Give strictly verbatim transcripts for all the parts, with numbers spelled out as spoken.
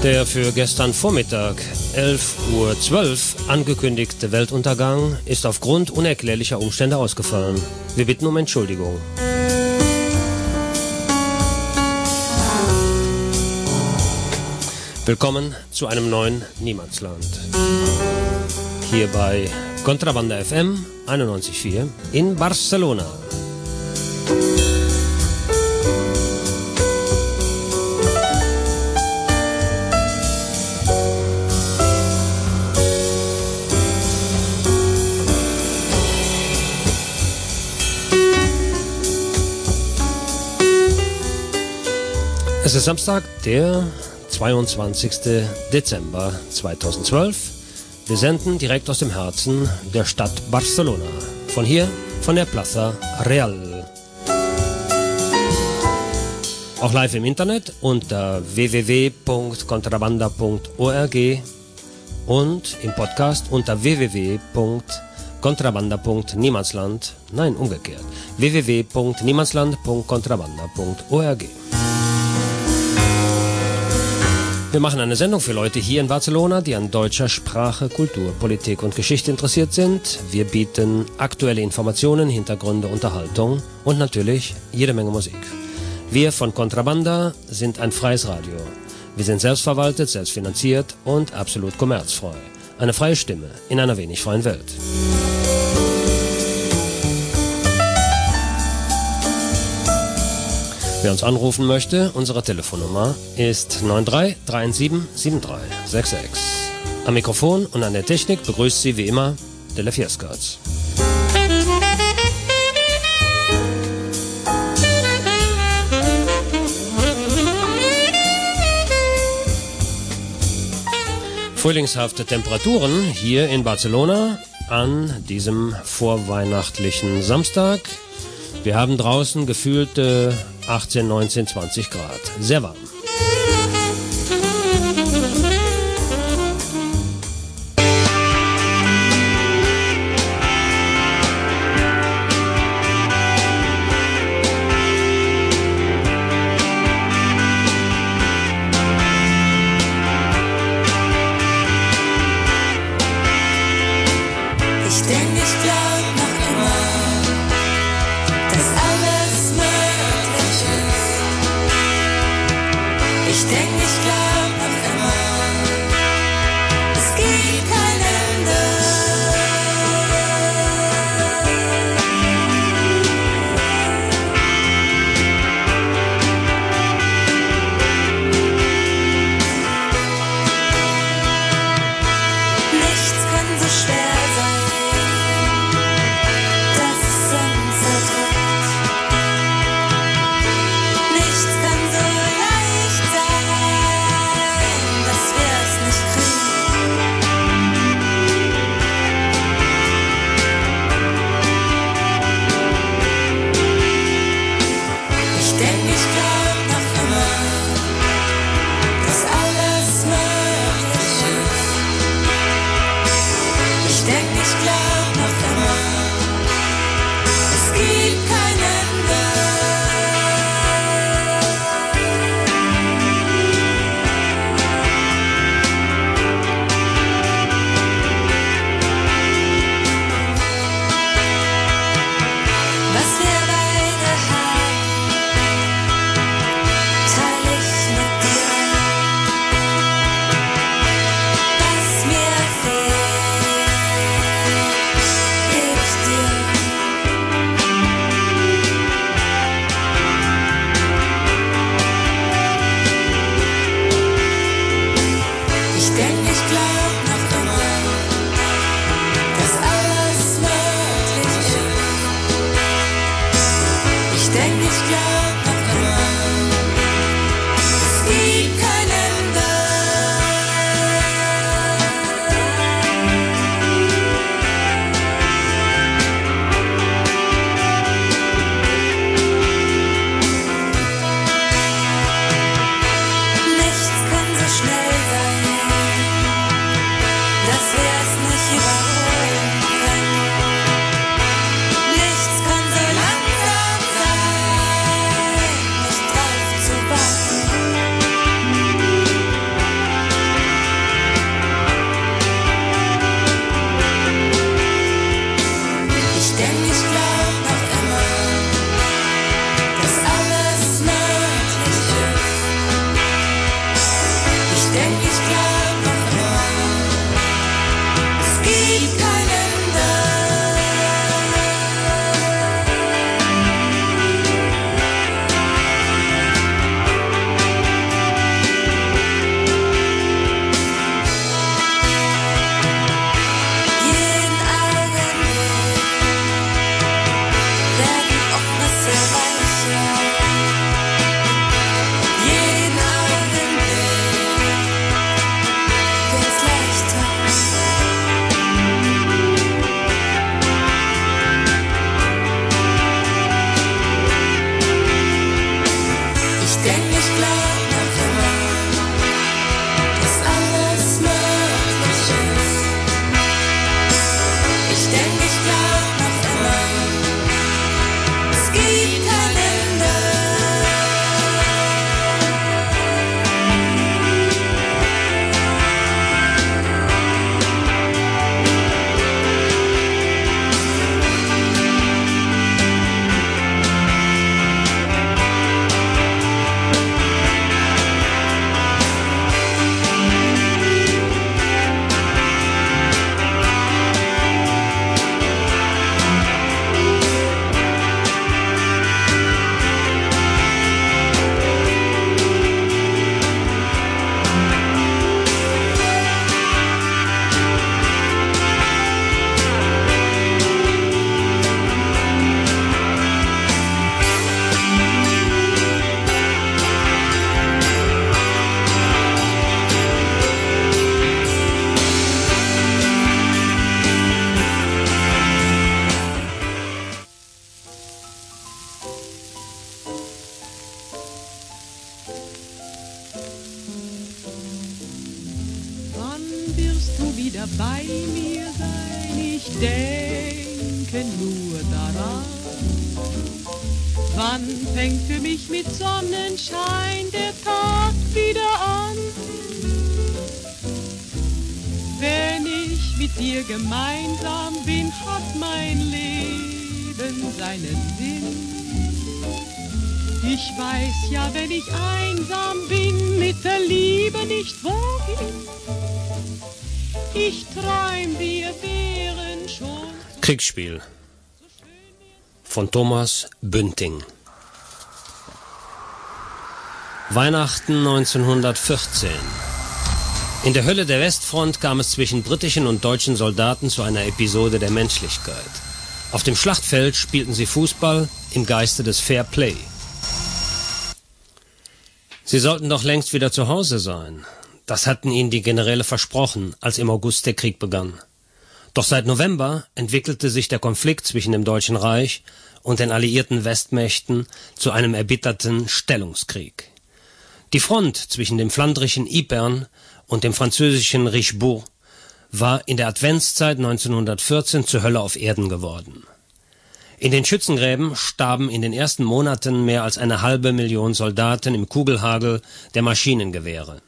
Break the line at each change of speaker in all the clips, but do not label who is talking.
Der für gestern Vormittag elf Uhr zwölf angekündigte Weltuntergang ist aufgrund unerklärlicher Umstände ausgefallen. Wir bitten um Entschuldigung. Willkommen zu einem neuen Niemandsland. Hier bei Contrabanda F M einundneunzig Komma vier in Barcelona. Es ist Samstag, der zweiundzwanzigster Dezember zweitausendzwölf. Wir senden direkt aus dem Herzen der Stadt Barcelona. Von hier, von der Plaza Real. Auch live im Internet unter w w w punkt contrabanda punkt org und im Podcast unter w w w punkt contrabanda punkt niemandsland, nein, umgekehrt, w w w punkt niemandsland punkt contrabanda punkt org. Wir machen eine Sendung für Leute hier in Barcelona, die an deutscher Sprache, Kultur, Politik und Geschichte interessiert sind. Wir bieten aktuelle Informationen, Hintergründe, Unterhaltung und natürlich jede Menge Musik. Wir von Contrabanda sind ein freies Radio. Wir sind selbstverwaltet, selbstfinanziert und absolut kommerzfrei. Eine freie Stimme in einer wenig freien Welt. Wer uns anrufen möchte, unsere Telefonnummer ist neun drei drei sieben sieben drei sechs sechs. Am Mikrofon und an der Technik begrüßt Sie wie immer De La Fiescas. Frühlingshafte Temperaturen hier in Barcelona an diesem vorweihnachtlichen Samstag. Wir haben draußen gefühlte achtzehn, neunzehn, zwanzig Grad. Sehr warm.
Nichts kann so leicht sein. denk ich glaub noch immer, es gibt kein Ende.
Bei mir sein, ich denke nur daran. Wann fängt für mich mit Sonnenschein der Tag wieder an? Wenn ich mit dir gemeinsam bin, hat mein Leben seinen Sinn. Ich weiß ja, wenn ich einsam bin, mit der Liebe nicht wohin. Ich träum, wir wären schon.
Kriegsspiel von Thomas Bünding. Weihnachten neunzehnhundertvierzehn. In der Hölle der Westfront kam es zwischen britischen und deutschen Soldaten zu einer Episode der Menschlichkeit. Auf dem Schlachtfeld spielten sie Fußball im Geiste des Fair Play. Sie sollten doch längst wieder zu Hause sein. Das hatten ihnen die Generäle versprochen, als im August der Krieg begann. Doch seit November entwickelte sich der Konflikt zwischen dem Deutschen Reich und den alliierten Westmächten zu einem erbitterten Stellungskrieg. Die Front zwischen dem flandrischen Ypern und dem französischen Richebourg war in der Adventszeit neunzehnhundertvierzehn zur Hölle auf Erden geworden. In den Schützengräben starben in den ersten Monaten mehr als eine halbe Million Soldaten im Kugelhagel der Maschinengewehre.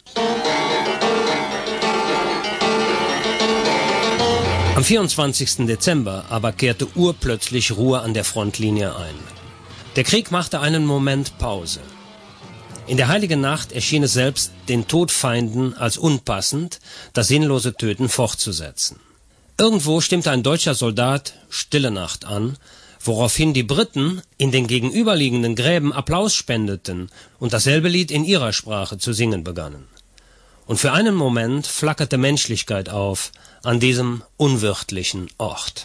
Am vierundzwanzigsten Dezember aber kehrte urplötzlich Ruhe an der Frontlinie ein. Der Krieg machte einen Moment Pause. In der heiligen Nacht erschien es selbst den Todfeinden als unpassend, das sinnlose Töten fortzusetzen. Irgendwo stimmte ein deutscher Soldat Stille Nacht an, woraufhin die Briten in den gegenüberliegenden Gräben Applaus spendeten und dasselbe Lied in ihrer Sprache zu singen begannen. Und für einen Moment flackerte Menschlichkeit auf an diesem unwirtlichen Ort.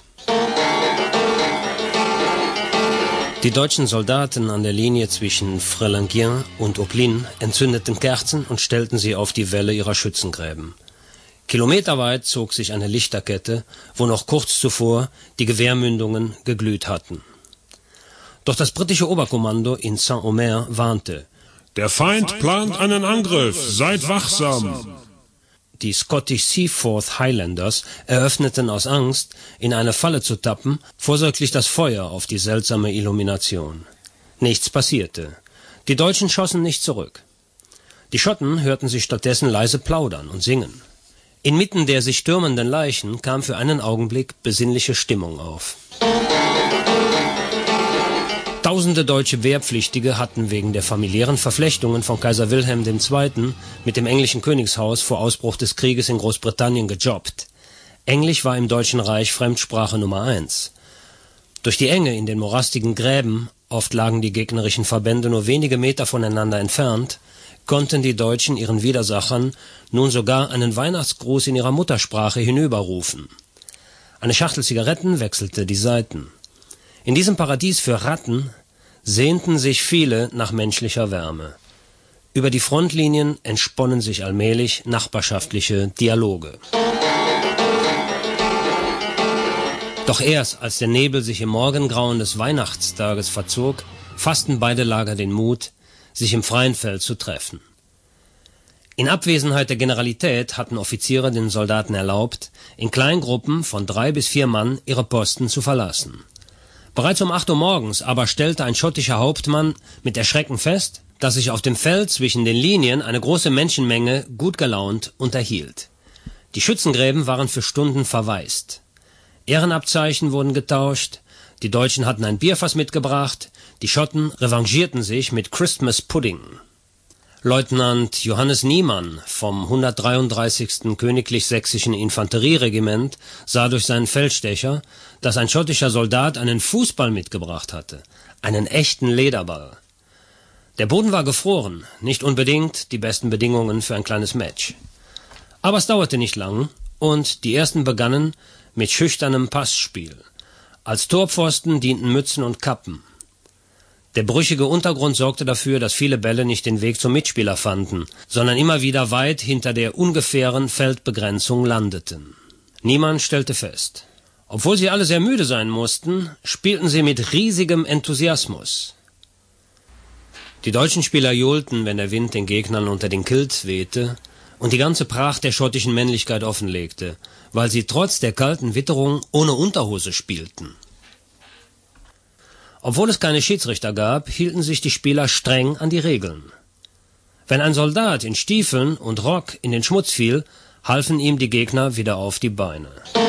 Die deutschen Soldaten an der Linie zwischen Frelengien und Oplin entzündeten Kerzen und stellten sie auf die Wälle ihrer Schützengräben. Kilometerweit zog sich eine Lichterkette, wo noch kurz zuvor die Gewehrmündungen geglüht hatten. Doch das britische Oberkommando in Saint-Omer warnte:
Der Feind plant einen Angriff, seid wachsam.
Die Scottish Seaforth Highlanders eröffneten aus Angst, in eine Falle zu tappen, vorsorglich das Feuer auf die seltsame Illumination. Nichts passierte. Die Deutschen schossen nicht zurück. Die Schotten hörten sich stattdessen leise plaudern und singen. Inmitten der sich stürmenden Leichen kam für einen Augenblick besinnliche Stimmung auf. Tausende deutsche Wehrpflichtige hatten wegen der familiären Verflechtungen von Kaiser Wilhelm der Zweite. mit dem englischen Königshaus vor Ausbruch des Krieges in Großbritannien gejobbt. Englisch war im Deutschen Reich Fremdsprache Nummer eins. Durch die Enge in den morastigen Gräben, oft lagen die gegnerischen Verbände nur wenige Meter voneinander entfernt, konnten die Deutschen ihren Widersachern nun sogar einen Weihnachtsgruß in ihrer Muttersprache hinüberrufen. Eine Schachtel Zigaretten wechselte die Seiten. In diesem Paradies für Ratten sehnten sich viele nach menschlicher Wärme. Über die Frontlinien entsponnen sich allmählich nachbarschaftliche Dialoge. Doch erst als der Nebel sich im Morgengrauen des Weihnachtstages verzog, fassten beide Lager den Mut, sich im freien Feld zu treffen. In Abwesenheit der Generalität hatten Offiziere den Soldaten erlaubt, in Kleingruppen von drei bis vier Mann ihre Posten zu verlassen. Bereits um acht Uhr morgens aber stellte ein schottischer Hauptmann mit Erschrecken fest, dass sich auf dem Feld zwischen den Linien eine große Menschenmenge gut gelaunt unterhielt. Die Schützengräben waren für Stunden verwaist. Ehrenabzeichen wurden getauscht, die Deutschen hatten ein Bierfass mitgebracht, die Schotten revanchierten sich mit Christmas Pudding. Leutnant Johannes Niemann vom hundertdreiunddreißigsten Königlich-Sächsischen Infanterieregiment sah durch seinen Feldstecher, dass ein schottischer Soldat einen Fußball mitgebracht hatte, einen echten Lederball. Der Boden war gefroren, nicht unbedingt die besten Bedingungen für ein kleines Match. Aber es dauerte nicht lang und die ersten begannen mit schüchternem Passspiel. Als Torpfosten dienten Mützen und Kappen. Der brüchige Untergrund sorgte dafür, dass viele Bälle nicht den Weg zum Mitspieler fanden, sondern immer wieder weit hinter der ungefähren Feldbegrenzung landeten. Niemand stellte fest. Obwohl sie alle sehr müde sein mussten, spielten sie mit riesigem Enthusiasmus. Die deutschen Spieler johlten, wenn der Wind den Gegnern unter den Kilt wehte und die ganze Pracht der schottischen Männlichkeit offenlegte, weil sie trotz der kalten Witterung ohne Unterhose spielten. Obwohl es keine Schiedsrichter gab, hielten sich die Spieler streng an die Regeln. Wenn ein Soldat in Stiefeln und Rock in den Schmutz fiel, halfen ihm die Gegner wieder auf die Beine.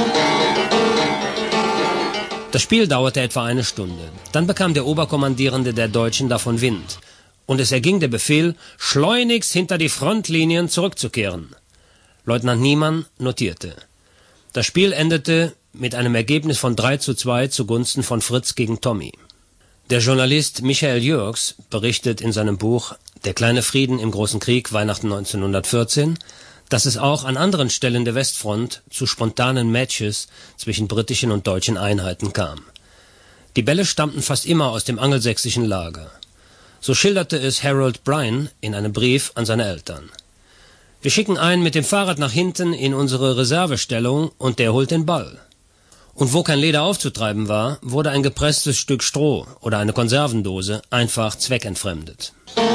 Das Spiel dauerte etwa eine Stunde. Dann bekam der Oberkommandierende der Deutschen davon Wind, und es erging der Befehl, schleunigst hinter die Frontlinien zurückzukehren. Leutnant Niemann notierte. Das Spiel endete mit einem Ergebnis von drei zu zwei zugunsten von Fritz gegen Tommy. Der Journalist Michael Jürgs berichtet in seinem Buch »Der kleine Frieden im großen Krieg, Weihnachten neunzehnhundertvierzehn«, dass es auch an anderen Stellen der Westfront zu spontanen Matches zwischen britischen und deutschen Einheiten kam. Die Bälle stammten fast immer aus dem angelsächsischen Lager. So schilderte es Harold Bryan in einem Brief an seine Eltern. Wir schicken einen mit dem Fahrrad nach hinten in unsere Reservestellung und der holt den Ball. Und wo kein Leder aufzutreiben war, wurde ein gepresstes Stück Stroh oder eine Konservendose einfach zweckentfremdet.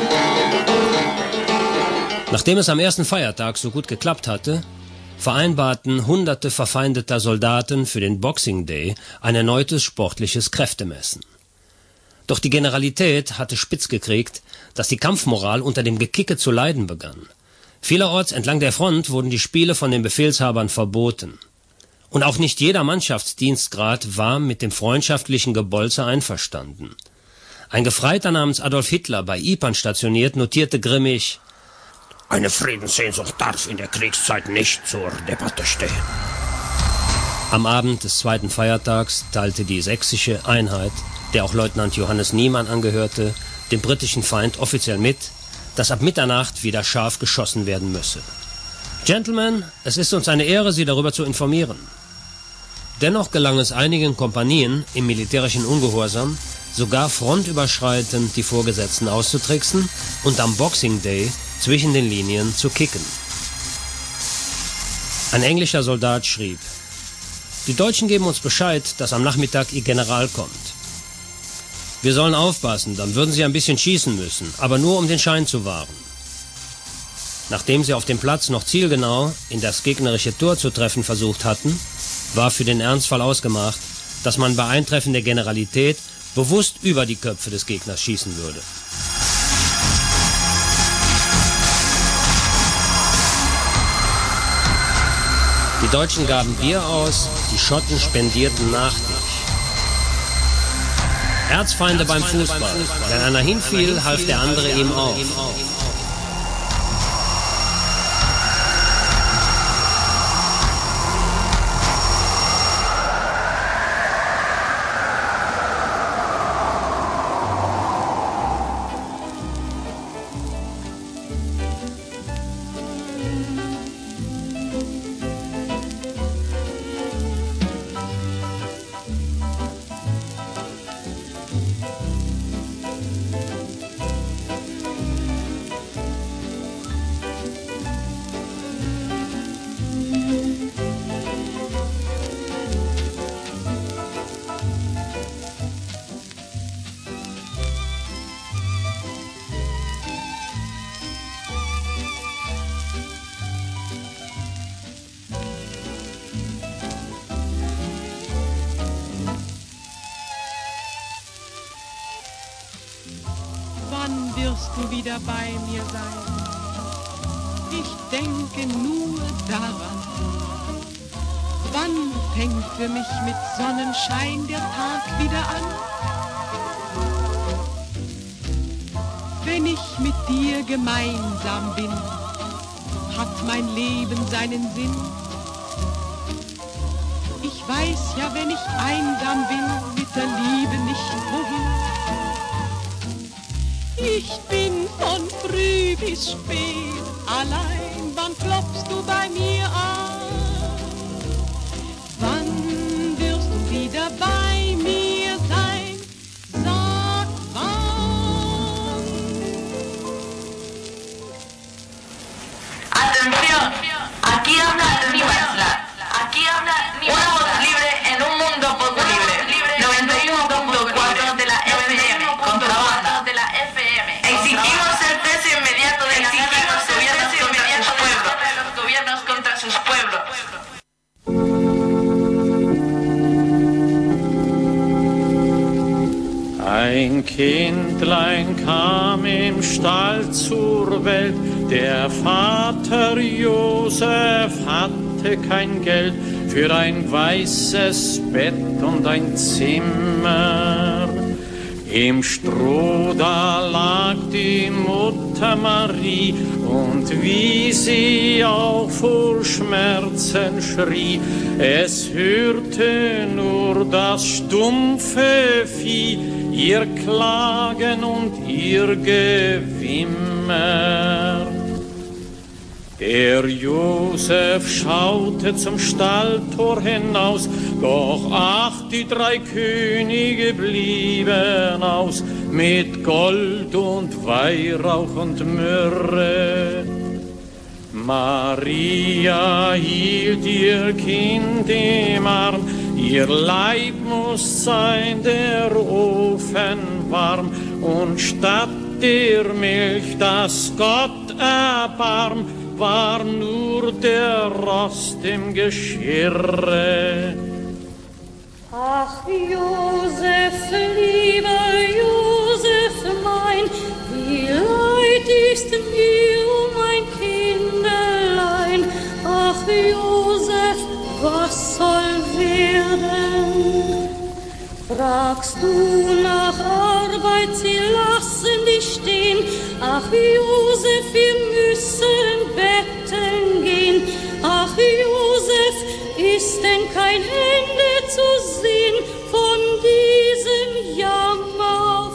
Nachdem es am ersten Feiertag so gut geklappt hatte, vereinbarten hunderte verfeindeter Soldaten für den Boxing Day ein erneutes sportliches Kräftemessen. Doch die Generalität hatte spitz gekriegt, dass die Kampfmoral unter dem Gekicke zu leiden begann. Vielerorts entlang der Front wurden die Spiele von den Befehlshabern verboten. Und auch nicht jeder Mannschaftsdienstgrad war mit dem freundschaftlichen Gebolze einverstanden. Ein Gefreiter namens Adolf Hitler, bei Ypern stationiert, notierte grimmig: Eine Friedenssehnsucht darf in der Kriegszeit nicht zur Debatte stehen. Am Abend des zweiten Feiertags teilte die sächsische Einheit, der auch Leutnant Johannes Niemann angehörte, dem britischen Feind offiziell mit, dass ab Mitternacht wieder scharf geschossen werden müsse. Gentlemen, es ist uns eine Ehre, Sie darüber zu informieren. Dennoch gelang es einigen Kompanien im militärischen Ungehorsam, sogar frontüberschreitend die Vorgesetzten auszutricksen und am Boxing Day zwischen den Linien zu kicken. Ein englischer Soldat schrieb: Die Deutschen geben uns Bescheid, dass am Nachmittag ihr General kommt. Wir sollen aufpassen, dann würden sie ein bisschen schießen müssen, aber nur um den Schein zu wahren. Nachdem sie auf dem Platz noch zielgenau in das gegnerische Tor zu treffen versucht hatten, war für den Ernstfall ausgemacht, dass man bei Eintreffen der Generalität bewusst über die Köpfe des Gegners schießen würde. Die Deutschen gaben Bier aus, die Schotten spendierten Nachtisch. Erzfeinde beim Fußball. Wenn einer hinfiel, half der andere ihm auf.
wirst du wieder bei mir sein. Ich denke nur daran, wann fängt für mich mit Sonnenschein der Tag wieder an? Wenn ich mit dir gemeinsam bin, hat mein Leben seinen Sinn. Ich weiß ja, wenn ich einsam bin, mit der Liebe nicht wohin. Ich bin von früh bis spät allein, wann klopfst du bei mir an? Wann wirst du wieder bei mir sein? Sag wann.
Atención, aquí habla Nimasla. Aquí habla una voz libre en un mundo poco libre. noventa y uno punto cuatro de la F M, contrabanda de la F M. Exigimos el cese inmediato de las guerras de los gobiernos contra sus pueblos.
Ein Kindlein kam im Stall zur Welt, der Vater Josef hatte kein Geld für ein weißes Bett und ein Zimmer. Im Stroh da lag die Mutter Marie, und wie sie auch voll Schmerzen schrie, es hörte nur das stumpfe Vieh, ihr Klagen und ihr Gewimmer. Der Josef schaute zum Stalltor hinaus, doch ach, die drei Könige blieben aus, mit Gold und Weihrauch und Myrrhe. Maria hielt ihr Kind im Arm, ihr Leib muss sein der Ofen warm, und statt der Milch, das Gott erbarm, war nur der Rost im Geschirre.
Ach, Josef, lieber Josef mein, wie leid ist mir um mein Kinderlein. Ach, Josef, was soll werden? Fragst du nach Arbeit, sie lassen dich stehen. Ach, Josef, wir müssen betteln gehen. Ach, Josef, ist denn kein Ende zu sehen von diesem Jammer auf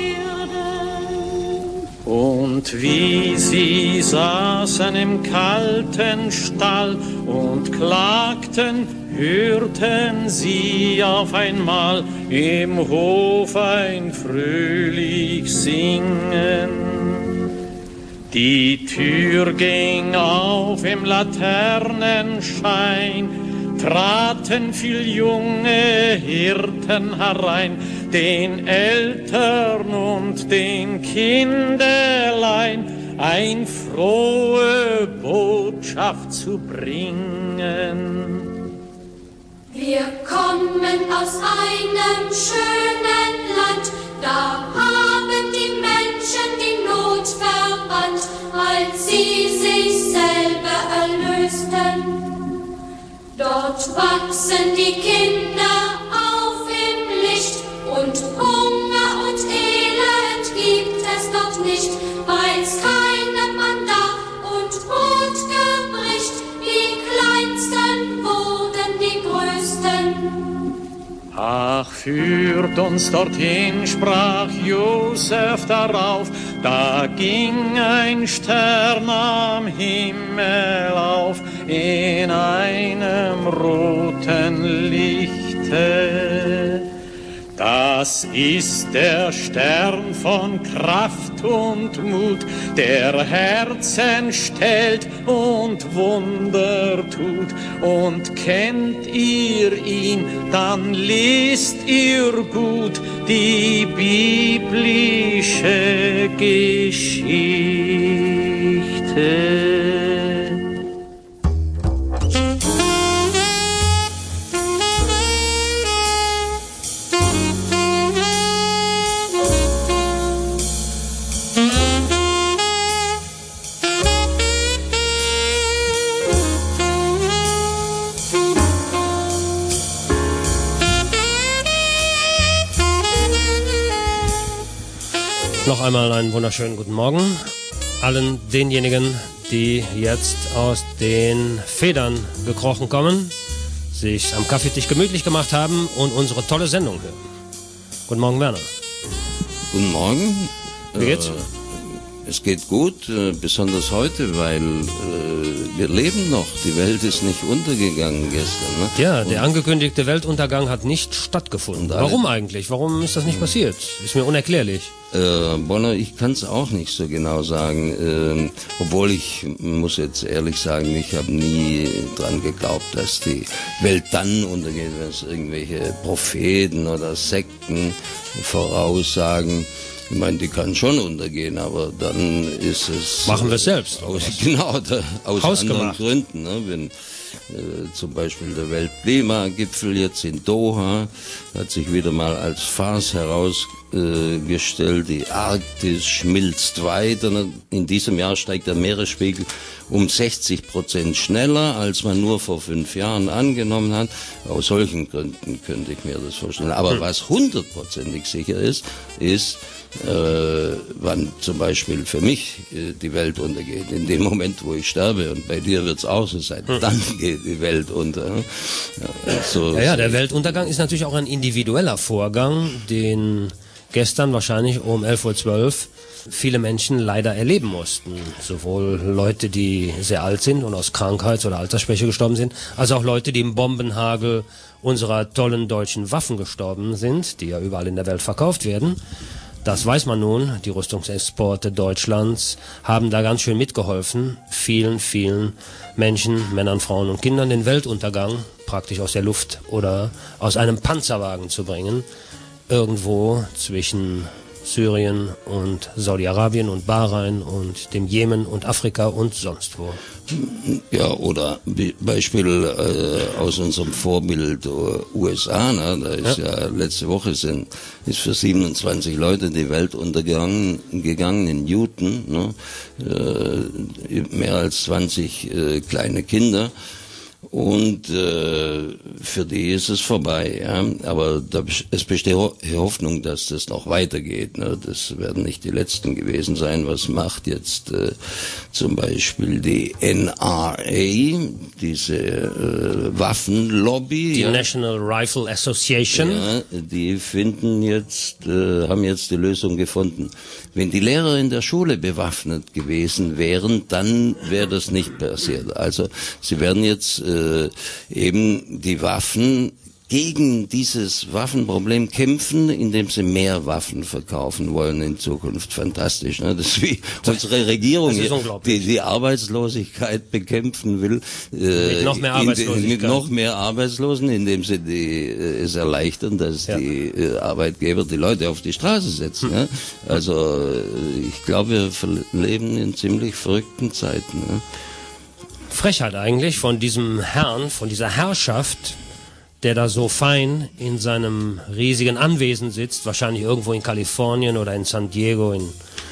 Erden?
Und wie sie saßen im kalten Stall und klagten, hörten sie auf einmal im Hof ein fröhlich Singen. Die Tür ging auf im Laternenschein, traten viel junge Hirten herein, den Eltern und den Kinderlein ein frohe Botschaft zu bringen.
Wir kommen aus einem schönen Land, da haben die Menschen die Not verbannt, als sie sich selber erlösten. Dort wachsen die Kinder auf im Licht, und Hunger und Elend gibt es dort nicht, weil's keinem Mann da und Brot gebricht, die Kleinsten wurden die Größten.
Ach, führt uns dorthin, sprach Josef darauf, da ging ein Stern am Himmel auf, in einem roten Lichte. Das ist der Stern von Kraft und Mut, der Herzen stellt und Wunder tut. Und kennt ihr ihn, dann lest ihr gut die biblische Geschichte.
Musik
Noch einmal einen wunderschönen guten Morgen allen denjenigen, die jetzt aus den Federn gekrochen kommen, sich am Kaffeetisch gemütlich gemacht haben und unsere tolle Sendung hören. Guten Morgen, Werner.
Guten Morgen.
Wie geht's?
Äh, es geht gut, äh, besonders heute, weil äh, wir leben noch. Die Welt ist nicht untergegangen gestern. Ne?
Ja, der und angekündigte Weltuntergang hat nicht stattgefunden. Warum eigentlich? Warum ist das nicht passiert? Ist mir unerklärlich.
Äh, Bonner, ich kann es auch nicht so genau sagen, ähm, obwohl ich muss jetzt ehrlich sagen, ich habe nie dran geglaubt, dass die Welt dann untergeht, wenn es irgendwelche Propheten oder Sekten voraussagen. Ich meine, die kann schon untergehen, aber dann ist es...
Machen wir es selbst.
Aus, genau, da, aus anderen Gründen. Ne? Wenn äh, zum Beispiel der Weltklimagipfel jetzt in Doha hat sich wieder mal als Farce herausgestellt, die Arktis schmilzt weiter. In diesem Jahr steigt der Meeresspiegel um sechzig Prozent schneller, als man nur vor fünf Jahren angenommen hat. Aus solchen Gründen könnte ich mir das vorstellen. Aber hm. was hundertprozentig sicher ist, ist, Äh, wann zum Beispiel für mich äh, die Welt untergeht. In dem Moment, wo ich sterbe, und bei dir wird es auch so sein, hm. dann geht die Welt unter. Ja, so,
ja, ja, der Weltuntergang ist natürlich auch ein individueller Vorgang, den gestern wahrscheinlich um elf Uhr zwölf viele Menschen leider erleben mussten. Sowohl Leute, die sehr alt sind und aus Krankheits- oder Altersschwäche gestorben sind, als auch Leute, die im Bombenhagel unserer tollen deutschen Waffen gestorben sind, die ja überall in der Welt verkauft werden. Das weiß man nun, die Rüstungsexporte Deutschlands haben da ganz schön mitgeholfen, vielen, vielen Menschen, Männern, Frauen und Kindern den Weltuntergang praktisch aus der Luft oder aus einem Panzerwagen zu bringen, irgendwo zwischen Syrien und Saudi-Arabien und Bahrain und dem Jemen und Afrika und sonst wo.
Ja, oder Beispiel äh, aus unserem Vorbild äh, U S A, ne? Da ist ja, ja letzte Woche sind ist für siebenundzwanzig Leute die Welt untergegangen gegangen in Newton, ne? Äh, mehr als zwanzig äh, kleine Kinder. Und äh, für die ist es vorbei, ja. Aber da, es besteht Hoffnung, dass das noch weitergeht. Ne? Das werden nicht die letzten gewesen sein. Was macht jetzt äh, zum Beispiel die N R A, diese äh, Waffenlobby?
Die
ja?
National Rifle Association.
Ja, die finden jetzt, äh, haben jetzt die Lösung gefunden. Wenn die Lehrer in der Schule bewaffnet gewesen wären, dann wäre das nicht passiert. Also sie werden jetzt äh, eben die Waffen gegen dieses Waffenproblem kämpfen, indem sie mehr Waffen verkaufen wollen in Zukunft. Fantastisch, ne? Das ist wie unsere Regierung, die die Arbeitslosigkeit bekämpfen will. Äh,
mit noch mehr Arbeitslosigkeit.
Mit noch mehr Arbeitslosen, indem sie die, äh, es erleichtern, dass ja. die äh, Arbeitgeber die Leute auf die Straße setzen. Hm. Ne? Also äh, ich glaube, wir leben in ziemlich verrückten Zeiten. Ne?
Frechheit eigentlich von diesem Herrn, von dieser Herrschaft, der da so fein in seinem riesigen Anwesen sitzt, wahrscheinlich irgendwo in Kalifornien oder in San Diego in,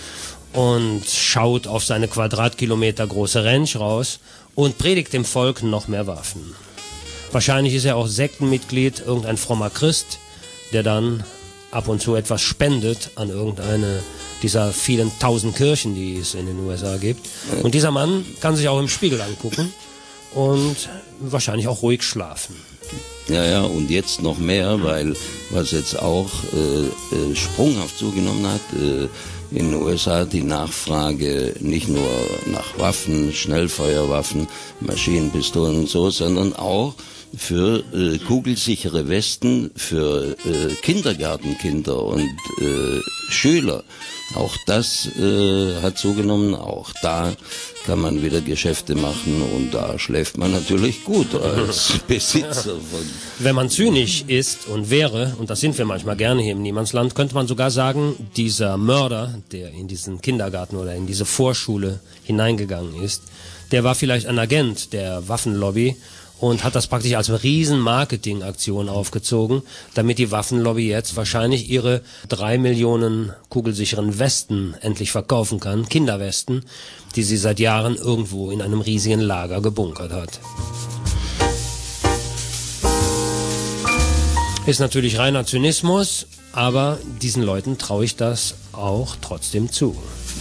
und schaut auf seine Quadratkilometer große Ranch raus und predigt dem Volk noch mehr Waffen. Wahrscheinlich ist er auch Sektenmitglied, irgendein frommer Christ, der dann ab und zu etwas spendet an irgendeine dieser vielen tausend Kirchen, die es in den U S A gibt. Und dieser Mann kann sich auch im Spiegel angucken und wahrscheinlich auch ruhig schlafen.
Ja, ja, und jetzt noch mehr, weil was jetzt auch äh, äh, sprunghaft zugenommen hat, äh, in den U S A die Nachfrage nicht nur nach Waffen, Schnellfeuerwaffen, Maschinenpistolen und so, sondern auch für äh, kugelsichere Westen, für äh, Kindergartenkinder und äh, Schüler. Auch das äh, hat zugenommen, auch da kann man wieder Geschäfte machen und da schläft man natürlich gut als Besitzer von.
Wenn man zynisch ist und wäre, und das sind wir manchmal gerne hier im Niemandsland, könnte man sogar sagen, dieser Mörder, der in diesen Kindergarten oder in diese Vorschule hineingegangen ist, der war vielleicht ein Agent der Waffenlobby und hat das praktisch als riesen Marketingaktion aufgezogen, damit die Waffenlobby jetzt wahrscheinlich ihre drei Millionen kugelsicheren Westen endlich verkaufen kann, Kinderwesten, die sie seit Jahren irgendwo in einem riesigen Lager gebunkert hat. Ist natürlich reiner Zynismus, aber diesen Leuten traue ich das auch trotzdem zu.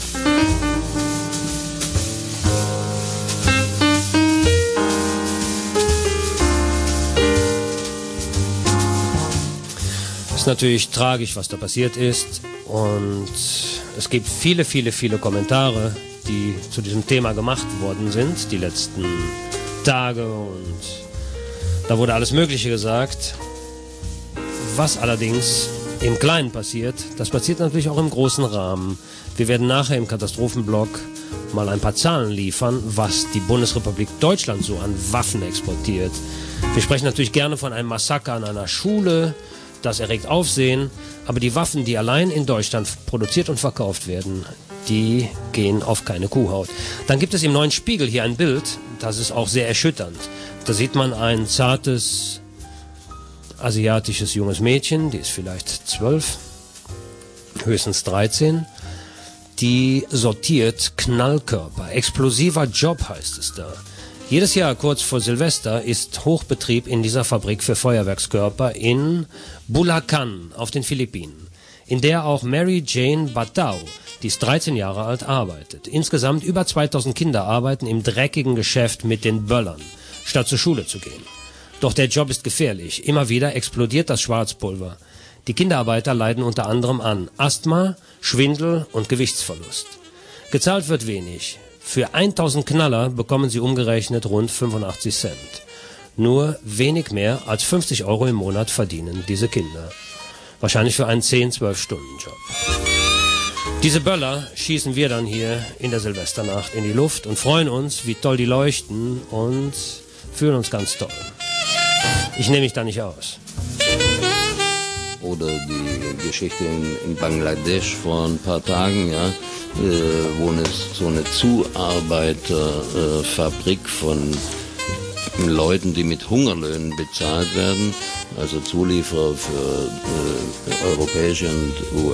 Ist natürlich tragisch, was da passiert ist, und es gibt viele, viele, viele Kommentare, die zu diesem Thema gemacht worden sind, die letzten Tage, und da wurde alles Mögliche gesagt. Was allerdings im Kleinen passiert, das passiert natürlich auch im großen Rahmen. Wir werden nachher im Katastrophenblock mal ein paar Zahlen liefern, was die Bundesrepublik Deutschland so an Waffen exportiert. Wir sprechen natürlich gerne von einem Massaker an einer Schule, das erregt Aufsehen, aber die Waffen, die allein in Deutschland produziert und verkauft werden, die gehen auf keine Kuhhaut. Dann gibt es im Neuen Spiegel hier ein Bild, das ist auch sehr erschütternd. Da sieht man ein zartes asiatisches junges Mädchen, die ist vielleicht zwölf, höchstens dreizehn, die sortiert Knallkörper. Explosiver Job heißt es da. Jedes Jahr kurz vor Silvester ist Hochbetrieb in dieser Fabrik für Feuerwerkskörper in Bulacan auf den Philippinen, in der auch Mary Jane Batao, die ist dreizehn Jahre alt, arbeitet. Insgesamt über zweitausend Kinder arbeiten im dreckigen Geschäft mit den Böllern, statt zur Schule zu gehen. Doch der Job ist gefährlich. Immer wieder explodiert das Schwarzpulver. Die Kinderarbeiter leiden unter anderem an Asthma, Schwindel und Gewichtsverlust. Gezahlt wird wenig. Für tausend Knaller bekommen sie umgerechnet rund fünfundachtzig Cent. Nur wenig mehr als fünfzig Euro im Monat verdienen diese Kinder. Wahrscheinlich für einen zehn bis zwölf Stunden Job. Diese Böller schießen wir dann hier in der Silvesternacht in die Luft und freuen uns, wie toll die leuchten, und fühlen uns ganz toll. Ich nehme mich da nicht aus.
Oder die Geschichte in, in Bangladesch vor ein paar Tagen, ja, äh, wo eine, so eine Zuarbeiterfabrik äh, von Leuten, die mit Hungerlöhnen bezahlt werden, also Zulieferer für äh, europäische und U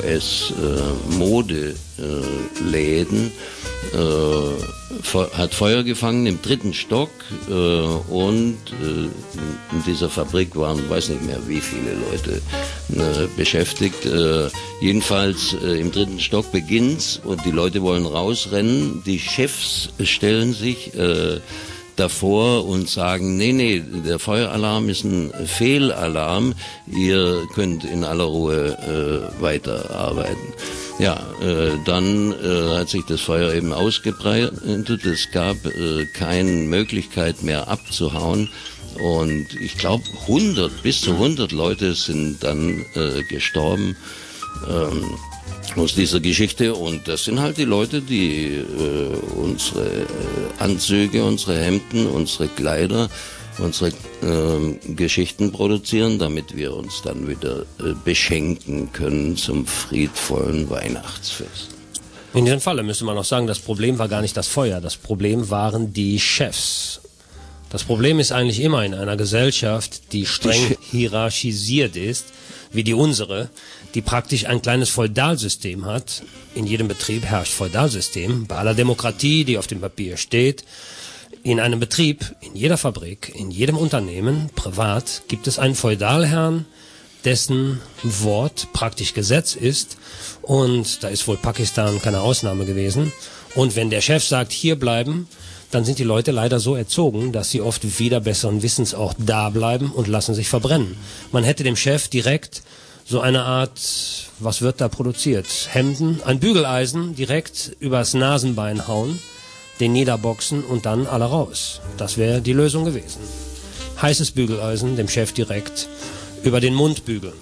S-Modeläden, äh, äh, hat Feuer gefangen im dritten Stock, äh, und äh, in dieser Fabrik waren, weiß nicht mehr wie viele Leute äh, beschäftigt. Äh, jedenfalls äh, im dritten Stock beginnt's und die Leute wollen rausrennen. Die Chefs stellen sich äh, davor und sagen, nee, nee, der Feueralarm ist ein Fehlalarm, ihr könnt in aller Ruhe äh, weiterarbeiten. Ja, äh, dann äh, hat sich das Feuer eben ausgebreitet, es gab äh, keine Möglichkeit mehr abzuhauen, und ich glaube hundert, bis zu hundert Leute sind dann äh, gestorben ähm, aus dieser Geschichte, und das sind halt die Leute, die äh, unsere äh, Anzüge, unsere Hemden, unsere Kleider, unsere äh, Geschichten produzieren, damit wir uns dann wieder äh, beschenken können zum friedvollen Weihnachtsfest.
In diesem Falle müsste man auch sagen, das Problem war gar nicht das Feuer, das Problem waren die Chefs. Das Problem ist eigentlich immer in einer Gesellschaft, die streng hierarchisiert ist, wie die unsere, die praktisch ein kleines Feudalsystem hat. In jedem Betrieb herrscht Feudalsystem, bei aller Demokratie, die auf dem Papier steht. In einem Betrieb, in jeder Fabrik, in jedem Unternehmen, privat, gibt es einen Feudalherrn, dessen Wort praktisch Gesetz ist, und da ist wohl Pakistan keine Ausnahme gewesen. Und wenn der Chef sagt, hier bleiben, dann sind die Leute leider so erzogen, dass sie oft wieder besseren Wissens auch da bleiben und lassen sich verbrennen. Man hätte dem Chef direkt so eine Art, was wird da produziert? Hemden, ein Bügeleisen direkt übers Nasenbein hauen, den niederboxen und dann alle raus. Das wäre die Lösung gewesen. Heißes Bügeleisen, dem Chef direkt über den Mund bügeln.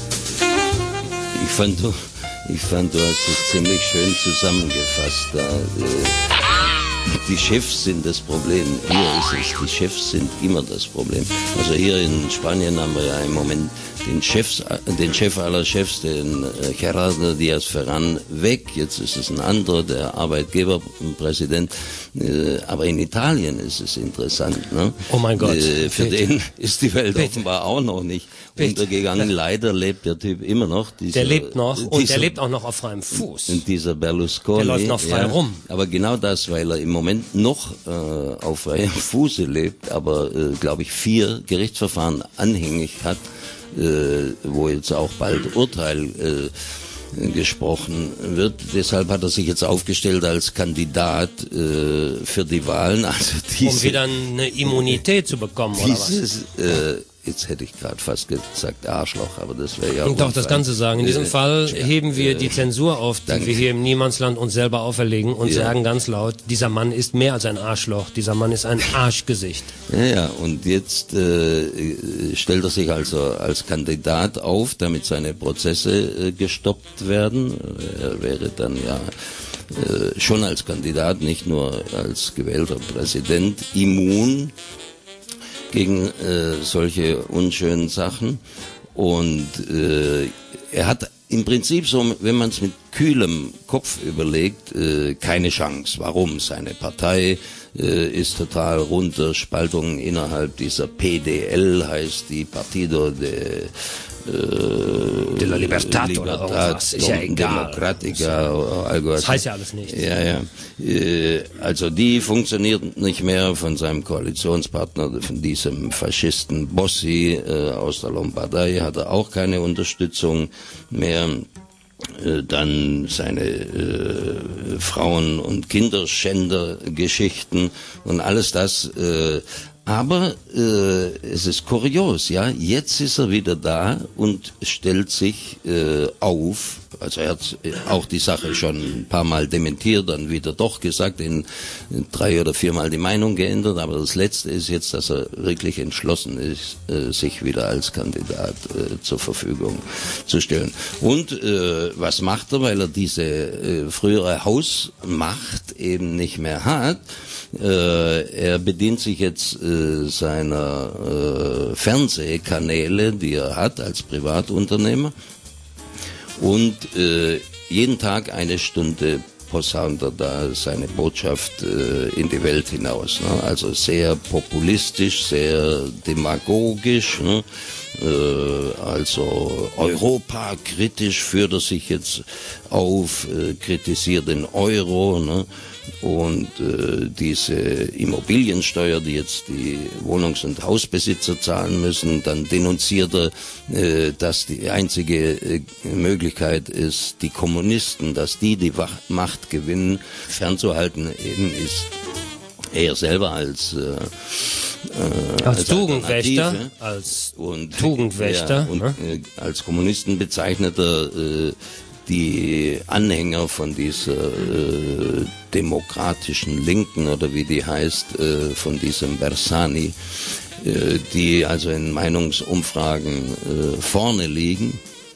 Ich fand, du, ich fand, du hast es ziemlich schön zusammengefasst. Da, äh Die Chefs sind das Problem. Hier ist es, die Chefs sind immer das Problem. Also hier in Spanien haben wir ja im Moment den, Chefs, den Chef aller Chefs, den Gerardo Díaz Ferran, weg. Jetzt ist es ein anderer, der Arbeitgeberpräsident. Aber in Italien ist es interessant. Ne?
Oh mein Gott.
Für
Bitte.
den ist die Welt
Bitte.
offenbar auch noch nicht
Bitte.
untergegangen. Leider lebt der Typ immer noch. Dieser,
der lebt noch, und
dieser,
der lebt auch noch auf freiem Fuß.
Und dieser Berlusconi.
Der läuft noch frei
ja,
rum.
Aber genau das, weil er im Moment noch äh, auf freiem Fuße lebt, aber, äh, glaube ich, vier Gerichtsverfahren anhängig hat, äh, wo jetzt auch bald Urteil äh, gesprochen wird. Deshalb hat er sich jetzt aufgestellt als Kandidat äh, für die Wahlen. Also diese,
um wieder eine Immunität zu bekommen,
dieses,
oder was?
Äh, jetzt hätte ich gerade fast gesagt Arschloch, aber das wäre ja...
Und doch das Ganze sagen. In diesem
äh,
Fall
ja,
heben wir
äh,
die Zensur auf, die
danke.
wir hier im Niemandsland uns selber auferlegen und
Ja.
sagen ganz laut, dieser Mann ist mehr als ein Arschloch, dieser Mann ist ein Arschgesicht.
Ja, ja, und jetzt äh, stellt er sich also als Kandidat auf, damit seine Prozesse äh, gestoppt werden. Er wäre dann ja äh, schon als Kandidat, nicht nur als gewählter Präsident, immun gegen äh, solche unschönen Sachen. Und äh, er hat im Prinzip so, wenn man es mit kühlem Kopf überlegt, äh, keine Chance. Warum? Seine Partei äh, ist total runter, Spaltung innerhalb dieser P D L, heißt die Partido de
De la Libertad oder irgendwas, ist ja egal.
Democratica oder algo
Das heißt ja alles nichts.
Ja, ja. Äh, Also die funktioniert nicht mehr. Von seinem Koalitionspartner, von diesem Faschisten Bossi äh, aus der Lombardei, hat er auch keine Unterstützung mehr. Äh, Dann seine äh, Frauen- und Kinderschänder-Geschichten und alles das. Äh, Aber äh, es ist kurios, ja. Jetzt ist er wieder da und stellt sich äh, auf. Also er hat auch die Sache schon ein paar Mal dementiert, dann wieder doch gesagt, in, in drei oder viermal die Meinung geändert. Aber das Letzte ist jetzt, dass er wirklich entschlossen ist, äh, sich wieder als Kandidat äh, zur Verfügung zu stellen. Und äh, was macht er, weil er diese äh, frühere Hausmacht eben nicht mehr hat? Äh, er bedient sich jetzt äh, seiner äh, Fernsehkanäle, die er hat als Privatunternehmer, und äh, jeden Tag eine Stunde posaunt er da seine Botschaft äh, in die Welt hinaus. Ne? Also sehr populistisch, sehr demagogisch, ne? äh, also europakritisch führt er sich jetzt auf, äh, kritisiert den Euro, ne? Und äh, diese Immobiliensteuer, die jetzt die Wohnungs- und Hausbesitzer zahlen müssen, dann denunziert er, äh, dass die einzige äh, Möglichkeit ist, die Kommunisten, dass die die Macht gewinnen, fernzuhalten, eben ist er selber als äh,
Äh, als, als Tugendwächter, als
und,
Tugendwächter,
ja, und
ne?
äh, als Kommunisten bezeichnet er äh, die Anhänger von dieser äh, demokratischen Linken oder wie die heißt, äh, von diesem Bersani, äh, die also in Meinungsumfragen äh, vorne liegen.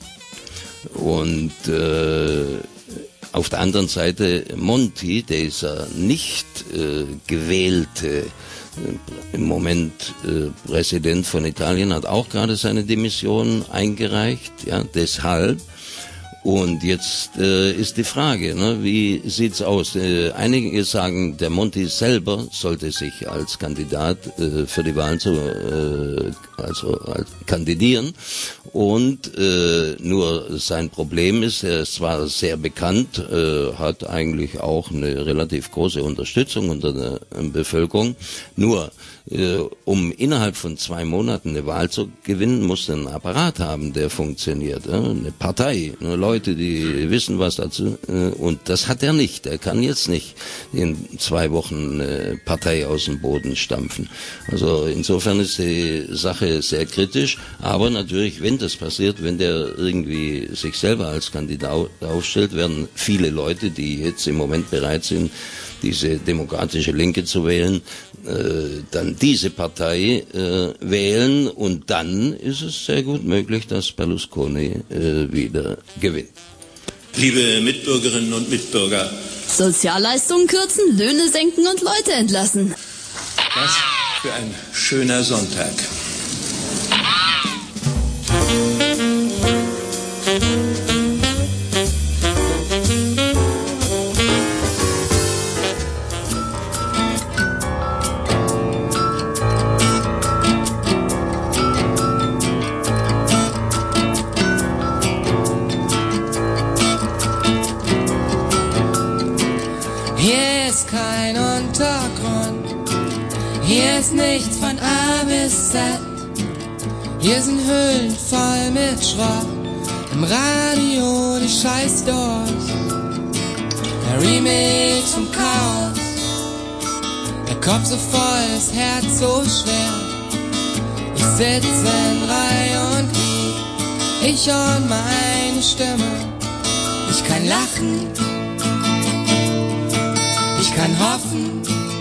Und äh, auf der anderen Seite Monti, dieser nicht äh, gewählte im Moment äh, Präsident von Italien, hat auch gerade seine Demission eingereicht, ja, deshalb. Und jetzt äh, ist die Frage, ne, wie sieht's aus? Äh, einige sagen, der Monti selber sollte sich als Kandidat äh, für die Wahlen zu, äh, also als kandidieren. Und äh, nur sein Problem ist, er ist zwar sehr bekannt, äh, hat eigentlich auch eine relativ große Unterstützung unter der Bevölkerung. Nur äh, um innerhalb von zwei Monaten eine Wahl zu gewinnen, muss er einen Apparat haben, der funktioniert. Äh, eine Partei, eine Leute, die wissen was dazu. Äh, und das hat er nicht. Er kann jetzt nicht in zwei Wochen eine Partei aus dem Boden stampfen. Also insofern ist die Sache sehr kritisch. Aber natürlich, wenn das passiert, wenn der irgendwie sich selber als Kandidat aufstellt, werden viele Leute, die jetzt im Moment bereit sind, diese demokratische Linke zu wählen, äh, dann diese Partei äh, wählen, und dann ist es sehr gut möglich, dass Berlusconi äh, wieder gewinnt.
Liebe Mitbürgerinnen und Mitbürger,
Sozialleistungen kürzen, Löhne senken und Leute entlassen.
Was für ein schöner Sonntag.
Hier ist kein Untergrund, hier ist nichts von A bis Z.
Hier sind Höhlen voll mit Schrott, im Radio die scheiß Doors. Der Remix vom Chaos, der Kopf so voll, das Herz so schwer. Ich sitz in Reihe und Glied, ich und meine Stimme. Ich kann lachen, ich kann hoffen,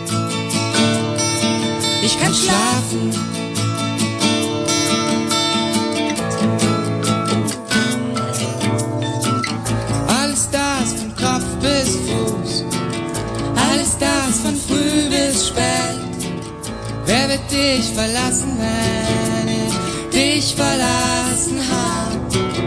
ich kann schlafen. Alles das von Kopf bis Fuß, alles das von früh bis spät. Wer wird dich verlassen, wenn ich dich verlassen hab?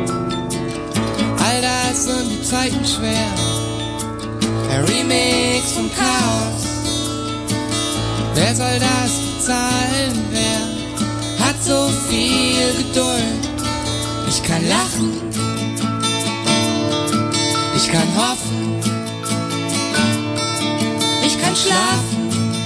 All das und die Zeiten schwer, der Remix vom Chaos. Wer soll das bezahlen, wer hat so viel Geduld? Ich kann lachen, ich kann hoffen, ich kann schlafen.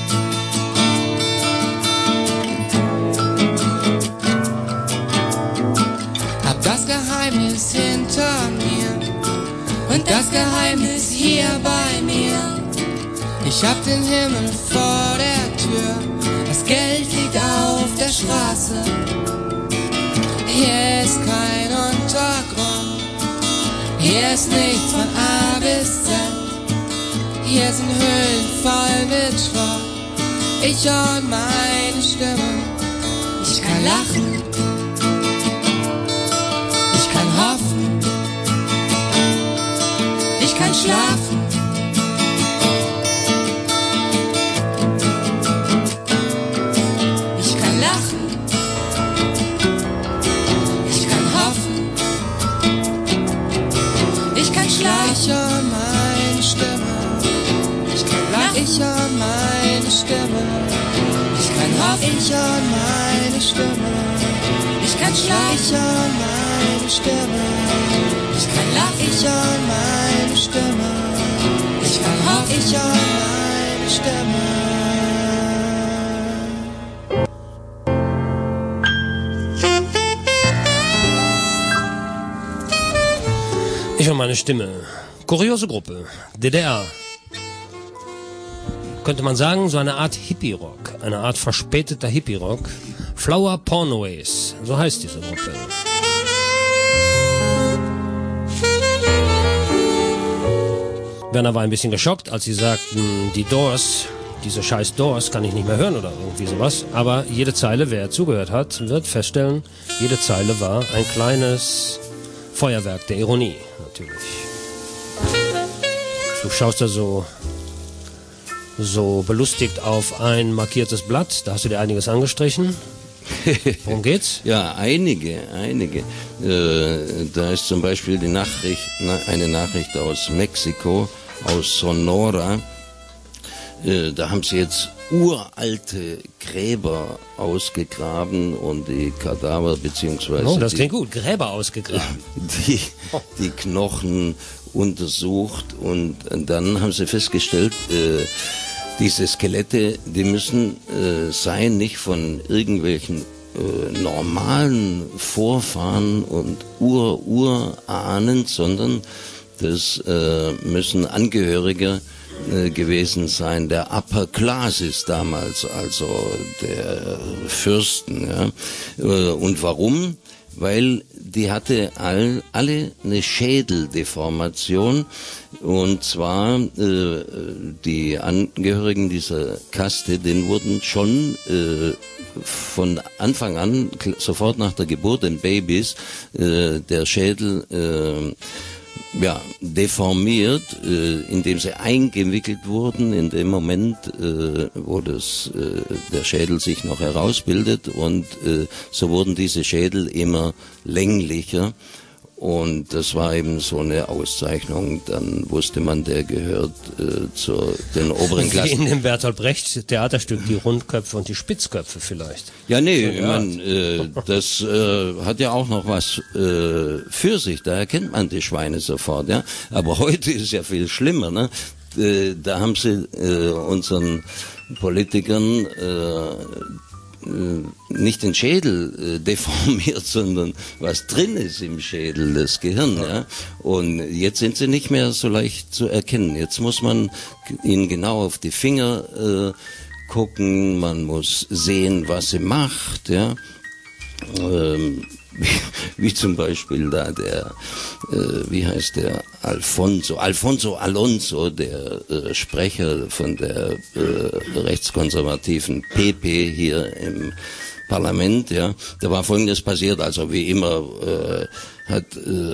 Hab das Geheimnis hinter mir und das Geheimnis hier bei mir. Ich hab den Himmel vor der Tür, das Geld liegt auf der Straße. Hier ist kein Untergrund, hier ist nichts von A bis Z. Hier sind Höhlen voll mit Schrott, ich und meine Stimme. Ich kann lachen, ich kann hoffen, ich kann schlafen. Ich kann lachen, ich kann hoffen, ich kann schlafen. Ich und meine Stimme. Ich kann lachen, ich und meine Stimme. Ich kann hoffen, ich und meine Stimme. Ich kann schlafen, ich und meine Stimme. Ich kann lachen, ich und meine Stimme. Ich kann hoffen, ich und meine Stimme.
Ich und meine Stimme. Kuriose Gruppe. D D R. Könnte man sagen, so eine Art Hippie-Rock. Eine Art verspäteter Hippie-Rock. Flower Pornoways. So heißt diese Gruppe. Werner war ein bisschen geschockt, als sie sagten, die Doors, diese scheiß Doors kann ich nicht mehr hören oder irgendwie sowas. Aber jede Zeile, wer zugehört hat, wird feststellen, jede Zeile war ein kleines Feuerwerk der Ironie, natürlich. Du schaust da so, so belustigt auf ein markiertes Blatt, da hast du dir einiges angestrichen. Worum geht's?
Ja, einige, einige. Äh, da ist zum Beispiel die Nachricht, na, eine Nachricht aus Mexiko, aus Sonora. Äh, da haben sie jetzt uralte Gräber ausgegraben und die Kadaver beziehungsweise
oh, das
die,
klingt gut, Gräber ausgegraben.
Die, die Knochen untersucht und dann haben sie festgestellt, äh, diese Skelette, die müssen äh, sein, nicht von irgendwelchen äh, normalen Vorfahren und Ur-Urahnen, sondern das äh, müssen Angehörige äh, gewesen sein, der Upper Classes damals, also der Fürsten. Ja? Äh, und warum? Weil die hatte all, alle eine Schädeldeformation, und zwar äh, die Angehörigen dieser Kaste, denen wurden schon äh, von Anfang an, sofort nach der Geburt den Babys, äh, der Schädel äh, ja, deformiert, äh, indem sie eingewickelt wurden in dem Moment, äh, wo das, äh, der Schädel sich noch herausbildet, und äh, so wurden diese Schädel immer länglicher. Und das war eben so eine Auszeichnung. Dann wusste man, der gehört äh, zu den oberen Klassen.
Wie in dem Bertolt Brecht Theaterstück, die Rundköpfe und die Spitzköpfe vielleicht.
Ja, nee, so, ich mein, äh, das äh, hat ja auch noch was äh, für sich. Da erkennt man die Schweine sofort. Ja, aber heute ist ja viel schlimmer. Ne? Äh, da haben sie äh, unseren Politikern äh, nicht den Schädel äh, deformiert, sondern was drin ist im Schädel, das Gehirn. Ja? Und jetzt sind sie nicht mehr so leicht zu erkennen. Jetzt muss man ihnen genau auf die Finger äh, gucken, man muss sehen, was sie macht. Ja? Ähm, Wie, wie zum Beispiel da der, äh, wie heißt der, Alfonso, Alfonso Alonso, der äh, Sprecher von der äh, rechtskonservativen P P hier im Parlament, ja, da war Folgendes passiert, also wie immer äh, hat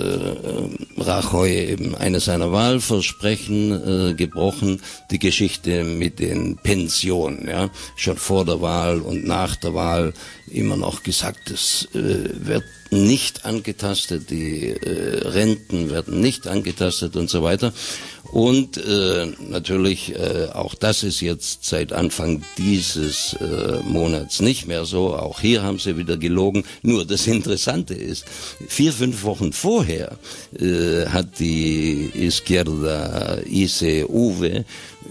äh, Rajoy eben eine seiner Wahlversprechen äh, gebrochen, die Geschichte mit den Pensionen, ja, schon vor der Wahl und nach der Wahl immer noch gesagt, es äh, wird nicht angetastet, die äh, Renten werden nicht angetastet und so weiter. Und äh, natürlich, äh, auch das ist jetzt seit Anfang dieses äh, Monats nicht mehr so. Auch hier haben sie wieder gelogen. Nur das Interessante ist, vier, fünf Wochen vorher äh, hat die Izquierda I C U V äh,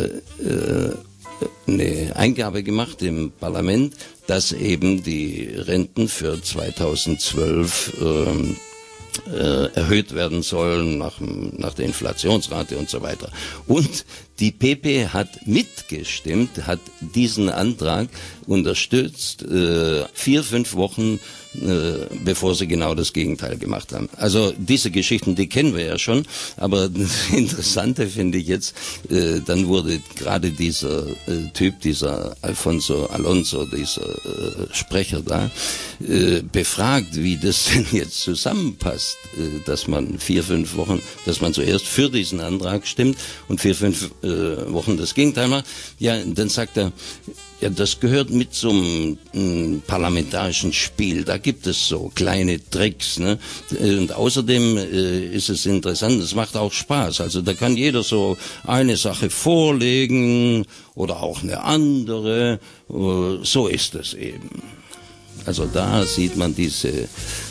äh, eine Eingabe gemacht im Parlament, dass eben die Renten für zweitausendzwölf ähm, äh, erhöht werden sollen nach, nach der Inflationsrate und so weiter. Und die P P hat mitgestimmt, hat diesen Antrag unterstützt, äh, vier, fünf Wochen äh, bevor sie genau das Gegenteil gemacht haben. Also diese Geschichten, die kennen wir ja schon, aber das Interessante finde ich jetzt, äh, dann wurde gerade dieser äh, Typ, dieser Alfonso Alonso, dieser äh, Sprecher da, äh, befragt, wie das denn jetzt zusammenpasst, äh, dass man vier, fünf Wochen, dass man zuerst für diesen Antrag stimmt und vier, fünf äh, Wochen das Gegenteil macht. Ja, dann sagt er, ja, das gehört mit zum m, parlamentarischen Spiel. Da gibt es so kleine Tricks, ne? Und außerdem äh, ist es interessant, es macht auch Spaß. Also da kann jeder so eine Sache vorlegen oder auch eine andere. Äh, so ist es eben. Also da sieht man diese äh,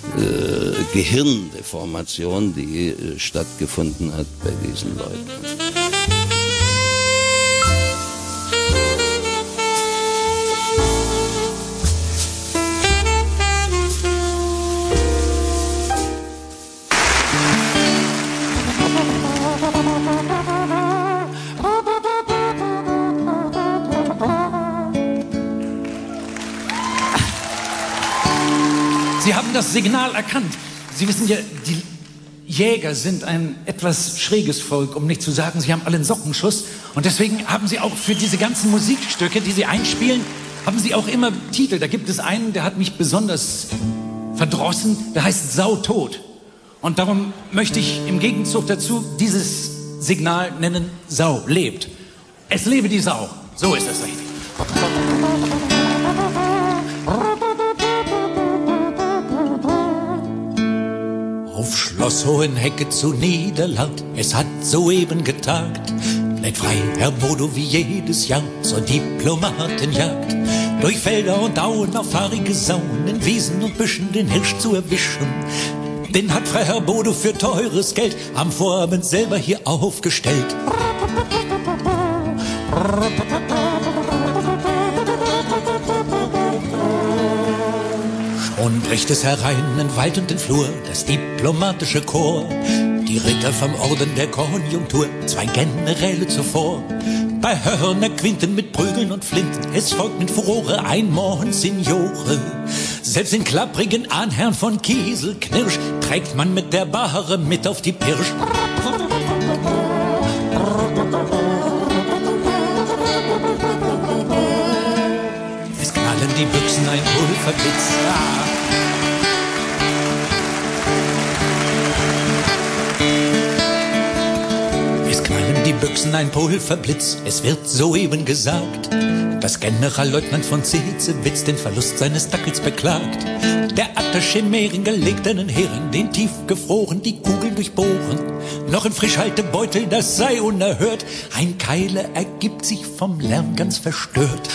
Gehirndeformation, die äh, stattgefunden hat bei diesen Leuten.
Sie haben das Signal erkannt. Sie wissen ja, die Jäger sind ein etwas schräges Volk, um nicht zu sagen, sie haben alle einen Sockenschuss. Und deswegen haben sie auch für diese ganzen Musikstücke, die sie einspielen, haben sie auch immer Titel. Da gibt es einen, der hat mich besonders verdrossen, der heißt Sautot. Und darum möchte ich im Gegenzug dazu dieses Signal nennen, Sau lebt. Es lebe die Sau. So ist das richtig. Auf Schloss Hohenhecke zu Niederland, es hat soeben getagt. Bleibt frei, Herr Bodo, wie jedes Jahr zur Diplomatenjagd. Durch Felder und Auen auf fahrige Sauen, in Wiesen und Büschen den Hirsch zu erwischen. Den hat Freiherr Bodo für teures Geld am Vorabend selber hier aufgestellt. Schon bricht es herein in Wald und den Flur, das diplomatische Korps. Die Ritter vom Orden der Konjunktur, zwei Generäle zuvor. Bei Hörner Quinten mit Prügeln und Flinten, es folgt mit Furore ein Monsignore. Selbst den klapprigen Ahnherrn von Kieselknirsch trägt man mit der Bahre mit auf die Pirsch. Es knallen die Büchsen, ein Pulverblitz. Ah. Es knallen die Büchsen, ein Pulverblitz. Es wird soeben gesagt, dass Generalleutnant von Zitzewitz den Verlust seines Dackels beklagt. Der Attaché Mehringer legt einen Hering, den tiefgefroren die Kugeln durchbohren. Noch im Frischhaltebeutel, das sei unerhört. Ein Keiler ergibt sich vom Lärm ganz verstört.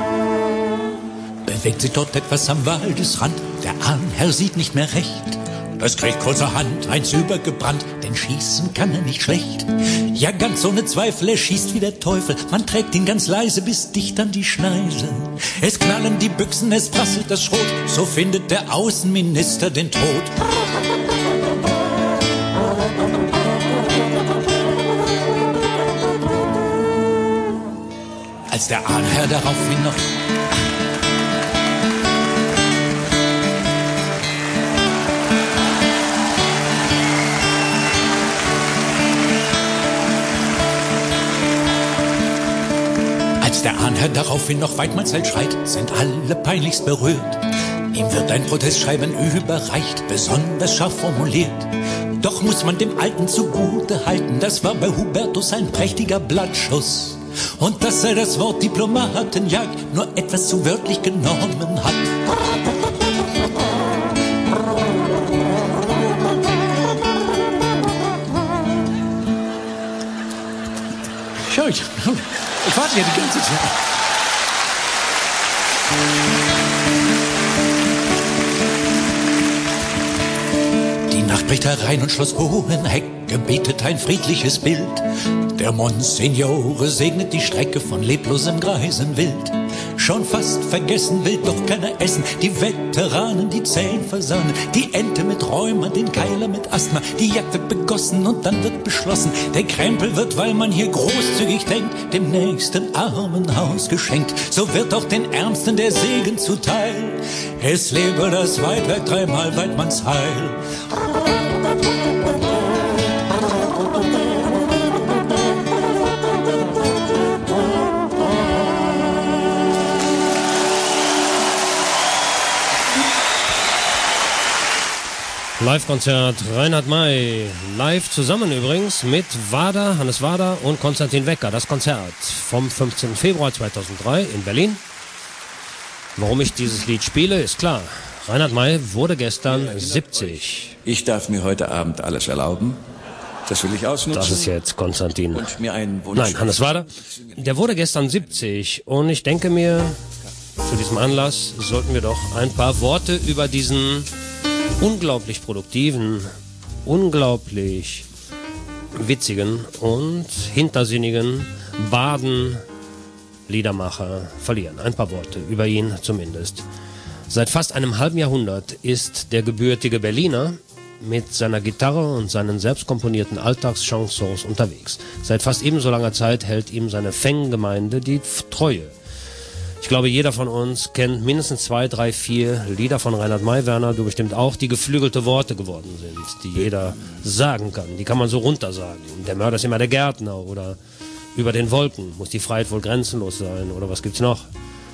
Bewegt sich dort etwas am Waldesrand. Der Ahnherr sieht nicht mehr recht. Es kriegt kurzerhand eins übergebrannt, denn schießen kann er nicht schlecht. Ja, ganz ohne Zweifel, er schießt wie der Teufel. Man trägt ihn ganz leise bis dicht an die Schneise. Es knallen die Büchsen, es prasselt das Schrot. So findet der Außenminister den Tod. Als der Ahnherr daraufhin noch... Als der Ahnherr daraufhin noch Weidmannsheld schreit, sind alle peinlichst berührt. Ihm wird ein Protestschreiben überreicht, besonders scharf formuliert. Doch muss man dem Alten zugute halten, das war bei Hubertus ein prächtiger Blattschuss. Und dass er das Wort Diplomatenjagd nur etwas zu wörtlich genommen hat. Schau ich, ich warte ja die ganze Zeit. Die Nacht bricht herein und Schloss Hohenhecke bietet ein friedliches Bild. Der Monsignore segnet die Strecke von leblosem Greisenwild. Schon fast vergessen will doch keiner essen. Die Veteranen, die Zähne versauen. Die Ente mit Rheuma, den Keiler mit Asthma. Die Jagd wird begossen und dann wird beschlossen. Der Krempel wird, weil man hier großzügig denkt, dem nächsten Armenhaus geschenkt. So wird auch den Ärmsten der Segen zuteil. Es lebe das Weidwerk dreimal Weidmannsheil.
Live-Konzert Reinhard May, live zusammen übrigens mit Wader, Hannes Wader und Konstantin Wecker. Das Konzert vom fünfzehnten Februar zweitausenddrei in Berlin. Warum ich dieses Lied spiele, ist klar. Reinhard May wurde gestern siebzig.
Ich darf mir heute Abend alles erlauben. Das will ich ausnutzen.
Das ist jetzt Konstantin.
Und mir einen Wunsch.
Nein, Hannes Wader. Der wurde gestern siebzig und ich denke mir, zu diesem Anlass sollten wir doch ein paar Worte über diesen unglaublich produktiven, unglaublich witzigen und hintersinnigen Baden-Liedermacher verlieren. Ein paar Worte über ihn zumindest. Seit fast einem halben Jahrhundert ist der gebürtige Berliner mit seiner Gitarre und seinen selbst komponierten Alltagschansons unterwegs. Seit fast ebenso langer Zeit hält ihm seine Fangemeinde die Treue. Ich glaube, jeder von uns kennt mindestens zwei, drei, vier Lieder von Reinhard May, Werner, du bestimmt auch, die geflügelte Worte geworden sind, die jeder sagen kann. Die kann man so runtersagen. Der Mörder ist immer der Gärtner oder über den Wolken muss die Freiheit wohl grenzenlos sein oder was gibt's noch?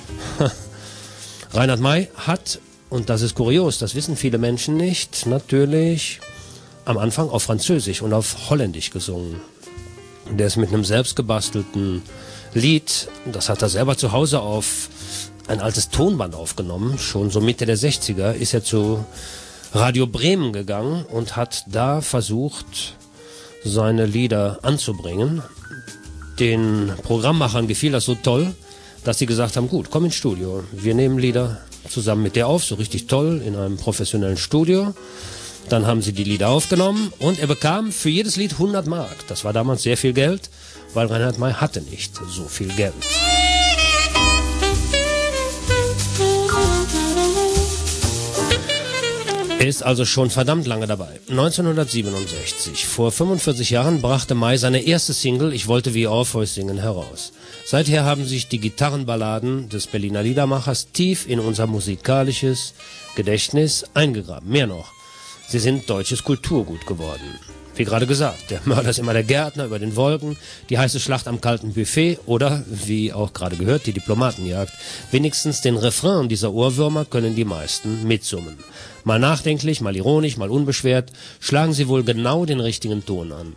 Reinhard May hat, und das ist kurios, das wissen viele Menschen nicht, natürlich am Anfang auf Französisch und auf Holländisch gesungen. Der ist mit einem selbstgebastelten Lied, das hat er selber zu Hause auf ein altes Tonband aufgenommen, schon so Mitte der sechziger ist er zu Radio Bremen gegangen und hat da versucht, seine Lieder anzubringen. Den Programmmachern gefiel das so toll, dass sie gesagt haben, gut, komm ins Studio, wir nehmen Lieder zusammen mit dir auf, so richtig toll, in einem professionellen Studio. Dann haben sie die Lieder aufgenommen und er bekam für jedes Lied hundert Mark. Das war damals sehr viel Geld, weil Reinhard May hatte nicht so viel Geld. Er ist also schon verdammt lange dabei. neunzehnhundertsiebenundsechzig, vor fünfundvierzig Jahren, brachte May seine erste Single Ich wollte wie Orpheus singen heraus. Seither haben sich die Gitarrenballaden des Berliner Liedermachers tief in unser musikalisches Gedächtnis eingegraben. Mehr noch, sie sind deutsches Kulturgut geworden. Wie gerade gesagt, der Mörder ist immer der Gärtner über den Wolken, die heiße Schlacht am kalten Buffet oder, wie auch gerade gehört, die Diplomatenjagd. Wenigstens den Refrain dieser Ohrwürmer können die meisten mitsummen. Mal nachdenklich, mal ironisch, mal unbeschwert, schlagen sie wohl genau den richtigen Ton an.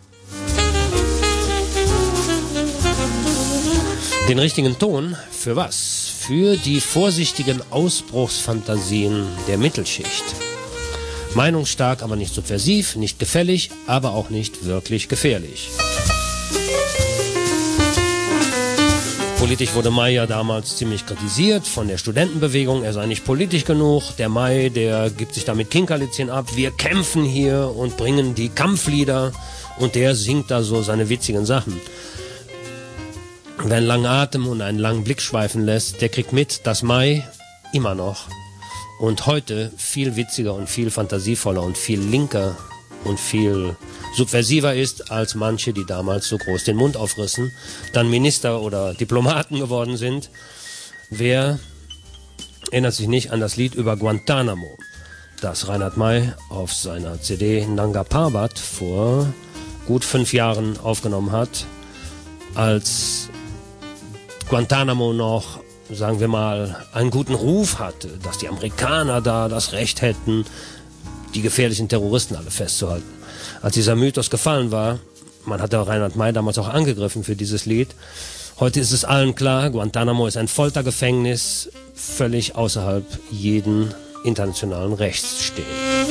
Den richtigen Ton? Für was? Für die vorsichtigen Ausbruchsfantasien der Mittelschicht. Meinungsstark, aber nicht subversiv, nicht gefällig, aber auch nicht wirklich gefährlich. Politisch wurde May ja damals ziemlich kritisiert von der Studentenbewegung. Er sei nicht politisch genug. Der May, der gibt sich da mit Kinkerlitzchen ab. Wir kämpfen hier und bringen die Kampflieder. Und der singt da so seine witzigen Sachen. Wer einen langen Atem und einen langen Blick schweifen lässt, der kriegt mit, dass May immer noch und heute viel witziger und viel fantasievoller und viel linker und viel subversiver ist als manche, die damals so groß den Mund aufrissen, dann Minister oder Diplomaten geworden sind. Wer erinnert sich nicht an das Lied über Guantanamo, das Reinhard May auf seiner C D Nanga Parbat vor gut fünf Jahren aufgenommen hat, als Guantanamo noch, sagen wir mal, einen guten Ruf hatte, dass die Amerikaner da das Recht hätten, die gefährlichen Terroristen alle festzuhalten. Als dieser Mythos gefallen war, man hatte Reinhard May damals auch angegriffen für dieses Lied, heute ist es allen klar, Guantanamo ist ein Foltergefängnis, völlig außerhalb jeden internationalen Rechts stehen.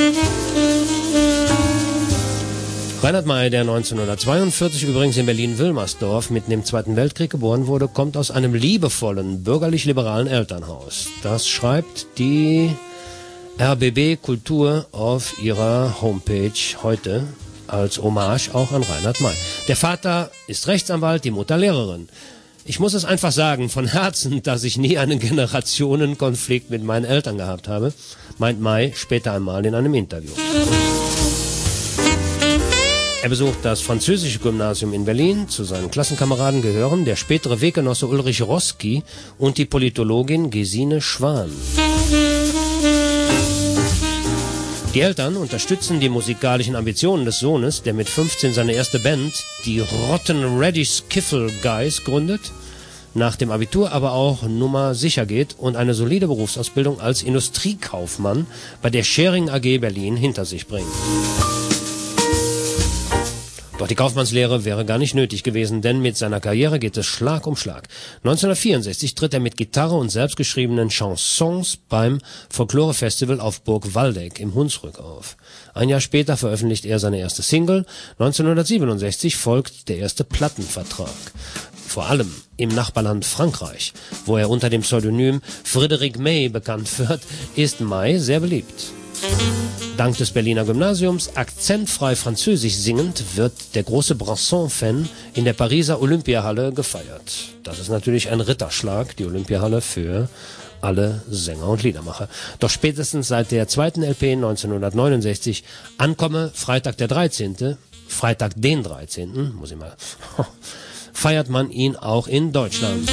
Reinhard May, der neunzehnhundertzweiundvierzig übrigens in Berlin-Wilmersdorf mitten im Zweiten Weltkrieg geboren wurde, kommt aus einem liebevollen, bürgerlich-liberalen Elternhaus. Das schreibt die R B B Kultur auf ihrer Homepage heute als Hommage auch an Reinhard May. Der Vater ist Rechtsanwalt, die Mutter Lehrerin. Ich muss es einfach sagen, von Herzen, dass ich nie einen Generationenkonflikt mit meinen Eltern gehabt habe, meint May später einmal in einem Interview. Er besucht das französische Gymnasium in Berlin. Zu seinen Klassenkameraden gehören der spätere Weggenosse Ulrich Roski und die Politologin Gesine Schwan. Die Eltern unterstützen die musikalischen Ambitionen des Sohnes, der mit fünfzehn seine erste Band, die Rotten Ready Skiffle Guys, gründet, nach dem Abitur aber auch Nummer sicher geht und eine solide Berufsausbildung als Industriekaufmann bei der Schering A G Berlin hinter sich bringt. Doch die Kaufmannslehre wäre gar nicht nötig gewesen, denn mit seiner Karriere geht es Schlag um Schlag. neunzehnhundertvierundsechzig tritt er mit Gitarre und selbstgeschriebenen Chansons beim Folklore-Festival auf Burg Waldeck im Hunsrück auf. Ein Jahr später veröffentlicht er seine erste Single. neunzehnhundertsiebenundsechzig folgt der erste Plattenvertrag. Vor allem im Nachbarland Frankreich, wo er unter dem Pseudonym Frédéric May bekannt wird, ist May sehr beliebt. Dank des Berliner Gymnasiums, akzentfrei Französisch singend, wird der große Brasson-Fan in der Pariser Olympiahalle gefeiert. Das ist natürlich ein Ritterschlag, die Olympiahalle, für alle Sänger und Liedermacher. Doch spätestens seit der zweiten L P neunzehnhundertneunundsechzig, Ankomme, Freitag der dreizehnte, Freitag den dreizehnten, muss ich mal, feiert man ihn auch in Deutschland.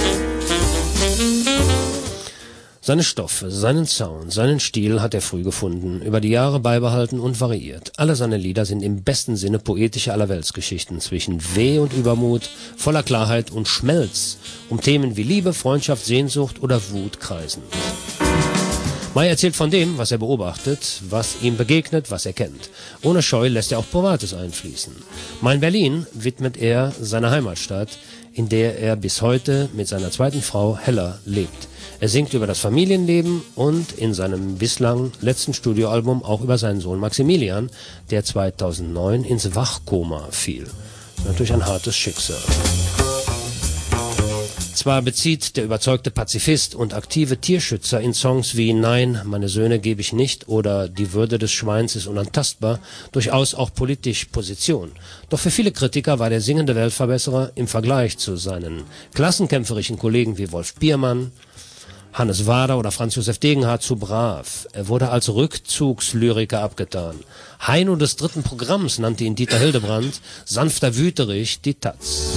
Seine Stoffe, seinen Sound, seinen Stil hat er früh gefunden, über die Jahre beibehalten und variiert. Alle seine Lieder sind im besten Sinne poetische Allerweltsgeschichten zwischen Weh und Übermut, voller Klarheit und Schmelz, um Themen wie Liebe, Freundschaft, Sehnsucht oder Wut kreisend. May erzählt von dem, was er beobachtet, was ihm begegnet, was er kennt. Ohne Scheu lässt er auch Privates einfließen. Mein Berlin widmet er seiner Heimatstadt, in der er bis heute mit seiner zweiten Frau Hella lebt. Er singt über das Familienleben und in seinem bislang letzten Studioalbum auch über seinen Sohn Maximilian, der zweitausendneun ins Wachkoma fiel. Natürlich ein hartes Schicksal. Zwar bezieht der überzeugte Pazifist und aktive Tierschützer in Songs wie Nein, meine Söhne gebe ich nicht oder Die Würde des Schweins ist unantastbar durchaus auch politisch Position. Doch für viele Kritiker war der singende Weltverbesserer im Vergleich zu seinen klassenkämpferischen Kollegen wie Wolf Biermann, Hannes Wader oder Franz Josef Degenhardt zu brav. Er wurde als Rückzugslyriker abgetan. Heino des dritten Programms nannte ihn Dieter Hildebrand, sanfter Wüterich die Taz.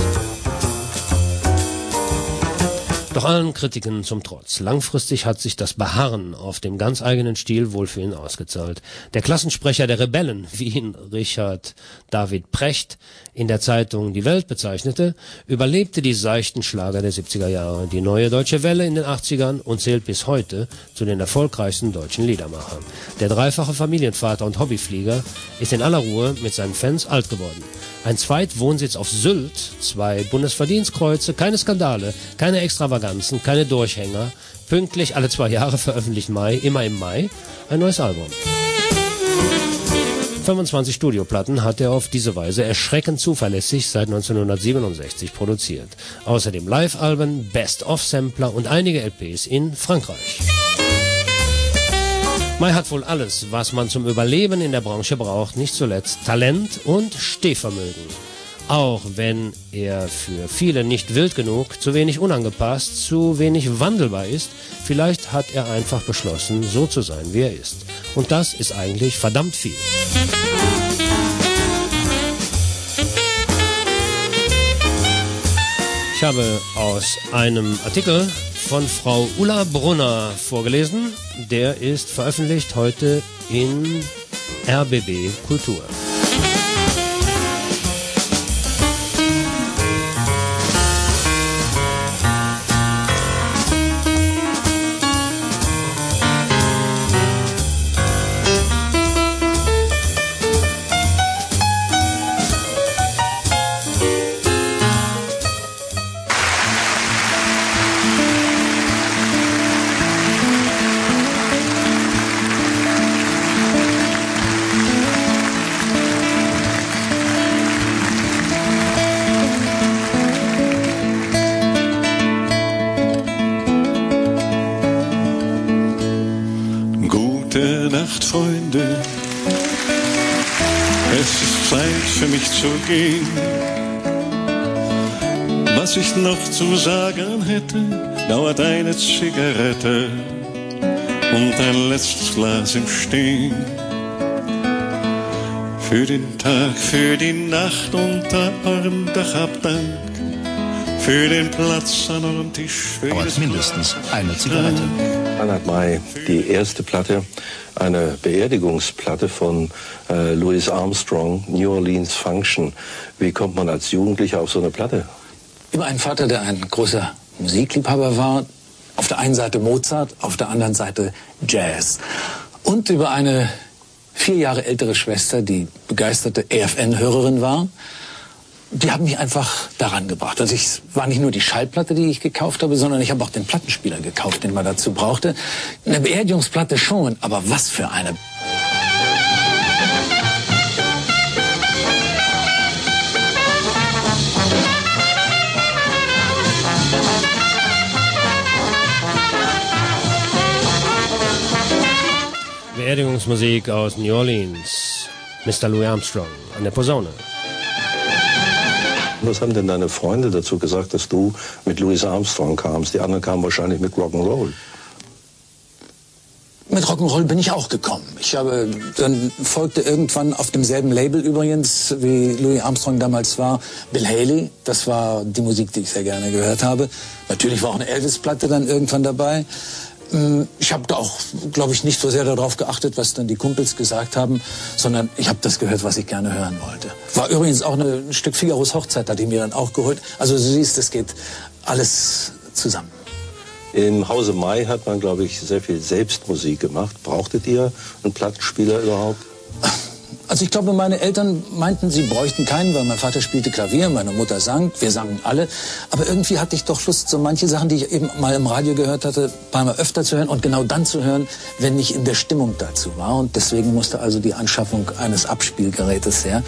Doch allen Kritiken zum Trotz. Langfristig hat sich das Beharren auf dem ganz eigenen Stil wohl für ihn ausgezahlt. Der Klassensprecher der Rebellen, wie ihn Richard David Precht in der Zeitung Die Welt bezeichnete, überlebte die seichten Schlager der siebziger Jahre, die neue deutsche Welle in den achtzigern und zählt bis heute zu den erfolgreichsten deutschen Liedermachern. Der dreifache Familienvater und Hobbyflieger ist in aller Ruhe mit seinen Fans alt geworden. Ein Zweitwohnsitz auf Sylt, zwei Bundesverdienstkreuze, keine Skandale, keine Extravaganzen, keine Durchhänger. Pünktlich alle zwei Jahre veröffentlicht May, immer im Mai, ein neues Album. fünfundzwanzig Studioplatten hat er auf diese Weise erschreckend zuverlässig seit neunzehnhundertsiebenundsechzig produziert. Außerdem Live-Alben, Best-of-Sampler und einige L Ps in Frankreich. May hat wohl alles, was man zum Überleben in der Branche braucht, nicht zuletzt Talent und Stehvermögen. Auch wenn er für viele nicht wild genug, zu wenig unangepasst, zu wenig wandelbar ist, vielleicht hat er einfach beschlossen, so zu sein, wie er ist. Und das ist eigentlich verdammt viel. Ich habe aus einem Artikel von Frau Ulla Brunner vorgelesen. Der ist veröffentlicht heute in R B B Kultur.
Freunde, es ist Zeit für mich zu gehen. Was ich noch zu sagen hätte, dauert eine Zigarette und ein letztes Glas im Stehen. Für den Tag, für die Nacht unter eurem Dach hab Dank. Für den Platz an eurem Tisch.
Aber mindestens eine Zigarette.
Reinhard May, die erste Platte, eine Beerdigungsplatte von äh, Louis Armstrong, New Orleans Function. Wie kommt man als Jugendlicher auf so eine Platte?
Über einen Vater, der ein großer Musikliebhaber war. Auf der einen Seite Mozart, auf der anderen Seite Jazz. Und über eine vier Jahre ältere Schwester, die begeisterte E F N-Hörerin war. Die haben mich einfach daran gebracht. Also ich war nicht nur die Schallplatte, die ich gekauft habe, sondern ich habe auch den Plattenspieler gekauft, den man dazu brauchte. Eine Beerdigungsplatte schon, aber was für eine.
Beerdigungsmusik aus New Orleans. Mister Louis Armstrong an der Posaune.
Was haben denn deine Freunde dazu gesagt, dass du mit Louis Armstrong kamst? Die anderen kamen wahrscheinlich mit Rock'n'Roll.
Mit Rock'n'Roll bin ich auch gekommen. Ich habe, dann folgte irgendwann auf demselben Label übrigens, wie Louis Armstrong damals war, Bill Haley. Das war die Musik, die ich sehr gerne gehört habe. Natürlich war auch eine Elvis-Platte dann irgendwann dabei. Ich habe da auch, glaube ich, nicht so sehr darauf geachtet, was dann die Kumpels gesagt haben, sondern ich habe das gehört, was ich gerne hören wollte. War übrigens auch eine, ein Stück Figaros Hochzeit, hat die mir dann auch geholt. Also du siehst, es geht alles zusammen.
Im Hause May hat man, glaube ich, sehr viel Selbstmusik gemacht. Brauchtet ihr einen Plattenspieler überhaupt?
Also ich glaube, meine Eltern meinten, sie bräuchten keinen, weil mein Vater spielte Klavier, meine Mutter sang, wir sangen alle. Aber irgendwie hatte ich doch Lust, so manche Sachen, die ich eben mal im Radio gehört hatte, mal öfter zu hören und genau dann zu hören, wenn ich in der Stimmung dazu war. Und deswegen musste also die Anschaffung eines Abspielgerätes her.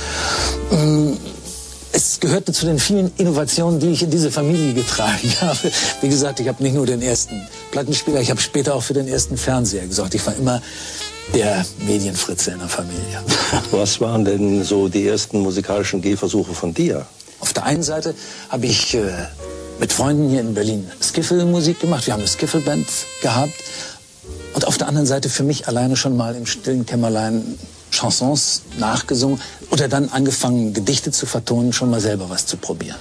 Es gehörte zu den vielen Innovationen, die ich in diese Familie getragen habe. Wie gesagt, ich habe nicht nur den ersten Plattenspieler, ich habe später auch für den ersten Fernseher gesorgt. Ich war immer der Medienfritze in der Familie.
Was waren denn so die ersten musikalischen Gehversuche von dir?
Auf der einen Seite habe ich äh, mit Freunden hier in Berlin Skiffle-Musik gemacht. Wir haben eine Skiffle-Band gehabt. Und auf der anderen Seite für mich alleine schon mal im stillen Kämmerlein Chansons nachgesungen. Oder dann angefangen, Gedichte zu vertonen, schon mal selber was zu probieren.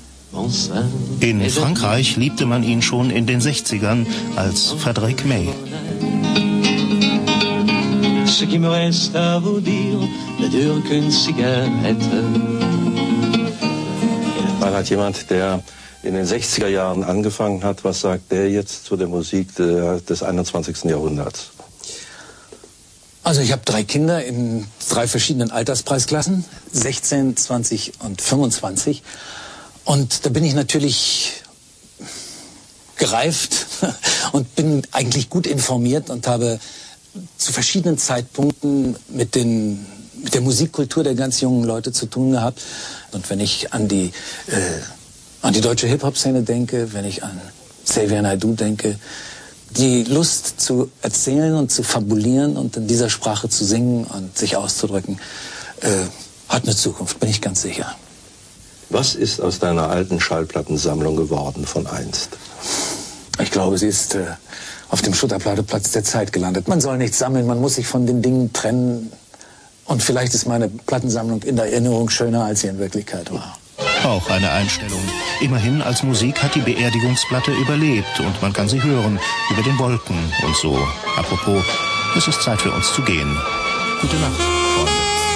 In Frankreich liebte man ihn schon in den sechzigern als Frédéric May.
Ce qui me reste à vous dire, ne dure qu'une cigarette.
Man hat jemand, der in den sechziger Jahren angefangen hat, was sagt der jetzt zu der Musik der, des einundzwanzigsten Jahrhunderts?
Also ich habe drei Kinder in drei verschiedenen Alterspreisklassen, sechzehn, zwanzig und fünfundzwanzig. Und da bin ich natürlich gereift und bin eigentlich gut informiert und habe zu verschiedenen Zeitpunkten mit den mit der Musikkultur der ganz jungen Leute zu tun gehabt. Und wenn ich an die, äh, an die deutsche Hip-Hop-Szene denke, wenn ich an Xavier Naidoo denke, die Lust zu erzählen und zu fabulieren und in dieser Sprache zu singen und sich auszudrücken, äh, hat eine Zukunft, bin ich ganz sicher.
Was ist aus deiner alten Schallplattensammlung geworden von einst?
Ich glaube, sie ist äh, auf dem Schutterplateplatz der Zeit gelandet. Man soll nichts sammeln, man muss sich von den Dingen trennen. Und vielleicht ist meine Plattensammlung in der Erinnerung schöner, als sie in Wirklichkeit war.
Auch eine Einstellung. Immerhin als Musik hat die Beerdigungsplatte überlebt und man kann sie hören über den Wolken und so. Apropos, es ist Zeit für uns zu gehen. Gute Nacht, Freunde.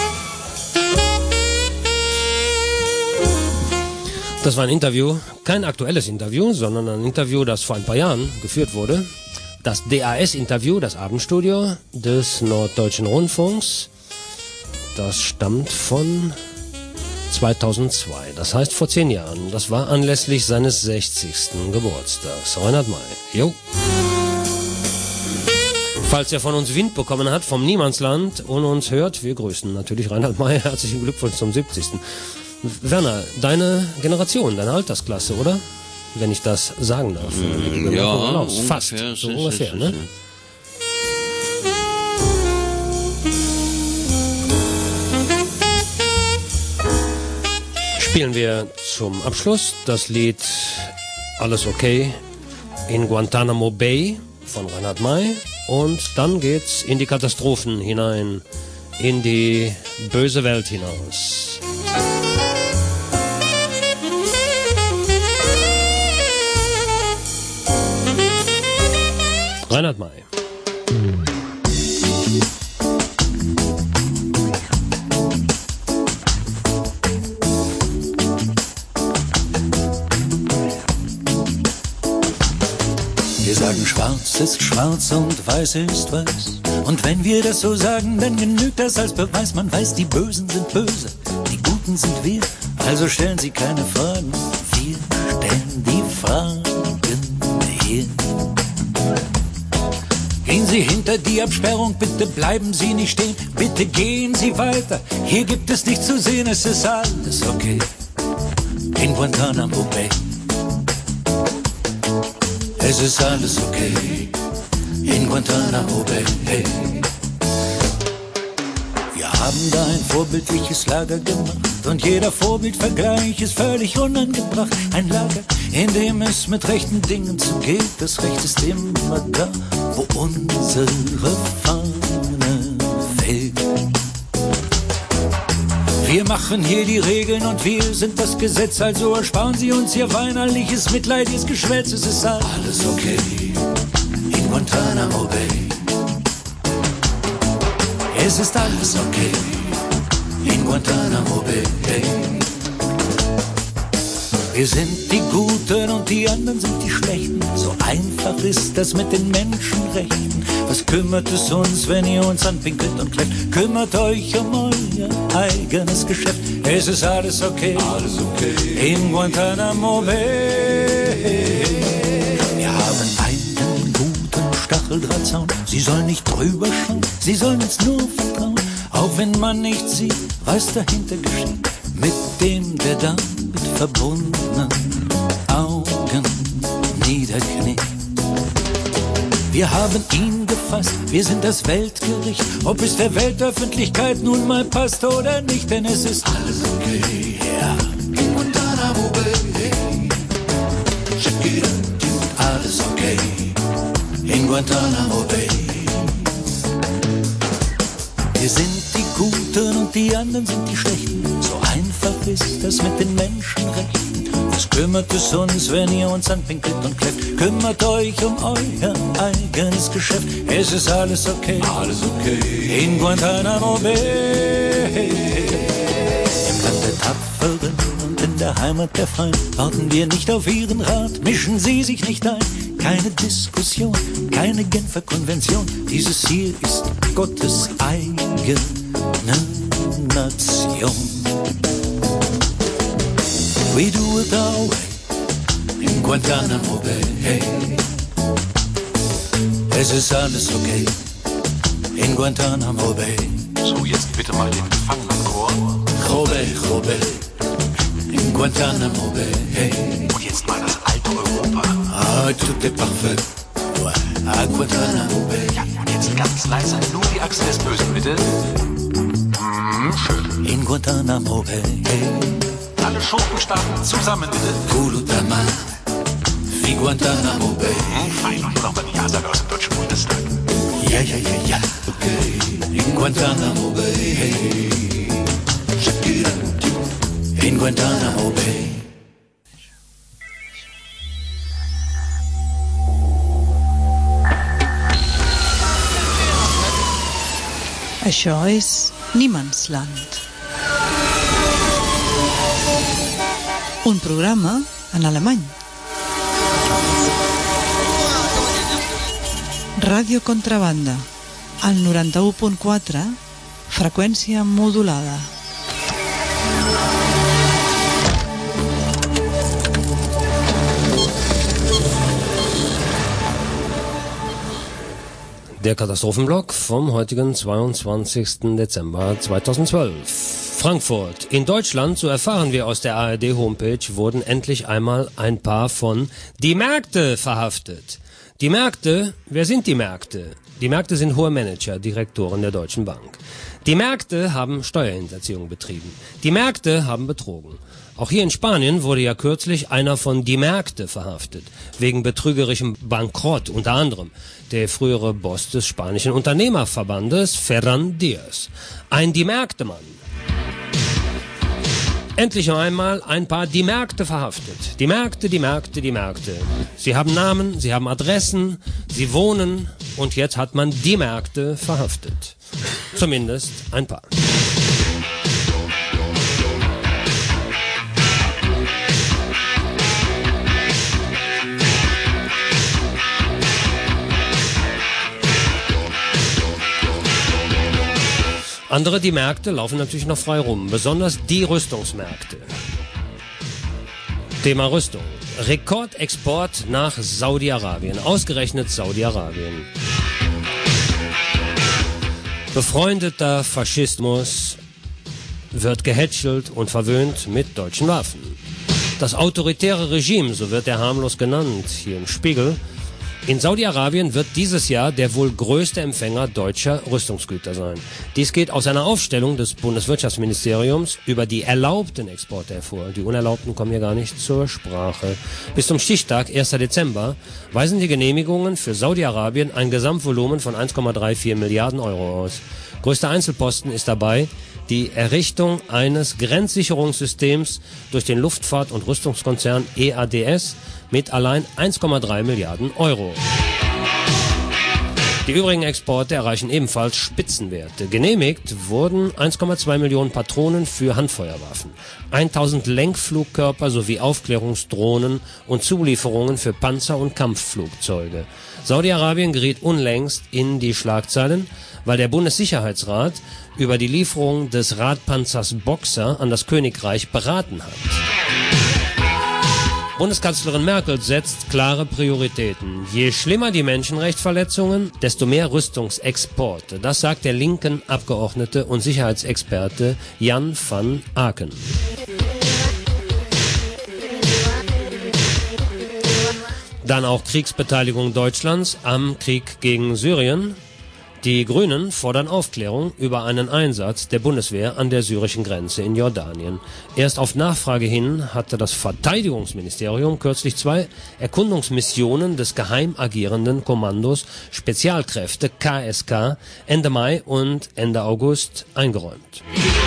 Das war ein Interview, kein aktuelles Interview, sondern ein Interview, das vor ein paar Jahren geführt wurde. Das D A S-Interview, das Abendstudio des Norddeutschen Rundfunks. Das stammt von zweitausendzwei, das heißt vor zehn Jahren. Das war anlässlich seines sechzigsten Geburtstags. Reinhard May. Jo. Falls er von uns Wind bekommen hat vom Niemandsland und uns hört, wir grüßen natürlich Reinhard May. Herzlichen Glückwunsch zum siebzigsten Werner, deine Generation, deine Altersklasse, oder? Wenn ich das sagen darf.
Mm, ja,
fast.
Ungefähr,
so ungefähr, ne? Spielen wir zum Abschluss das Lied Alles okay in Guantanamo Bay von Reinhard May und dann geht's in die Katastrophen hinein, in die böse Welt hinaus. Reinhard May.
Wir sagen, schwarz ist schwarz und weiß ist weiß. Und wenn wir das so sagen, dann genügt das als Beweis. Man weiß, die Bösen sind böse, die Guten sind wir. Also stellen Sie keine Fragen, wir stellen die Fragen hier. Gehen Sie hinter die Absperrung, bitte bleiben Sie nicht stehen. Bitte gehen Sie weiter, hier gibt es nichts zu sehen. Es ist alles okay in Guantanamo Bay. Es ist alles okay in Guantanamo Bay. Hey. Wir haben da ein vorbildliches Lager gemacht und jeder Vorbildvergleich ist völlig unangebracht. Ein Lager, in dem es mit rechten Dingen zugeht. Das Recht ist immer da, wo unsere Fahne fehlt. Wir machen hier die Regeln und wir sind das Gesetz, also ersparen Sie uns Ihr weinerliches Mitleid, Ihr Geschwätz. Es ist alles okay in Guantanamo Bay. Es ist alles okay in Guantanamo Bay. Wir sind die Guten und die anderen sind die Schlechten. So einfach ist das mit den Menschenrechten. Was kümmert es uns, wenn ihr uns anpinkelt und kläfft? Kümmert euch um euer eigenes Geschäft. Es ist alles okay, alles okay in Guantanamo Bay. Wir haben einen guten Stacheldrahtzaun. Sie sollen nicht drüber schauen, sie sollen uns nur vertrauen. Auch wenn man nicht sieht, was dahinter geschieht. Mit dem, der damit verbundenen Augen niederkniet. Wir haben ihn gefasst, wir sind das Weltgericht. Ob es der Weltöffentlichkeit nun mal passt oder nicht, denn es ist alles okay. Ja, in Guantanamo Bay. Alles okay in Guantanamo Bay. Wir sind die Guten und die anderen sind die Schlechten. So einfach ist das mit den Menschenrechten. Was kümmert es uns, wenn ihr uns anpinkelt und kläfft? Kümmert euch um euer eigenes Geschäft. Es ist alles okay, alles okay in Guantanamo Bay. Im Land der Tapferen und in der Heimat der Freien warten wir nicht auf Ihren Rat. Mischen Sie sich nicht ein. Keine Diskussion, keine Genfer Konvention. Dieses hier ist Gottes eigene Nation. We do it our way in Guantanamo Bay. Hey. Es ist alles okay in Guantanamo Bay.
So, jetzt bitte mal den Gefangenenchor.
Jobe, Jobe, in Guantanamo Bay. Hey.
Und jetzt mal das alte Europa.
Ah, tout est parfait. Ouais, à Guantanamo Bay.
Ja, und jetzt ganz leise, nur die Achse des Bösen, bitte. Hm, schön.
In Guantanamo Bay. Hey.
Alle Schurkenstaaten zusammen, bitte.
Kulutama, wie Guantanamo Bay.
Hm, fein, und noch mal die Ja-Sager aus dem Deutschen Bundestag.
Ja, ja, ja, ja, okay. In Guantanamo Bay. Hey. Shakira, in Guantanamo Bay.
Això és Niemandsland. Un programa en alemany. Ràdio Contrabanda, al noranta-u punt quatre, freqüència modulada.
Der Katastrophenblock vom heutigen zweiundzwanzigsten Dezember zweitausendzwölf. Frankfurt. In Deutschland, so erfahren wir aus der A R D-Homepage, wurden endlich einmal ein paar von Die Märkte verhaftet. Die Märkte, wer sind die Märkte? Die Märkte sind hohe Manager, Direktoren der Deutschen Bank. Die Märkte haben Steuerhinterziehung betrieben. Die Märkte haben betrogen. Auch hier in Spanien wurde ja kürzlich einer von Die Märkte verhaftet, wegen betrügerischem Bankrott, unter anderem der frühere Boss des spanischen Unternehmerverbandes, Ferran Diaz. Ein Die Märkte-Mann. Endlich noch einmal ein paar Die Märkte verhaftet. Die Märkte, die Märkte, die Märkte. Sie haben Namen, sie haben Adressen, sie wohnen und jetzt hat man Die Märkte verhaftet. Zumindest ein paar. Andere, die Märkte, laufen natürlich noch frei rum, besonders die Rüstungsmärkte. Thema Rüstung. Rekordexport nach Saudi-Arabien, ausgerechnet Saudi-Arabien. Befreundeter Faschismus wird gehätschelt und verwöhnt mit deutschen Waffen. Das autoritäre Regime, so wird er harmlos genannt, hier im Spiegel. In Saudi-Arabien wird dieses Jahr der wohl größte Empfänger deutscher Rüstungsgüter sein. Dies geht aus einer Aufstellung des Bundeswirtschaftsministeriums über die erlaubten Exporte hervor. Die unerlaubten kommen hier gar nicht zur Sprache. Bis zum Stichtag, ersten Dezember, weisen die Genehmigungen für Saudi-Arabien ein Gesamtvolumen von eins Komma vierunddreißig Milliarden Euro aus. Größter Einzelposten ist dabei die Errichtung eines Grenzsicherungssystems durch den Luftfahrt- und Rüstungskonzern E A D S mit allein eins Komma drei Milliarden Euro. Die übrigen Exporte erreichen ebenfalls Spitzenwerte. Genehmigt wurden eins Komma zwei Millionen Patronen für Handfeuerwaffen, tausend Lenkflugkörper sowie Aufklärungsdrohnen und Zulieferungen für Panzer- und Kampfflugzeuge. Saudi-Arabien geriet unlängst in die Schlagzeilen, weil der Bundessicherheitsrat über die Lieferung des Radpanzers Boxer an das Königreich beraten hat. Bundeskanzlerin Merkel setzt klare Prioritäten. Je schlimmer die Menschenrechtsverletzungen, desto mehr Rüstungsexporte. Das sagt der linken Abgeordnete und Sicherheitsexperte Jan van Aken. Dann auch Kriegsbeteiligung Deutschlands am Krieg gegen Syrien. Die Grünen fordern Aufklärung über einen Einsatz der Bundeswehr an der syrischen Grenze in Jordanien. Erst auf Nachfrage hin hatte das Verteidigungsministerium kürzlich zwei Erkundungsmissionen des geheim agierenden Kommandos Spezialkräfte K S K Ende Mai und Ende August eingeräumt.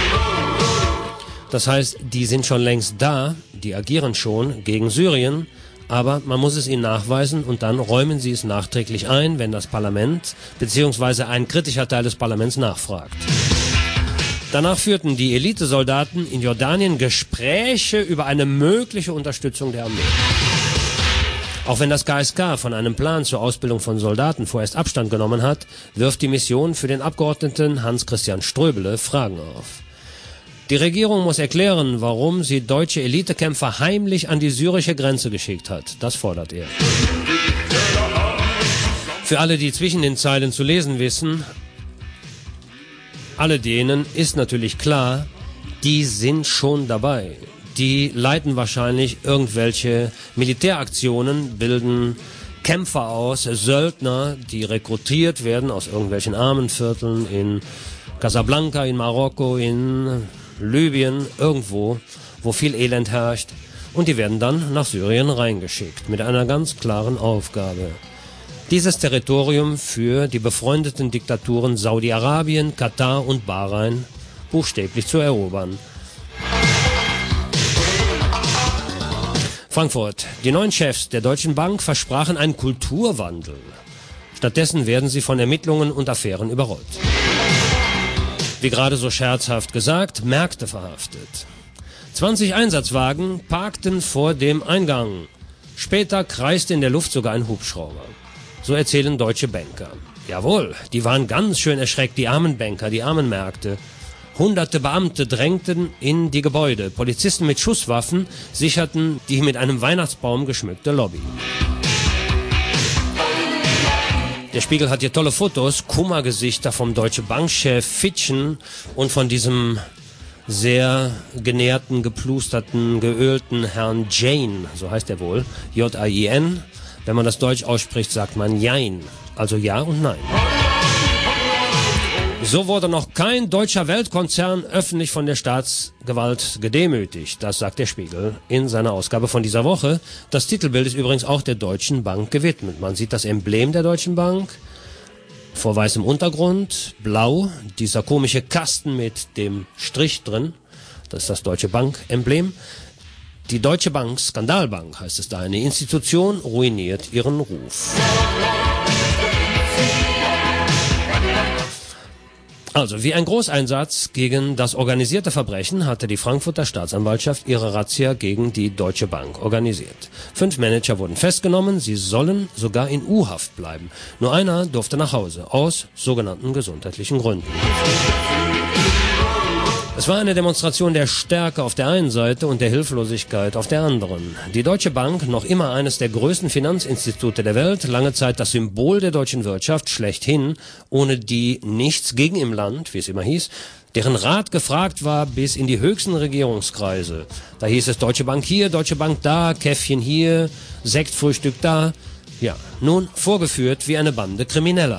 Das heißt, die sind schon längst da, die agieren schon gegen Syrien, aber man muss es ihnen nachweisen und dann räumen sie es nachträglich ein, wenn das Parlament bzw. ein kritischer Teil des Parlaments nachfragt. Danach führten die Elitesoldaten in Jordanien Gespräche über eine mögliche Unterstützung der Armee. Auch wenn das K S K von einem Plan zur Ausbildung von Soldaten vorerst Abstand genommen hat, wirft die Mission für den Abgeordneten Hans-Christian Ströbele Fragen auf. Die Regierung muss erklären, warum sie deutsche Elitekämpfer heimlich an die syrische Grenze geschickt hat. Das fordert er. Für alle, die zwischen den Zeilen zu lesen wissen, Alle denen ist natürlich klar, die sind schon dabei. Die leiten wahrscheinlich irgendwelche Militäraktionen, bilden Kämpfer aus, Söldner, die rekrutiert werden aus irgendwelchen Armenvierteln in Casablanca, in Marokko, in Libyen, irgendwo, wo viel Elend herrscht. Und die werden dann nach Syrien reingeschickt mit einer ganz klaren Aufgabe. Dieses Territorium für die befreundeten Diktaturen Saudi-Arabien, Katar und Bahrain buchstäblich zu erobern. Frankfurt. Die neuen Chefs der Deutschen Bank versprachen einen Kulturwandel. Stattdessen werden sie von Ermittlungen und Affären überrollt. Wie gerade so scherzhaft gesagt, Märkte verhaftet. zwanzig Einsatzwagen parkten vor dem Eingang. Später kreiste in der Luft sogar ein Hubschrauber. So erzählen deutsche Banker. Jawohl, die waren ganz schön erschreckt, die armen Banker, die armen Märkte. Hunderte Beamte drängten in die Gebäude. Polizisten mit Schusswaffen sicherten die mit einem Weihnachtsbaum geschmückte Lobby. Der Spiegel hat hier tolle Fotos, Kummergesichter vom Deutsche Bank-Chef Fitchen und von diesem sehr genährten, geplusterten, geölten Herrn Jain, so heißt er wohl, J A I N. Wenn man das Deutsch ausspricht, sagt man Jein, also ja und nein. So wurde noch kein deutscher Weltkonzern öffentlich von der Staatsgewalt gedemütigt. Das sagt der Spiegel in seiner Ausgabe von dieser Woche. Das Titelbild ist übrigens auch der Deutschen Bank gewidmet. Man sieht das Emblem der Deutschen Bank vor weißem Untergrund, blau, dieser komische Kasten mit dem Strich drin. Das ist das Deutsche Bank-Emblem. Die Deutsche Bank, Skandalbank heißt es da, eine Institution ruiniert ihren Ruf. Also, wie ein Großeinsatz gegen das organisierte Verbrechen hatte die Frankfurter Staatsanwaltschaft ihre Razzia gegen die Deutsche Bank organisiert. Fünf Manager wurden festgenommen, sie sollen sogar in U-Haft bleiben. Nur einer durfte nach Hause, aus sogenannten gesundheitlichen Gründen. Es war eine Demonstration der Stärke auf der einen Seite und der Hilflosigkeit auf der anderen. Die Deutsche Bank, noch immer eines der größten Finanzinstitute der Welt, lange Zeit das Symbol der deutschen Wirtschaft schlechthin, ohne die nichts ging im Land, wie es immer hieß, deren Rat gefragt war bis in die höchsten Regierungskreise. Da hieß es Deutsche Bank hier, Deutsche Bank da, Käffchen hier, Sektfrühstück da. Ja, nun vorgeführt wie eine Bande Krimineller.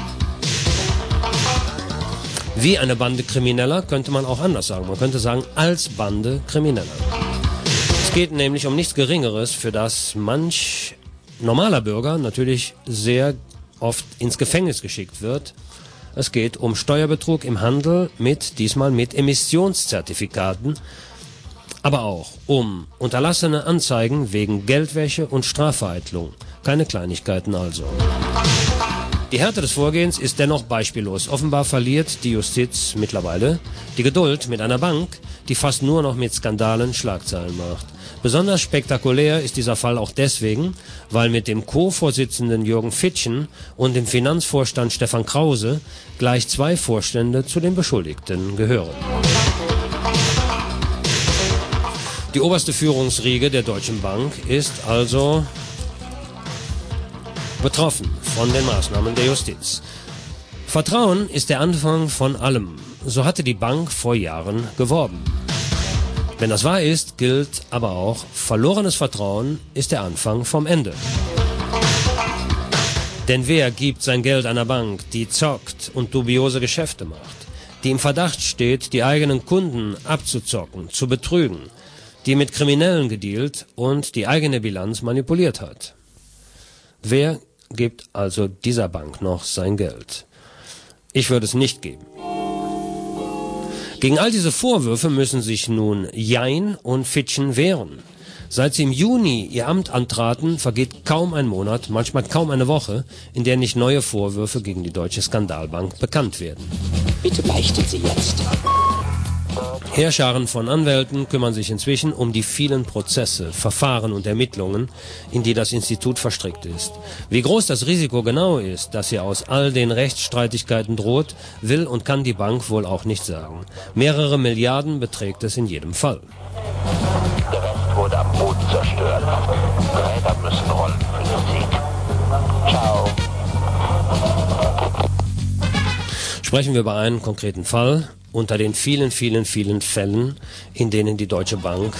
Wie eine Bande Krimineller könnte man auch anders sagen. Man könnte sagen, als Bande Krimineller. Es geht nämlich um nichts Geringeres, für das manch normaler Bürger natürlich sehr oft ins Gefängnis geschickt wird. Es geht um Steuerbetrug im Handel mit, diesmal mit Emissionszertifikaten, aber auch um unterlassene Anzeigen wegen Geldwäsche und Strafvereitlung. Keine Kleinigkeiten also. Die Härte des Vorgehens ist dennoch beispiellos. Offenbar verliert die Justiz mittlerweile die Geduld mit einer Bank, die fast nur noch mit Skandalen Schlagzeilen macht. Besonders spektakulär ist dieser Fall auch deswegen, weil mit dem Co-Vorsitzenden Jürgen Fitchen und dem Finanzvorstand Stefan Krause gleich zwei Vorstände zu den Beschuldigten gehören. Die oberste Führungsriege der Deutschen Bank ist also betroffen von den Maßnahmen der Justiz. Vertrauen ist der Anfang von allem. So hatte die Bank vor Jahren geworben. Wenn das wahr ist, gilt aber auch, verlorenes Vertrauen ist der Anfang vom Ende. Denn wer gibt sein Geld einer Bank, die zockt und dubiose Geschäfte macht, die im Verdacht steht, die eigenen Kunden abzuzocken, zu betrügen, die mit Kriminellen gedealt und die eigene Bilanz manipuliert hat? Wer gibt also dieser Bank noch sein Geld? Ich würde es nicht geben. Gegen all diese Vorwürfe müssen sich nun Jein und Fitchen wehren. Seit sie im Juni ihr Amt antraten, vergeht kaum ein Monat, manchmal kaum eine Woche, in der nicht neue Vorwürfe gegen die Deutsche Skandalbank bekannt werden.
Bitte beichten Sie jetzt.
Heerscharen von Anwälten kümmern sich inzwischen um die vielen Prozesse, Verfahren und Ermittlungen, in die das Institut verstrickt ist. Wie groß das Risiko genau ist, das hier aus all den Rechtsstreitigkeiten droht, will und kann die Bank wohl auch nicht sagen. Mehrere Milliarden beträgt es in jedem Fall.
Der Rest wurde am Boden zerstört. Räder müssen rollen für die Musik. Ciao.
Sprechen wir über einen konkreten Fall unter den vielen, vielen, vielen Fällen, in denen die Deutsche Bank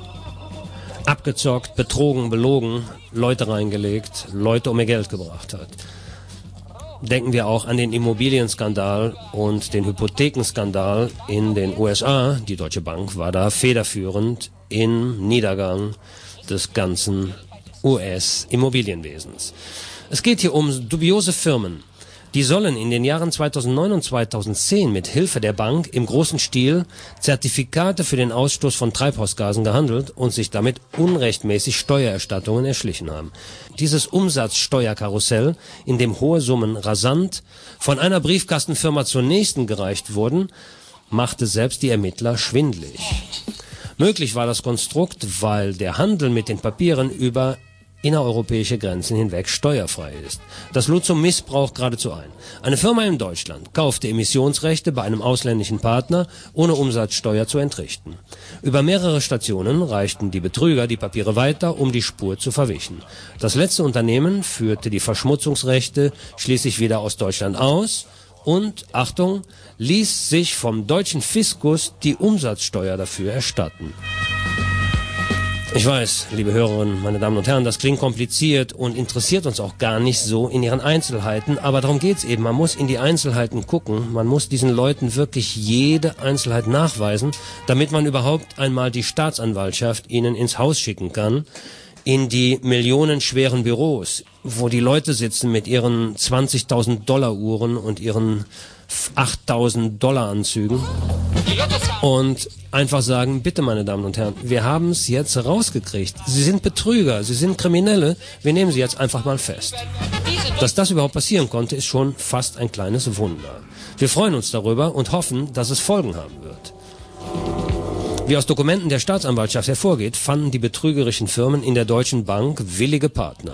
abgezockt, betrogen, belogen, Leute reingelegt, Leute um ihr Geld gebracht hat. Denken wir auch an den Immobilienskandal und den Hypothekenskandal in den U S A. Die Deutsche Bank war da federführend im Niedergang des ganzen U S-Immobilienwesens. Es geht hier um dubiose Firmen. Die sollen in den Jahren zweitausendneun und zweitausendzehn mit Hilfe der Bank im großen Stil Zertifikate für den Ausstoß von Treibhausgasen gehandelt und sich damit unrechtmäßig Steuererstattungen erschlichen haben. Dieses Umsatzsteuerkarussell, in dem hohe Summen rasant von einer Briefkastenfirma zur nächsten gereicht wurden, machte selbst die Ermittler schwindlig. Möglich war das Konstrukt, weil der Handel mit den Papieren über innereuropäische Grenzen hinweg steuerfrei ist. Das lud zum Missbrauch geradezu ein. Eine Firma in Deutschland kaufte Emissionsrechte bei einem ausländischen Partner, ohne Umsatzsteuer zu entrichten. Über mehrere Stationen reichten die Betrüger die Papiere weiter, um die Spur zu verwischen. Das letzte Unternehmen führte die Verschmutzungsrechte schließlich wieder aus Deutschland aus und, Achtung, ließ sich vom deutschen Fiskus die Umsatzsteuer dafür erstatten. Ich weiß, liebe Hörerinnen, meine Damen und Herren, das klingt kompliziert und interessiert uns auch gar nicht so in ihren Einzelheiten, aber darum geht's eben. Man muss in die Einzelheiten gucken, man muss diesen Leuten wirklich jede Einzelheit nachweisen, damit man überhaupt einmal die Staatsanwaltschaft ihnen ins Haus schicken kann, in die millionenschweren Büros, wo die Leute sitzen mit ihren zwanzigtausend Dollar Uhren und ihren achttausend Dollar Anzügen und einfach sagen, bitte meine Damen und Herren, wir haben es jetzt rausgekriegt. Sie sind Betrüger, Sie sind Kriminelle, wir nehmen Sie jetzt einfach mal fest. Dass das überhaupt passieren konnte, ist schon fast ein kleines Wunder. Wir freuen uns darüber und hoffen, dass es Folgen haben wird. Wie aus Dokumenten der Staatsanwaltschaft hervorgeht, fanden die betrügerischen Firmen in der Deutschen Bank willige Partner.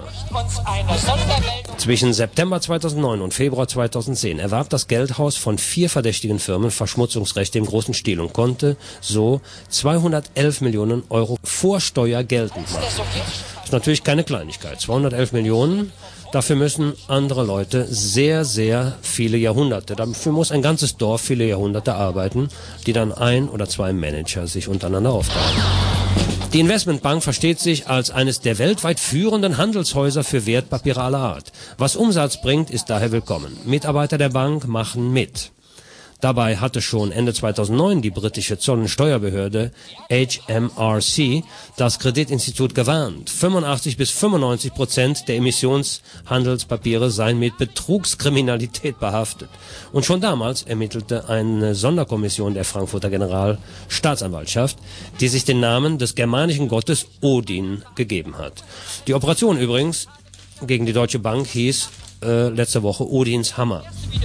Zwischen September zweitausendneun und Februar zweitausendzehn erwarb das Geldhaus von vier verdächtigen Firmen Verschmutzungsrechte im großen Stil und konnte so zweihundertelf Millionen Euro vor Steuer geltend machen. Das ist natürlich keine Kleinigkeit. zweihundertelf Millionen, dafür müssen andere Leute sehr, sehr viele Jahrhunderte, dafür muss ein ganzes Dorf viele Jahrhunderte arbeiten, die dann ein oder zwei Manager sich untereinander aufteilen. Die Investmentbank versteht sich als eines der weltweit führenden Handelshäuser für Wertpapiere aller Art. Was Umsatz bringt, ist daher willkommen. Mitarbeiter der Bank machen mit. Dabei hatte schon Ende zweitausendneun die britische Zoll- und Steuerbehörde H M R C das Kreditinstitut gewarnt. fünfundachtzig bis fünfundneunzig Prozent der Emissionshandelspapiere seien mit Betrugskriminalität behaftet. Und schon damals ermittelte eine Sonderkommission der Frankfurter Generalstaatsanwaltschaft, die sich den Namen des germanischen Gottes Odin gegeben hat. Die Operation übrigens gegen die Deutsche Bank hieß Äh, letzte Woche Odins Hammer.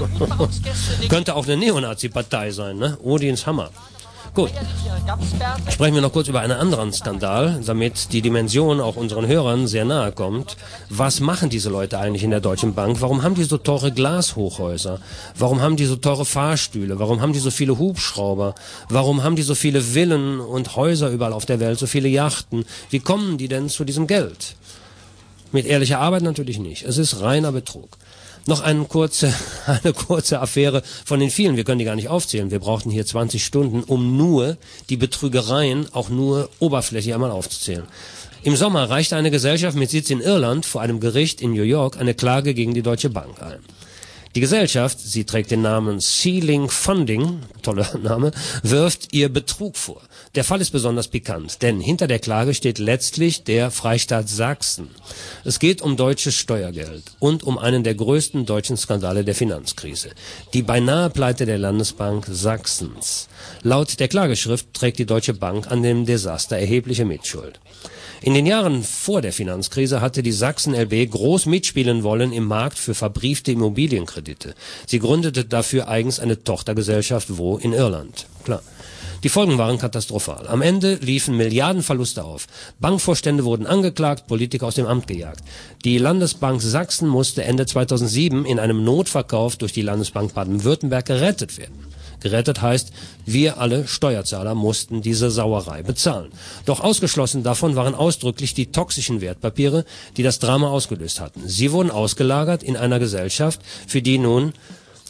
Könnte auch eine Neonazi-Partei sein, ne? Odins Hammer. Gut. Sprechen wir noch kurz über einen anderen Skandal, damit die Dimension auch unseren Hörern sehr nahe kommt. Was machen diese Leute eigentlich in der Deutschen Bank? Warum haben die so teure Glashochhäuser? Warum haben die so teure Fahrstühle? Warum haben die so viele Hubschrauber? Warum haben die so viele Villen und Häuser überall auf der Welt, so viele Yachten? Wie kommen die denn zu diesem Geld? Mit ehrlicher Arbeit natürlich nicht. Es ist reiner Betrug. Noch eine kurze, eine kurze Affäre von den vielen. Wir können die gar nicht aufzählen. Wir brauchten hier zwanzig Stunden, um nur die Betrügereien auch nur oberflächlich einmal aufzuzählen. Im Sommer reichte eine Gesellschaft mit Sitz in Irland vor einem Gericht in New York eine Klage gegen die Deutsche Bank ein. Die Gesellschaft, sie trägt den Namen Sealing Funding, toller Name, wirft ihr Betrug vor. Der Fall ist besonders pikant, denn hinter der Klage steht letztlich der Freistaat Sachsen. Es geht um deutsches Steuergeld und um einen der größten deutschen Skandale der Finanzkrise. Die beinahe Pleite der Landesbank Sachsens. Laut der Klageschrift trägt die Deutsche Bank an dem Desaster erhebliche Mitschuld. In den Jahren vor der Finanzkrise hatte die Sachsen L B groß mitspielen wollen im Markt für verbriefte Immobilienkredite. Sie gründete dafür eigens eine Tochtergesellschaft, wo? In Irland. Klar. Die Folgen waren katastrophal. Am Ende liefen Milliardenverluste auf. Bankvorstände wurden angeklagt, Politiker aus dem Amt gejagt. Die Landesbank Sachsen musste Ende zweitausendsieben in einem Notverkauf durch die Landesbank Baden-Württemberg gerettet werden. Gerettet heißt, wir alle Steuerzahler mussten diese Sauerei bezahlen. Doch ausgeschlossen davon waren ausdrücklich die toxischen Wertpapiere, die das Drama ausgelöst hatten. Sie wurden ausgelagert in einer Gesellschaft, für die nun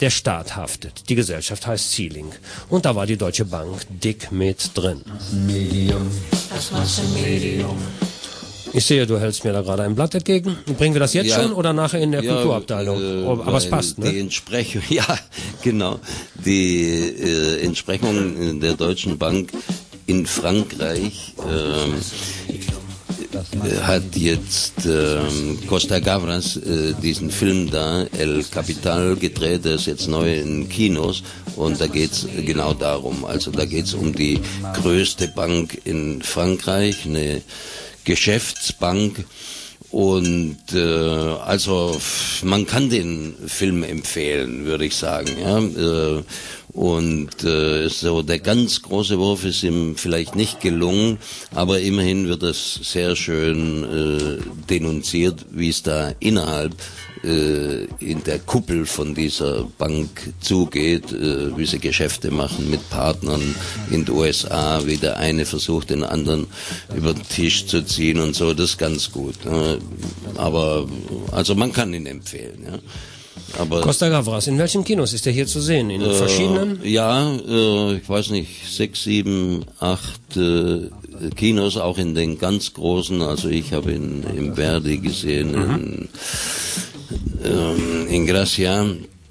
Der Staat haftet, die Gesellschaft heißt Sealing. Und da war die Deutsche Bank dick mit drin.
Medium, das Massenmedium.
Ich sehe, du hältst mir da gerade ein Blatt entgegen. Bringen wir das jetzt ja, schon oder nachher in der ja, Kulturabteilung? Äh, Aber es passt, ne?
Die Entsprechung, ja, genau. Die äh, Entsprechung der Deutschen Bank in Frankreich äh, hat jetzt äh, Costa Gavras äh, diesen Film da, El Capital, gedreht, der ist jetzt neu in Kinos. Und da geht's genau darum. Also da geht's um die größte Bank in Frankreich, eine Geschäftsbank, und äh, also man kann den Film empfehlen, würde ich sagen, ja. Äh, und äh, so der ganz große Wurf ist ihm vielleicht nicht gelungen, aber immerhin wird das sehr schön äh, denunziert, wie es da innerhalb äh, in der Kuppel von dieser Bank zugeht, äh, wie sie Geschäfte machen mit Partnern in den U S A, wie der eine versucht, den anderen über den Tisch zu ziehen und so, das ist ganz gut. Äh, aber also man kann ihn empfehlen, ja. Aber,
Costa Gavras, in welchen Kinos ist er hier zu sehen? In äh, verschiedenen?
Ja, äh, ich weiß nicht, sechs, sieben, acht äh, Kinos, auch in den ganz großen. Also ich habe ihn im Verdi gesehen, mhm. in, ähm, in Gracia.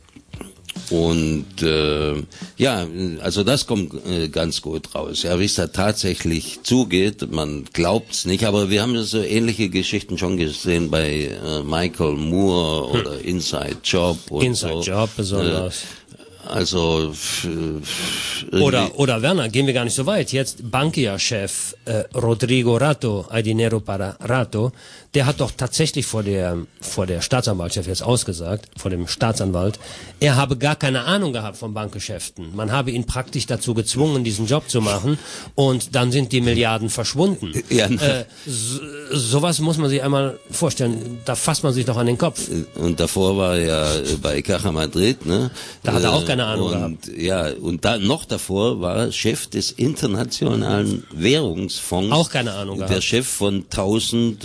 Und äh, ja, also das kommt äh, ganz gut raus. Ja, wie es da tatsächlich zugeht, man glaubt's nicht, aber wir haben ja so ähnliche Geschichten schon gesehen bei äh, Michael Moore oder hm. Inside Job. Und
Inside
so.
Job besonders.
Äh, Also
äh, oder oder Werner, gehen wir gar nicht so weit. Jetzt Bankia-Chef äh, Rodrigo Rato, hay dinero para Rato, der hat doch tatsächlich vor der vor der Staatsanwaltschaft jetzt ausgesagt, vor dem Staatsanwalt, er habe gar keine Ahnung gehabt von Bankgeschäften. Man habe ihn praktisch dazu gezwungen, diesen Job zu machen, und dann sind die Milliarden verschwunden. Ja, äh, so, sowas muss man sich einmal vorstellen. Da fasst man sich doch an den Kopf.
Und davor war er ja bei Caja Madrid, ne?
Da hat er auch keine Ahnung
und,
gehabt.
Ja, und da, noch davor war er Chef des Internationalen Währungsfonds.
Auch keine Ahnung
der
gehabt.
Der Chef von tausend äh,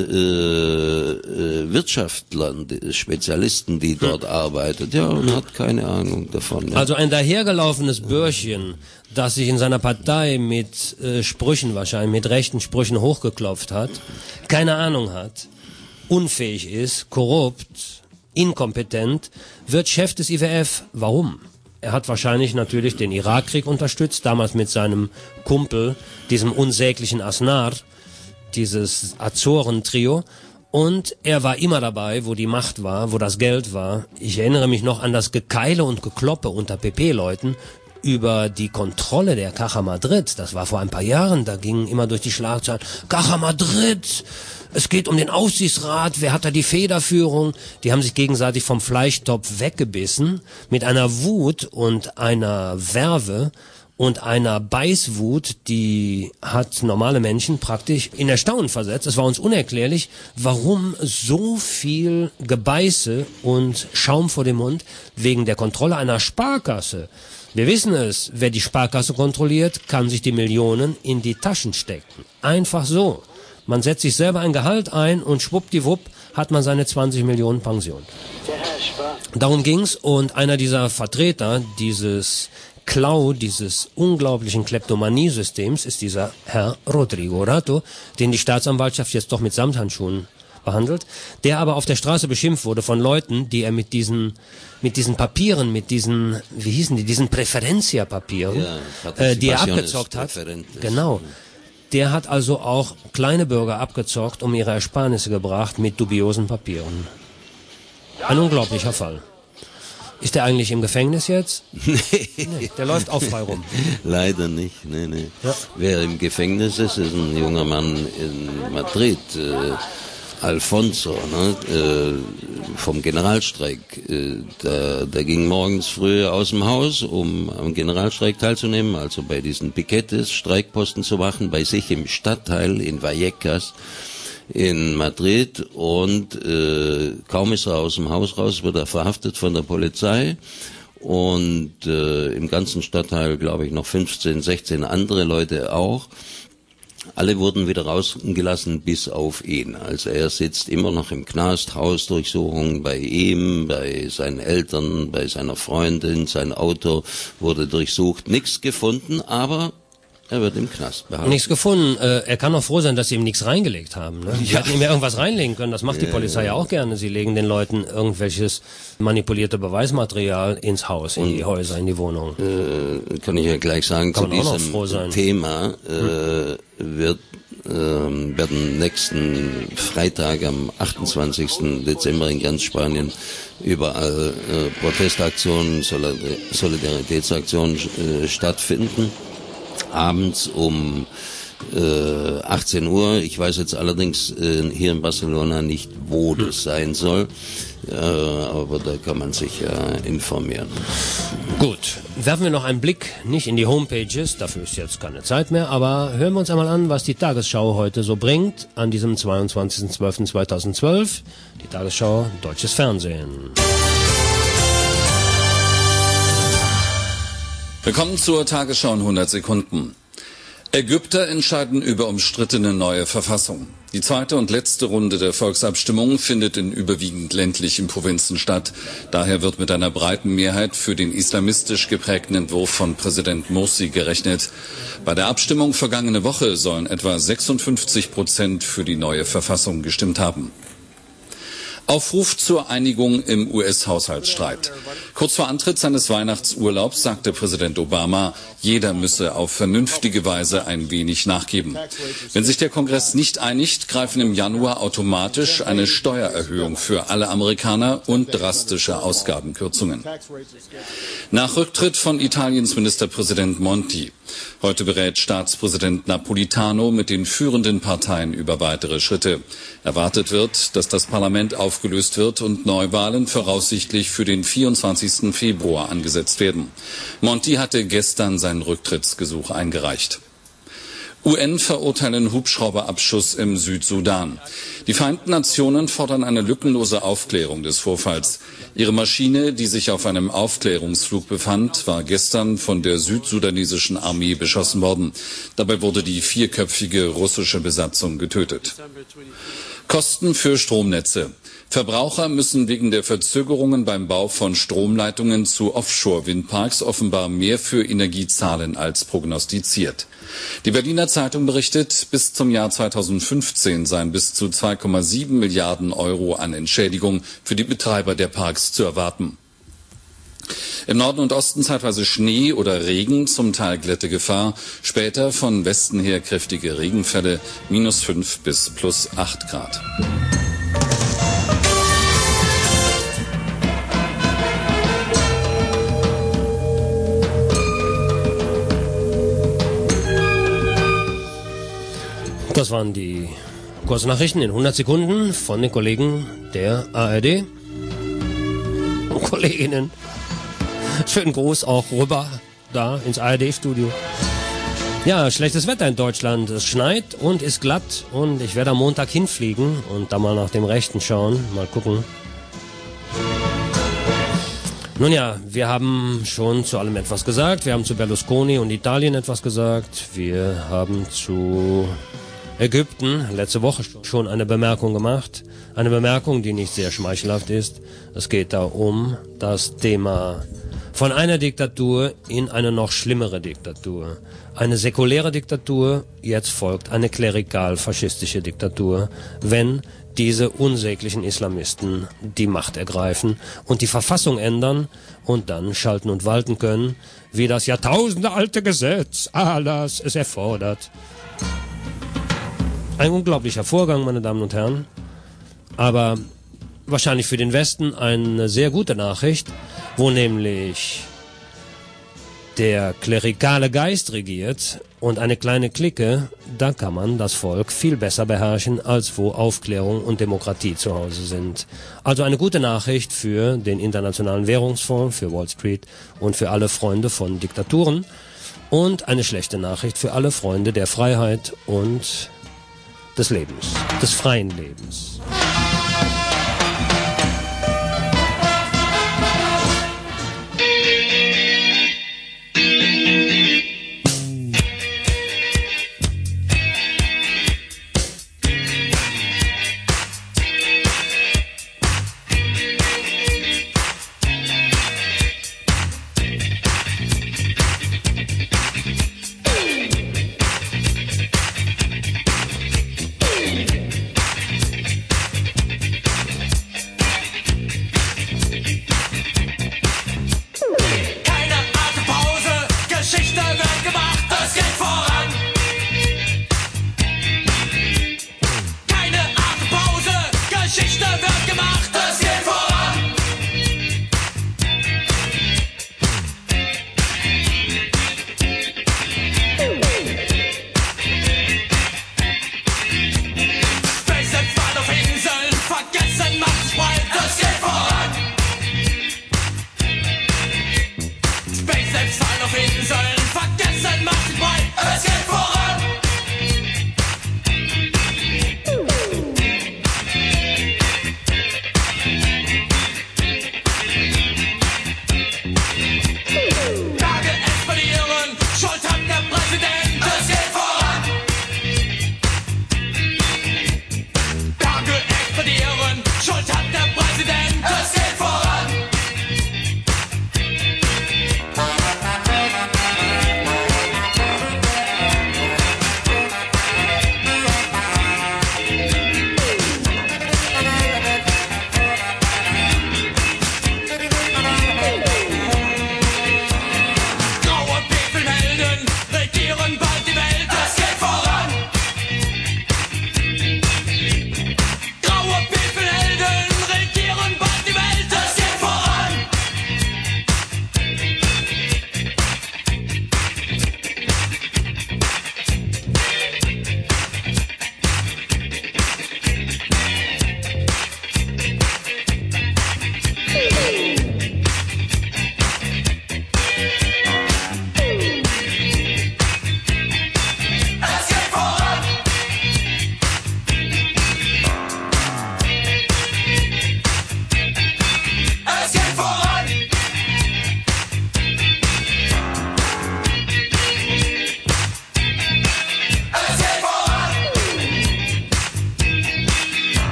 äh, Wirtschaftlern, Spezialisten, die dort hm. arbeitet. Ja, und hat keine Ahnung davon. Ja.
Also ein dahergelaufenes Bürschchen, das sich in seiner Partei mit äh, Sprüchen wahrscheinlich, mit rechten Sprüchen hochgeklopft hat, keine Ahnung hat, unfähig ist, korrupt, inkompetent, wird Chef des I W F. Warum? Er hat wahrscheinlich natürlich den Irakkrieg unterstützt, damals mit seinem Kumpel, diesem unsäglichen Asnar, dieses Azoren-Trio. Und er war immer dabei, wo die Macht war, wo das Geld war. Ich erinnere mich noch an das Gekeile und Gekloppe unter P P-Leuten über die Kontrolle der Caja Madrid. Das war vor ein paar Jahren, da gingen immer durch die Schlagzeilen, Caja Madrid, es geht um den Aufsichtsrat, wer hat da die Federführung? Die haben sich gegenseitig vom Fleischtopf weggebissen, mit einer Wut und einer Werve und einer Beißwut, die hat normale Menschen praktisch in Erstaunen versetzt. Es war uns unerklärlich, warum so viel Gebeiße und Schaum vor dem Mund wegen der Kontrolle einer Sparkasse. Wir wissen es, wer die Sparkasse kontrolliert, kann sich die Millionen in die Taschen stecken. Einfach so. Man setzt sich selber ein Gehalt ein und schwuppdiwupp hat man seine zwanzig Millionen Pension. Darum ging's, und einer dieser Vertreter dieses Klau, dieses unglaublichen Kleptomanie-Systems ist dieser Herr Rodrigo Rato, den die Staatsanwaltschaft jetzt doch mit Samthandschuhen behandelt, der aber auf der Straße beschimpft wurde von Leuten, die er mit diesen mit diesen Papieren, mit diesen, wie hießen die, diesen Präferenzia-Papieren,
ja,
äh, die er abgezockt hat. Genau. Der hat also auch kleine Bürger abgezockt, um ihre Ersparnisse gebracht mit dubiosen Papieren. Ein unglaublicher Fall. Ist der eigentlich im Gefängnis jetzt?
Nee.
Nee, der läuft auch frei rum.
Leider nicht, nee, nee.
Ja.
Wer im Gefängnis ist, ist ein junger Mann in Madrid, äh, Alfonso, ne, äh, vom Generalstreik. Äh, der, der ging morgens früh aus dem Haus, um am Generalstreik teilzunehmen, also bei diesen Piquetes, Streikposten zu machen, bei sich im Stadtteil in Vallecas in Madrid, und äh, kaum ist er aus dem Haus raus, wird er verhaftet von der Polizei, und äh, im ganzen Stadtteil, glaube ich, noch fünfzehn, sechzehn andere Leute auch. Alle wurden wieder rausgelassen, bis auf ihn. Also er sitzt immer noch im Knast, Hausdurchsuchung bei ihm, bei seinen Eltern, bei seiner Freundin, sein Auto wurde durchsucht, nichts gefunden, aber er wird im Knast behalten.
Nichts gefunden. Äh, er kann auch froh sein, dass sie ihm nichts reingelegt haben. Ne? Sie
Ja.
hätten ihm ja irgendwas reinlegen können. Das macht die
Ja,
Polizei ja
ja.
auch gerne. Sie legen den Leuten irgendwelches manipulierte Beweismaterial ins Haus, in die Häuser, in die Wohnung.
Äh, kann ich ja gleich sagen,
Kann
zu
man auch noch
diesem
froh sein.
Thema äh, wird ähm, werden nächsten Freitag am achtundzwanzigsten Dezember in ganz Spanien überall äh, Protestaktionen, Solidar- Solidaritätsaktionen äh, stattfinden. Abends um äh, achtzehn Uhr. Ich weiß jetzt allerdings äh, hier in Barcelona nicht, wo das sein soll, äh, aber da kann man sich ja informieren.
Gut, werfen wir noch einen Blick, nicht in die Homepages, dafür ist jetzt keine Zeit mehr, aber hören wir uns einmal an, was die Tagesschau heute so bringt, an diesem zweiundzwanzigsten zwölften zweitausendzwölf. Die Tagesschau, deutsches Fernsehen.
Willkommen zur Tagesschau in hundert Sekunden. Ägypter entscheiden über umstrittene neue Verfassung. Die zweite und letzte Runde der Volksabstimmung findet in überwiegend ländlichen Provinzen statt. Daher wird mit einer breiten Mehrheit für den islamistisch geprägten Entwurf von Präsident Morsi gerechnet. Bei der Abstimmung vergangene Woche sollen etwa sechsundfünfzig Prozent für die neue Verfassung gestimmt haben. Aufruf zur Einigung im U S-Haushaltsstreit. Kurz vor Antritt seines Weihnachtsurlaubs sagte Präsident Obama, jeder müsse auf vernünftige Weise ein wenig nachgeben. Wenn sich der Kongress nicht einigt, greifen im Januar automatisch eine Steuererhöhung für alle Amerikaner und drastische Ausgabenkürzungen. Nach Rücktritt von Italiens Ministerpräsident Monti. Heute berät Staatspräsident Napolitano mit den führenden Parteien über weitere Schritte. Erwartet wird, dass das Parlament aufgelöst wird und Neuwahlen voraussichtlich für den vierundzwanzigsten Februar angesetzt werden. Monti hatte gestern seinen Rücktrittsgesuch eingereicht. U N verurteilen Hubschrauberabschuss im Südsudan. Die Vereinten Nationen fordern eine lückenlose Aufklärung des Vorfalls. Ihre Maschine, die sich auf einem Aufklärungsflug befand, war gestern von der südsudanesischen Armee beschossen worden. Dabei wurde die vierköpfige russische Besatzung getötet. Kosten für Stromnetze. Verbraucher müssen wegen der Verzögerungen beim Bau von Stromleitungen zu Offshore-Windparks offenbar mehr für Energie zahlen als prognostiziert. Die Berliner Zeitung berichtet, bis zum Jahr zweitausendfünfzehn seien bis zu zwei Komma sieben Milliarden Euro an Entschädigung für die Betreiber der Parks zu erwarten. Im Norden und Osten zeitweise Schnee oder Regen, zum Teil Glättegefahr. Später von Westen her kräftige Regenfälle, minus fünf bis plus acht Grad.
Das waren die Kurznachrichten in hundert Sekunden von den Kollegen der A R D und Kolleginnen. Schönen Gruß auch rüber da ins A R D-Studio. Ja, schlechtes Wetter in Deutschland. Es schneit und ist glatt und ich werde am Montag hinfliegen und da mal nach dem Rechten schauen. Mal gucken. Nun ja, wir haben schon zu allem etwas gesagt. Wir haben zu Berlusconi und Italien etwas gesagt. Wir haben zu Ägypten letzte Woche schon eine Bemerkung gemacht. Eine Bemerkung, die nicht sehr schmeichelhaft ist. Es geht da um das Thema von einer Diktatur in eine noch schlimmere Diktatur. Eine säkuläre Diktatur, jetzt folgt eine klerikal-faschistische Diktatur, wenn diese unsäglichen Islamisten die Macht ergreifen und die Verfassung ändern und dann schalten und walten können, wie das jahrtausendealte Gesetz Allahs es erfordert. Ein unglaublicher Vorgang, meine Damen und Herren, aber wahrscheinlich für den Westen eine sehr gute Nachricht, wo nämlich der klerikale Geist regiert und eine kleine Clique, da kann man das Volk viel besser beherrschen, als wo Aufklärung und Demokratie zu Hause sind. Also eine gute Nachricht für den Internationalen Währungsfonds, für Wall Street und für alle Freunde von Diktaturen und eine schlechte Nachricht für alle Freunde der Freiheit und des Lebens, des freien Lebens.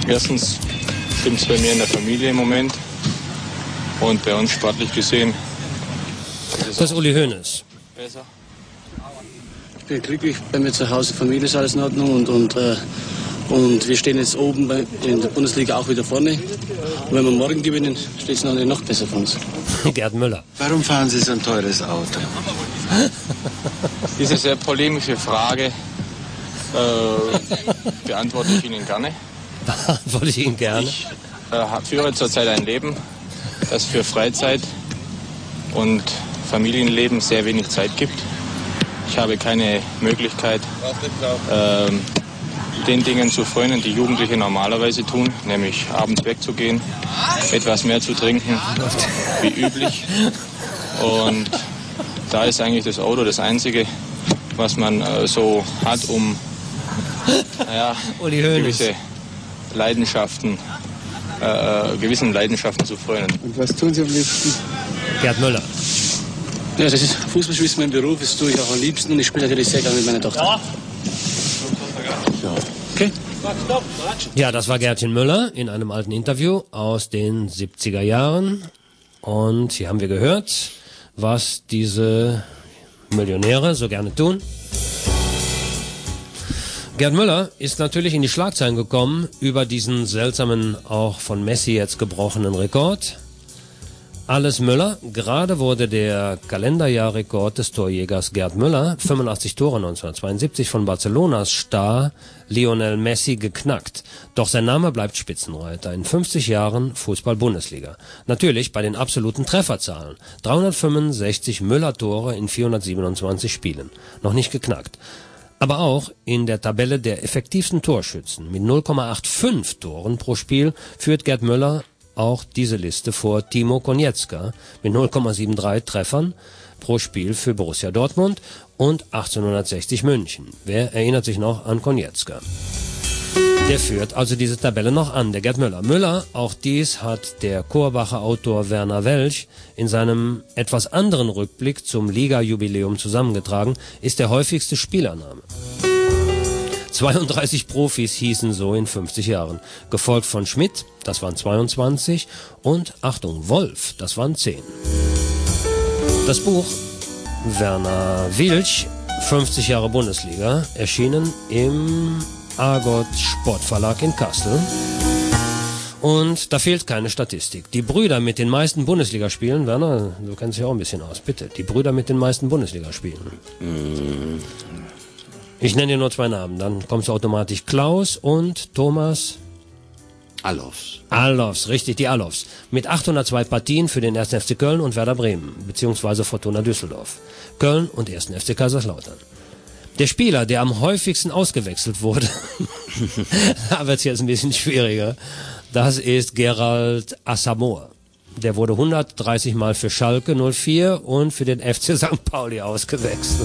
Erstens stimmt es bei mir in der Familie im Moment und bei uns sportlich gesehen.
Das ist Uli Hoeneß.
Besser.
Ich bin glücklich, bei mir zu Hause, Familie ist alles in Ordnung und, und, äh, und wir stehen jetzt oben bei, in der Bundesliga auch wieder vorne. Und wenn wir morgen gewinnen, steht es noch, noch besser für uns.
Gerd Müller.
Warum fahren Sie so ein teures Auto?
Diese sehr polemische Frage äh, beantworte ich Ihnen gerne.
Beantworte ich Ihnen gerne.
Ich äh, führe zurzeit ein Leben, das für Freizeit und Familienleben sehr wenig Zeit gibt. Ich habe keine Möglichkeit, äh, den Dingen zu frönen, die Jugendliche normalerweise tun, nämlich abends wegzugehen, etwas mehr zu trinken wie üblich. Und da ist eigentlich das Auto das Einzige, was man äh, so hat, um naja, gewisse Leidenschaften, äh, gewissen Leidenschaften zu frönen.
Und was tun Sie am liebsten?
Gerd Müller.
Ja, das ist Fußballspiel ist mein Beruf, das tue ich auch am liebsten und ich spiele natürlich sehr gerne mit meiner Tochter. Ja. Okay.
Ja, das war Gerdchen Müller in einem alten Interview aus den siebziger Jahren. Und hier haben wir gehört, was diese Millionäre so gerne tun. Gerd Müller ist natürlich in die Schlagzeilen gekommen über diesen seltsamen, auch von Messi jetzt gebrochenen Rekord. Alles Müller. Gerade wurde der Kalenderjahrrekord des Torjägers Gerd Müller, fünfundachtzig Tore neunzehnhundertzweiundsiebzig, von Barcelonas Star Lionel Messi geknackt. Doch sein Name bleibt Spitzenreiter in fünfzig Jahren Fußball-Bundesliga. Natürlich bei den absoluten Trefferzahlen. dreihundertfünfundsechzig Müller-Tore in vierhundertsiebenundzwanzig Spielen. Noch nicht geknackt. Aber auch in der Tabelle der effektivsten Torschützen mit null Komma fünfundachtzig Toren pro Spiel führt Gerd Müller auch diese Liste vor Timo Konietzka mit null Komma dreiundsiebzig Treffern pro Spiel für Borussia Dortmund und achtzehnhundertsechzig München. Wer erinnert sich noch an Konietzka? Der führt also diese Tabelle noch an, der Gerd Müller. Müller, auch dies hat der Korbacher Autor Werner Welch in seinem etwas anderen Rückblick zum Liga-Jubiläum zusammengetragen, ist der häufigste Spielername. zweiunddreißig Profis hießen so in fünfzig Jahren, gefolgt von Schmidt, das waren zweiundzwanzig, und Achtung, Wolf, das waren zehn. Das Buch Werner Wilch, fünfzig Jahre Bundesliga, erschienen im Argot Sportverlag in Kassel. Und da fehlt keine Statistik. Die Brüder mit den meisten Bundesligaspielen, Werner, du kennst dich auch ein bisschen aus, bitte. Die Brüder mit den meisten Bundesligaspielen. Mm. Ich nenne dir nur zwei Namen, dann kommst du automatisch. Klaus und Thomas
Allofs.
Allofs, richtig, die Allofs. Mit achthundertzwei Partien für den ersten F C Köln und Werder Bremen, beziehungsweise Fortuna Düsseldorf. Köln und ersten F C Kaiserslautern. Der Spieler, der am häufigsten ausgewechselt wurde, da wird es jetzt ein bisschen schwieriger, das ist Gerald Asamoah. Der wurde hundertdreißig Mal für Schalke null vier und für den F C Sankt Pauli ausgewechselt.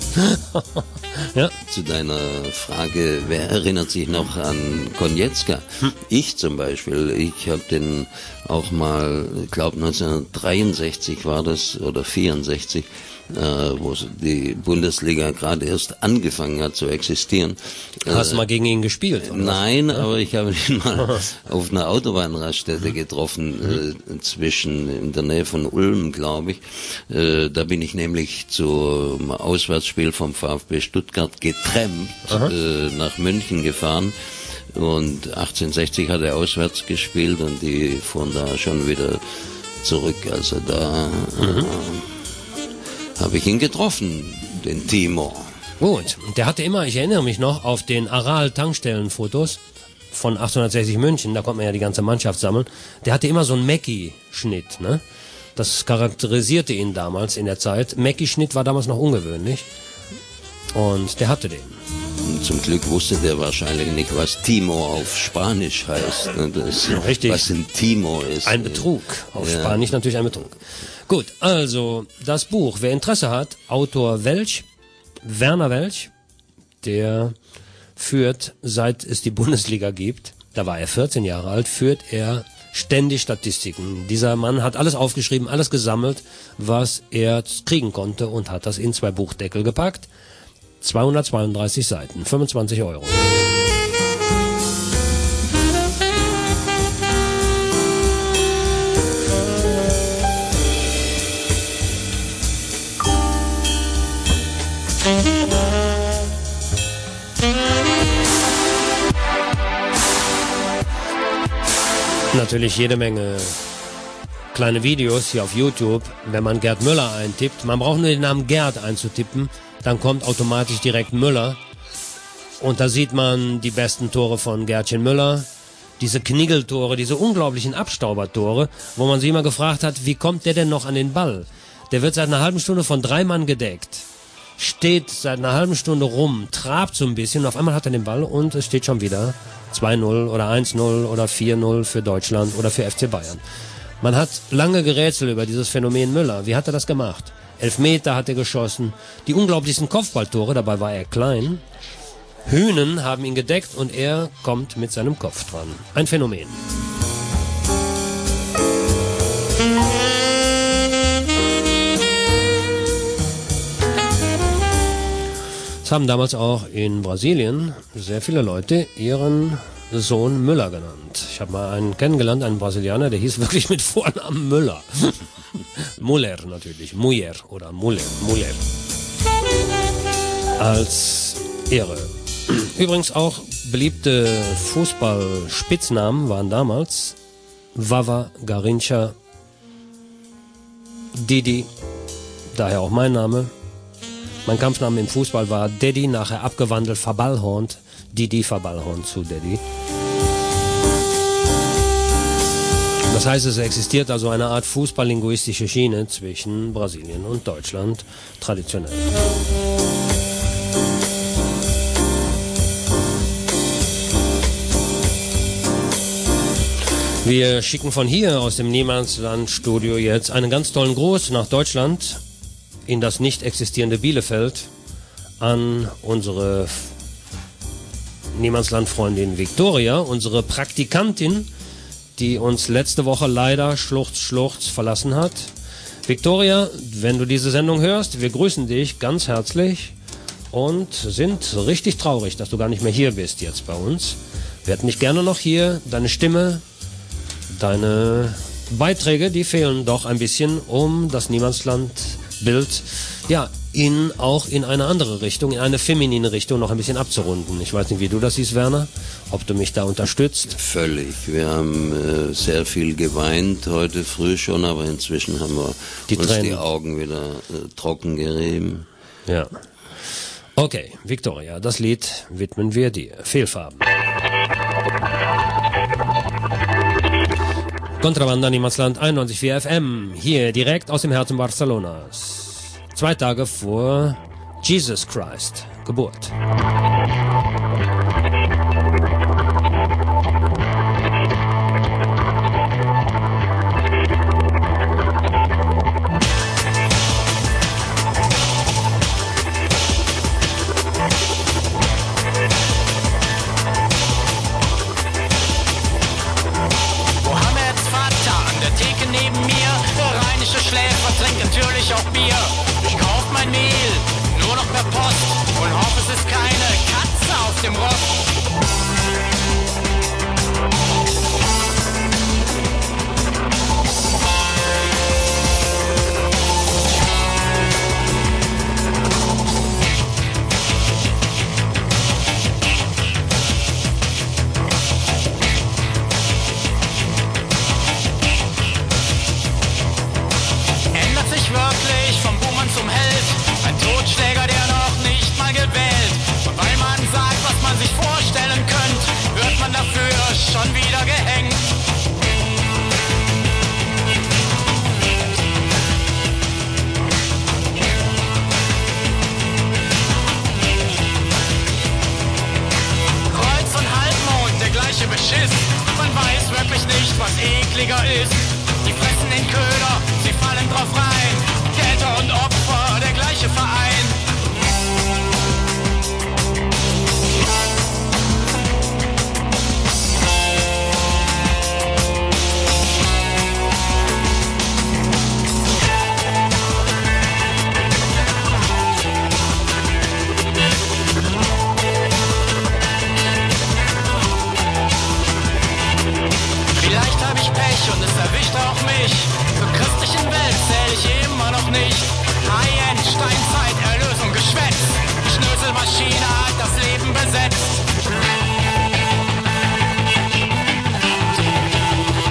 Ja. Zu deiner Frage, wer erinnert sich noch an Konietzka? Hm. Ich zum Beispiel, ich habe den auch mal, ich glaube neunzehnhundertdreiundsechzig war das, oder vierundsechzig, äh, wo die Bundesliga gerade erst angefangen hat zu existieren.
Hast du
äh,
mal gegen ihn gespielt? Oder?
Nein, ja? Aber ich habe ihn mal auf einer Autobahnraststätte getroffen,
mhm.
äh, zwischen, in der Nähe von Ulm, glaube ich. Äh, da bin ich nämlich zum Auswärtsspiel vom VfB Stuttgart getrennt äh, nach München gefahren. Und achtzehnhundertsechzig hat er auswärts gespielt und die fuhren da schon wieder zurück. Also da mhm. äh, habe ich ihn getroffen, den Timo.
Gut, der hatte immer, ich erinnere mich noch, auf den Aral-Tankstellenfotos von achtzehnhundertsechzig München, da konnte man ja die ganze Mannschaft sammeln, der hatte immer so einen Mackie-Schnitt, ne? Das charakterisierte ihn damals in der Zeit. Mackie-Schnitt war damals noch ungewöhnlich und der hatte den.
Zum Glück wusste der wahrscheinlich nicht, was Timo auf Spanisch heißt. Das,
Richtig.
Was ein Timo ist.
Ein Betrug. Auf
ja.
Spanisch natürlich ein Betrug. Gut, also das Buch. Wer Interesse hat, Autor Welch, Werner Welch, der führt, seit es die Bundesliga gibt, da war er vierzehn Jahre alt, führt er ständig Statistiken. Dieser Mann hat alles aufgeschrieben, alles gesammelt, was er kriegen konnte und hat das in zwei Buchdeckel gepackt. zweihundertzweiunddreißig Seiten, fünfundzwanzig Euro. Natürlich jede Menge kleine Videos hier auf YouTube, wenn man Gerd Müller eintippt. Man braucht nur den Namen Gerd einzutippen, dann kommt automatisch direkt Müller. Und da sieht man die besten Tore von Gerdchen Müller, diese Kniggeltore, diese unglaublichen Abstaubertore, wo man sich immer gefragt hat, wie kommt der denn noch an den Ball? Der wird seit einer halben Stunde von drei Mann gedeckt, steht seit einer halben Stunde rum, trabt so ein bisschen, und auf einmal hat er den Ball und es steht schon wieder zwei null oder eins null oder vier null für Deutschland oder für F C Bayern. Man hat lange gerätselt über dieses Phänomen Müller. Wie hat er das gemacht? Elfmeter hat er geschossen, die unglaublichsten Kopfballtore, dabei war er klein. Hühnen haben ihn gedeckt und er kommt mit seinem Kopf dran. Ein Phänomen. Es haben damals auch in Brasilien sehr viele Leute ihren Sohn Müller genannt. Ich habe mal einen kennengelernt, einen Brasilianer, der hieß wirklich mit Vornamen Müller. Müller natürlich, Mujer oder Müller, Müller. Als Ehre. Übrigens auch beliebte Fußballspitznamen waren damals Vava, Garincha, Didi, daher auch mein Name. Mein Kampfname im Fußball war Daddy, nachher abgewandelt, verballhornt, Didi verballhornt zu Daddy. Das heißt, es existiert also eine Art fußballlinguistische Schiene zwischen Brasilien und Deutschland, traditionell. Wir schicken von hier aus dem Niemandsland-Studio jetzt einen ganz tollen Gruß nach Deutschland, in das nicht existierende Bielefeld, an unsere Niemandsland-Freundin Viktoria, unsere Praktikantin, die uns letzte Woche leider schluchz, schluchz verlassen hat. Viktoria, wenn du diese Sendung hörst, wir grüßen dich ganz herzlich und sind richtig traurig, dass du gar nicht mehr hier bist jetzt bei uns. Wir hätten dich gerne noch hier, deine Stimme, deine Beiträge, die fehlen doch ein bisschen, um das Niemandsland-Bild, ja, in, auch in eine andere Richtung, in eine feminine Richtung noch ein bisschen abzurunden. Ich weiß nicht, wie du das siehst, Werner, ob du mich da unterstützt.
Völlig. Wir haben äh, sehr viel geweint heute früh schon, aber inzwischen haben wir die uns Tränen. Die Augen wieder äh, trocken gerieben.
Ja. Okay, Viktoria, das Lied widmen wir dir. Fehlfarben. Kontrabanda Niemandsland einundneunzig Komma vier F M, hier direkt aus dem Herzen Barcelonas. Zwei Tage vor Jesus Christ Geburt.
Natürlich auch Bier. Ich kauf mein Mehl nur noch per Post und hoffe, es ist keine Katze auf dem Rost. Totschläger, der noch nicht mal gewählt. Und weil man sagt, was man sich vorstellen könnte, wird man dafür schon wieder gehängt. Kreuz und Halbmond, der gleiche Beschiss. Man weiß wirklich nicht, was ekliger ist. Die fressen den Köder, sie fallen drauf rein. Täter und Opfer, der gleiche Verein. Vielleicht habe ich Pech und es erwischt auch mich. Zur christlichen Welt zähle ich immer noch nicht. High-End, Steinzeit, Erlösung, Geschwätz. Die Schnöselmaschine hat das Leben besetzt.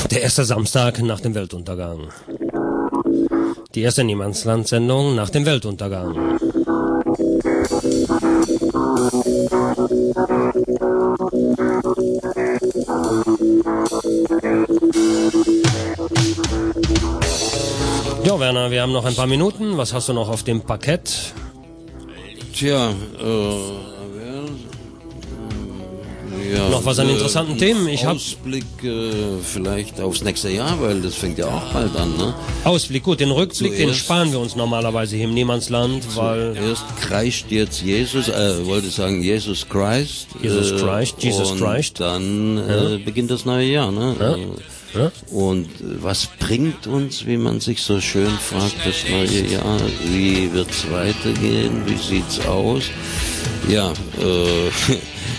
Der erste Samstag nach dem Weltuntergang. Die erste Niemandsland-Sendung nach dem Weltuntergang. Ja, Werner, wir haben noch ein paar Minuten. Was hast du noch auf dem Parkett?
Tja, äh... Ja,
noch was an interessanten
äh,
Themen? Ich
Ausblick äh, vielleicht aufs nächste Jahr, weil das fängt ja auch bald an, ne?
Ausblick, gut, den Rückblick,
Zuerst,
den sparen wir uns normalerweise hier im Niemandsland, weil...
Erst kreischt jetzt Jesus, äh, wollte sagen Jesus Christ.
Jesus
äh,
Christ, Jesus
und
Christ.
dann äh, ja. beginnt das neue Jahr, ne?
Ja. Ja.
Und was bringt uns, wie man sich so schön fragt, das neue Jahr? Wie wird's weitergehen? Wie sieht's aus? Ja, äh...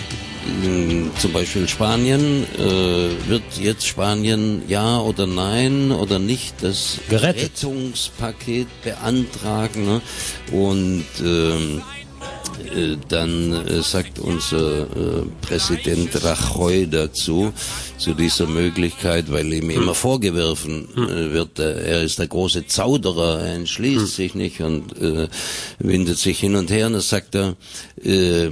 Zum Beispiel Spanien, äh, wird jetzt Spanien ja oder nein oder nicht das
Gerettet.
Rettungspaket beantragen, ne? Und ähm, äh, dann äh, sagt unser äh, Präsident Rajoy dazu, zu dieser Möglichkeit, weil ihm immer vorgeworfen äh, wird, äh, er ist der große Zauderer, er entschließt sich nicht und äh, windet sich hin und her, und dann sagt er, äh,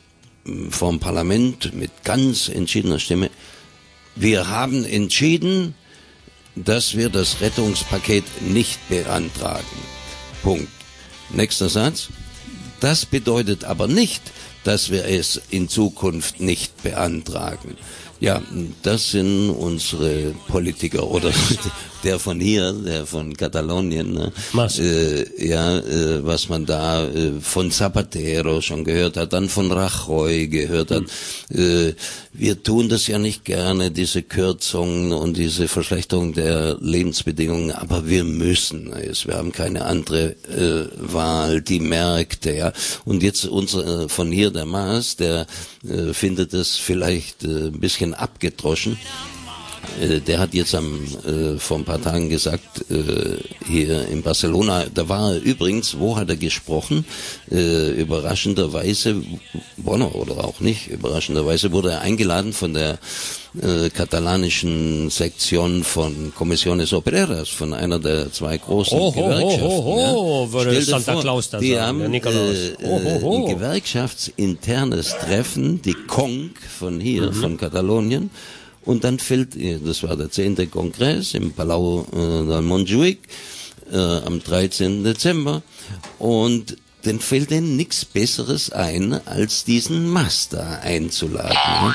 vom Parlament mit ganz entschiedener Stimme: Wir haben entschieden, dass wir das Rettungspaket nicht beantragen. Punkt. Nächster Satz. Das bedeutet aber nicht, dass wir es in Zukunft nicht beantragen. Ja, das sind unsere Politiker, oder der von hier, der von Katalonien, ne? äh, ja, äh, was man da äh, von Zapatero schon gehört hat, dann von Rajoy gehört hat. Mhm. Äh, wir tun das ja nicht gerne, diese Kürzungen und diese Verschlechterung der Lebensbedingungen, aber wir müssen es. Wir haben keine andere äh, Wahl, die Märkte, ja. Und jetzt unser äh, von hier der Maas, der äh, findet es vielleicht äh, ein bisschen abgedroschen. Äh, der hat jetzt am äh, vor ein paar Tagen gesagt, äh, hier in Barcelona, da war er übrigens, wo hat er gesprochen? Äh, überraschenderweise, bueno, oder auch nicht, überraschenderweise wurde er eingeladen von der äh, katalanischen Sektion von Comisiones Obreras, von einer der zwei großen
oh,
Gewerkschaften.
Oh, oh, oh, oh, würde Santa
vor,
Claus da
die
sagen,
haben
der Nikolaus.
Äh,
oh, oh, oh.
ein gewerkschaftsinternes Treffen, die C O N C von hier, mhm. von Katalonien. Und dann fällt, das war der zehnte Kongress im Palau äh, del Montjuïc äh, am dreizehnten Dezember, und dann fällt denen nichts Besseres ein, als diesen Master einzuladen. Ne?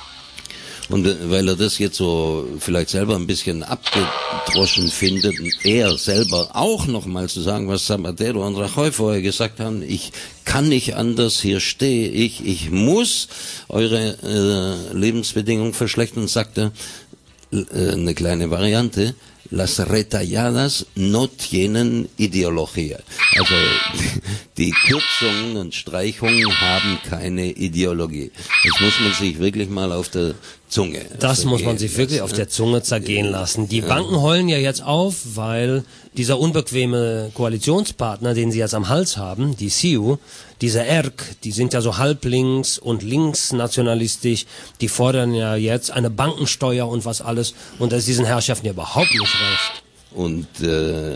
Und äh, weil er das jetzt so vielleicht selber ein bisschen abgedroschen findet, er selber auch nochmal zu sagen, was Zapatero und Rajoy vorher gesagt haben: Ich kann nicht anders, hier stehe ich, ich muss eure äh, Lebensbedingungen verschlechtern, sagt er, äh, eine kleine Variante: Las retalladas no tienen ideología. Also die Kürzungen und Streichungen haben keine Ideologie. Das muss man sich wirklich mal auf der Zunge
Das muss man sich wirklich lassen, auf der Zunge zergehen lassen. Die ja. Banken heulen ja jetzt auf, weil dieser unbequeme Koalitionspartner, den sie jetzt am Hals haben, die C I U, diese E R C, die sind ja so halblinks und linksnationalistisch, die fordern ja jetzt eine Bankensteuer und was alles, und das ist diesen Herrschaften ja überhaupt nicht recht.
Und äh,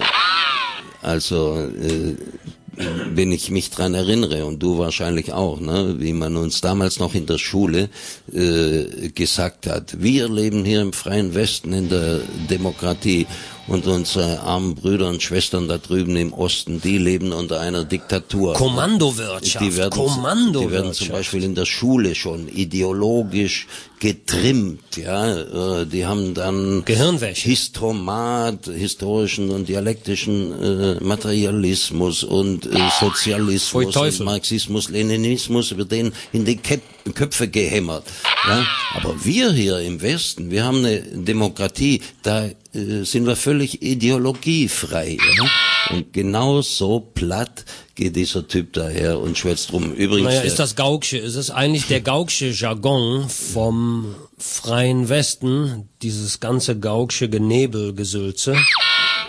also äh, wenn ich mich dran erinnere, und du wahrscheinlich auch, ne, wie man uns damals noch in der Schule äh, gesagt hat: Wir leben hier im freien Westen in der Demokratie, und unsere armen Brüder und Schwestern da drüben im Osten, die leben unter einer Diktatur.
Kommandowirtschaft,
die werden,
Kommandowirtschaft.
Die werden zum Beispiel in der Schule schon ideologisch getrimmt, ja, die haben dann
Gehirnwäsche,
Histromat, historischen und dialektischen äh, Materialismus und äh, Sozialismus und Marxismus, Leninismus wird denen in die Ke Köpfe gehämmert, ja. Aber wir hier im Westen, wir haben eine Demokratie, da äh, sind wir völlig ideologiefrei, ja? Und genau so platt geht dieser Typ daher und schwätzt rum. Übrigens,
naja, ist das Gaucksche, ist es eigentlich der Gaucksche Jargon vom freien Westen, dieses ganze Gaucksche Genebelgesülze?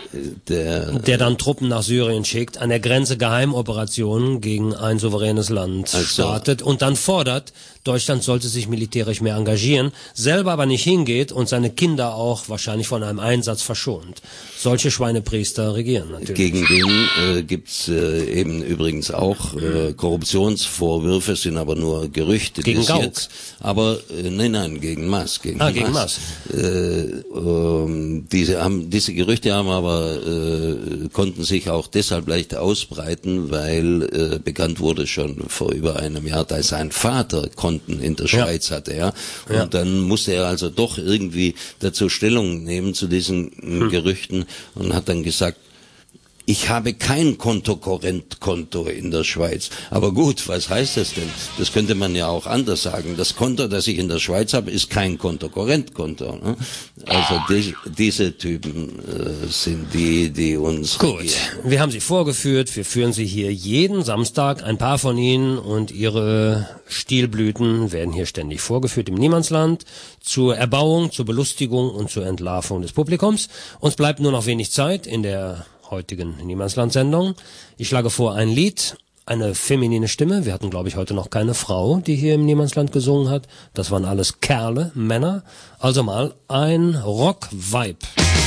der,
der dann Truppen nach Syrien schickt, an der Grenze Geheimoperationen gegen ein souveränes Land also. startet und dann fordert, Deutschland sollte sich militärisch mehr engagieren, selber aber nicht hingeht und seine Kinder auch wahrscheinlich von einem Einsatz verschont. Solche Schweinepriester regieren natürlich.
Gegen den äh, gibt's äh, eben übrigens auch äh, Korruptionsvorwürfe, sind aber nur Gerüchte.
Gegen Gauck?
Jetzt. Aber äh, nein, nein, gegen Maas. Gegen
ah, gegen Maas.
Äh, äh, diese, haben, diese Gerüchte haben aber äh, konnten sich auch deshalb leicht ausbreiten, weil äh, bekannt wurde schon vor über einem Jahr, dass sein Vater Konten in der Schweiz ja. hatte, ja. Und ja. dann musste er also doch irgendwie dazu Stellung nehmen zu diesen hm. Gerüchten und hat dann gesagt, ich habe kein Kontokorrentkonto in der Schweiz. Aber gut, was heißt das denn? Das könnte man ja auch anders sagen. Das Konto, das ich in der Schweiz habe, ist kein Kontokorrentkonto. Ne? Also die, diese Typen äh, sind die, die uns
Gut,
regieren.
Wir haben sie vorgeführt. Wir führen sie hier jeden Samstag. Ein paar von ihnen und ihre Stilblüten werden hier ständig vorgeführt im Niemandsland. Zur Erbauung, zur Belustigung und zur Entlarvung des Publikums. Uns bleibt nur noch wenig Zeit in der heutigen Niemandsland-Sendung. Ich schlage vor ein Lied, eine feminine Stimme. Wir hatten, glaube ich, heute noch keine Frau, die hier im Niemandsland gesungen hat. Das waren alles Kerle, Männer. Also mal ein Rock-Vibe.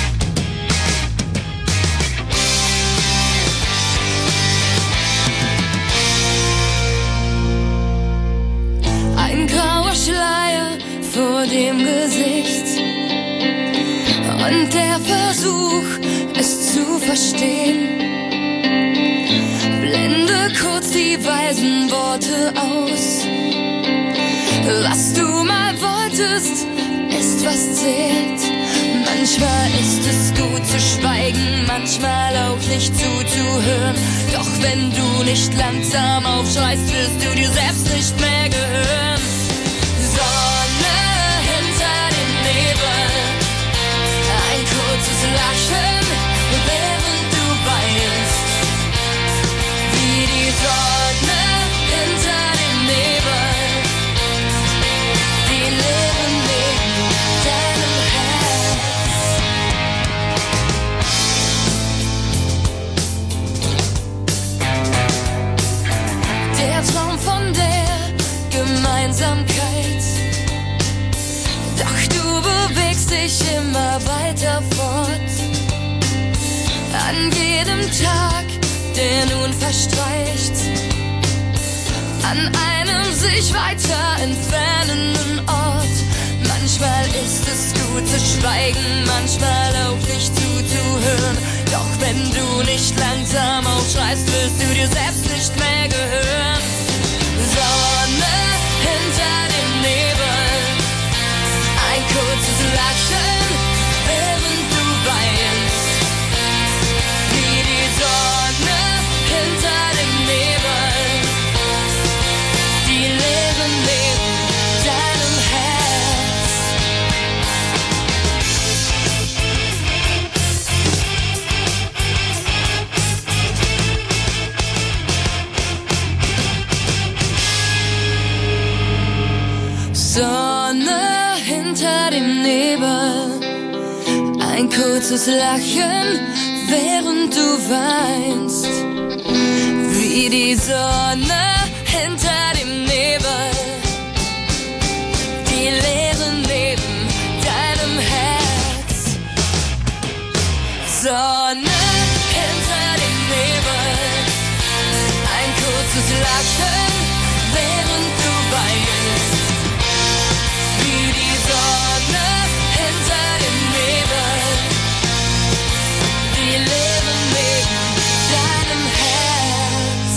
Ein grauer Schleier vor dem Gesicht und der Versuch, es zu verstehen. Blende kurz die weisen Worte aus. Was du mal wolltest, ist was zählt. Manchmal ist es gut zu schweigen, manchmal auch nicht zuzuhören. Doch wenn du nicht langsam aufschreist, wirst du dir selbst nicht mehr gehören. Sonne hinter dem Nebel, ein kurzes Lachen, während du weinst. Wie die Sonne hinter dem Nebel, die Leben neben deinem Herz. Der Traum von der Gemeinsamkeit, doch du bewegst dich immer weiter fort. An jedem Tag, der nun verstreicht, an einem sich weiter entfernenden Ort. Manchmal ist es gut zu schweigen, manchmal auch nicht zuzuhören. Doch wenn du nicht langsam aufschreist, wirst du dir selbst nicht mehr gehören. Sonne hinter dem Nebel, ein kurzes Lachen, während du weinst. Wie die Sonne hinter dem Nebel, die Leben neben deinem Herz. Sonne hinter dem Nebel, ein kurzes Lachen, während du weinst. Wie die Sonne hinter dem Nebel, die Leere neben deinem Herz. Sonne hinter dem Nebel, ein kurzes Lachen, während du weinst. Wie die Sonne hinter dem Nebel, die Leere neben deinem Herz.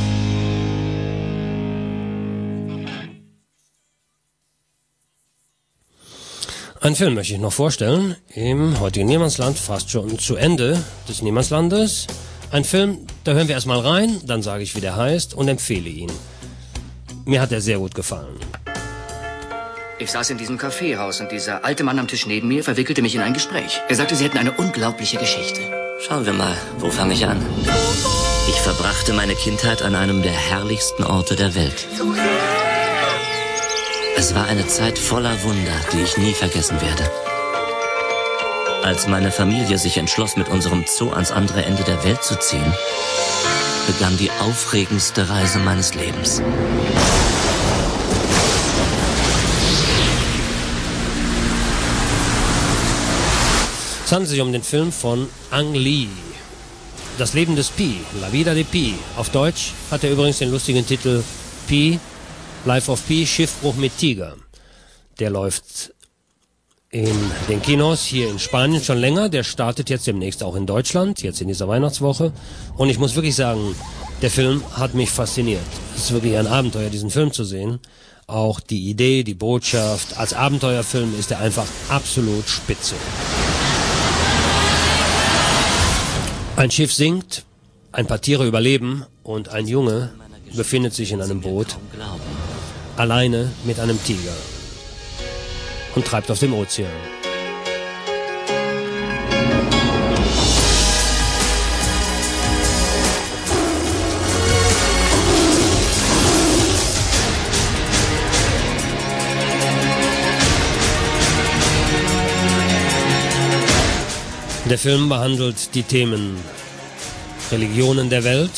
Einen Film möchte ich noch vorstellen, im heutigen Niemandsland, fast schon zu Ende des Niemandslandes. Ein Film, da hören wir erstmal rein, dann sage ich, wie der heißt und empfehle ihn. Mir hat er sehr gut gefallen.
Ich saß in diesem Kaffeehaus und dieser alte Mann am Tisch neben mir verwickelte mich in ein Gespräch. Er sagte, Sie hätten eine unglaubliche Geschichte.
Schauen wir mal, wo fange ich an? Ich verbrachte meine Kindheit an einem der herrlichsten Orte der Welt. Es war eine Zeit voller Wunder, die ich nie vergessen werde. Als meine Familie sich entschloss, mit unserem Zoo ans andere Ende der Welt zu ziehen, begann die aufregendste Reise meines Lebens.
Es handelt sich um den Film von Ang Lee. Das Leben des Pi, La Vida de Pi. Auf Deutsch hat er übrigens den lustigen Titel Pi, Life of Pi, Schiffbruch mit Tiger. Der läuft in den Kinos hier in Spanien schon länger. Der startet jetzt demnächst auch in Deutschland, jetzt in dieser Weihnachtswoche. Und ich muss wirklich sagen, der Film hat mich fasziniert. Es ist wirklich ein Abenteuer, diesen Film zu sehen. Auch die Idee, die Botschaft. Als Abenteuerfilm ist er einfach absolut spitze. Ein Schiff sinkt, ein paar Tiere überleben und ein Junge befindet sich in einem Boot, alleine mit einem Tiger und treibt auf dem Ozean. Der Film behandelt die Themen Religionen der Welt,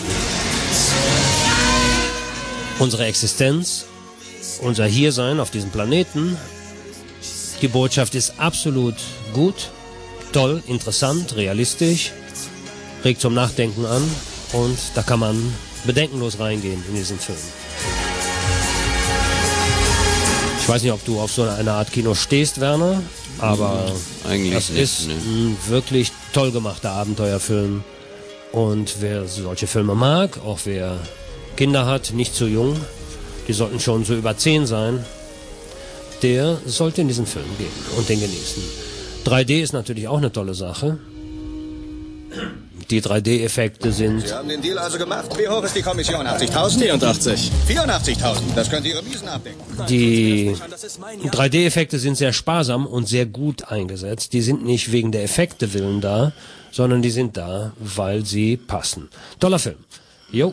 unsere Existenz, unser Hiersein auf diesem Planeten. Die Botschaft ist absolut gut, toll, interessant, realistisch, regt zum Nachdenken an und da kann man bedenkenlos reingehen in diesen Film. Ich weiß nicht, ob du auf so eine Art Kino stehst, Werner, aber
eigentlich
das
nicht,
ist
ne?
ein wirklich toll gemachter Abenteuerfilm. Und wer solche Filme mag, auch wer Kinder hat, nicht zu jung, die sollten schon so über zehn sein, der sollte in diesen Film gehen und den genießen. drei D ist natürlich auch eine tolle Sache. Die drei D-Effekte sind...
Sie haben den Deal also gemacht. Wie hoch ist die Kommission? achtzigtausend?
vierundachtzig.
vierundachtzigtausend. Das können Ihre Miesen abdecken.
Die drei D-Effekte sind sehr sparsam und sehr gut eingesetzt. Die sind nicht wegen der Effekte willen da, sondern die sind da, weil sie passen. Toller Film. Jo.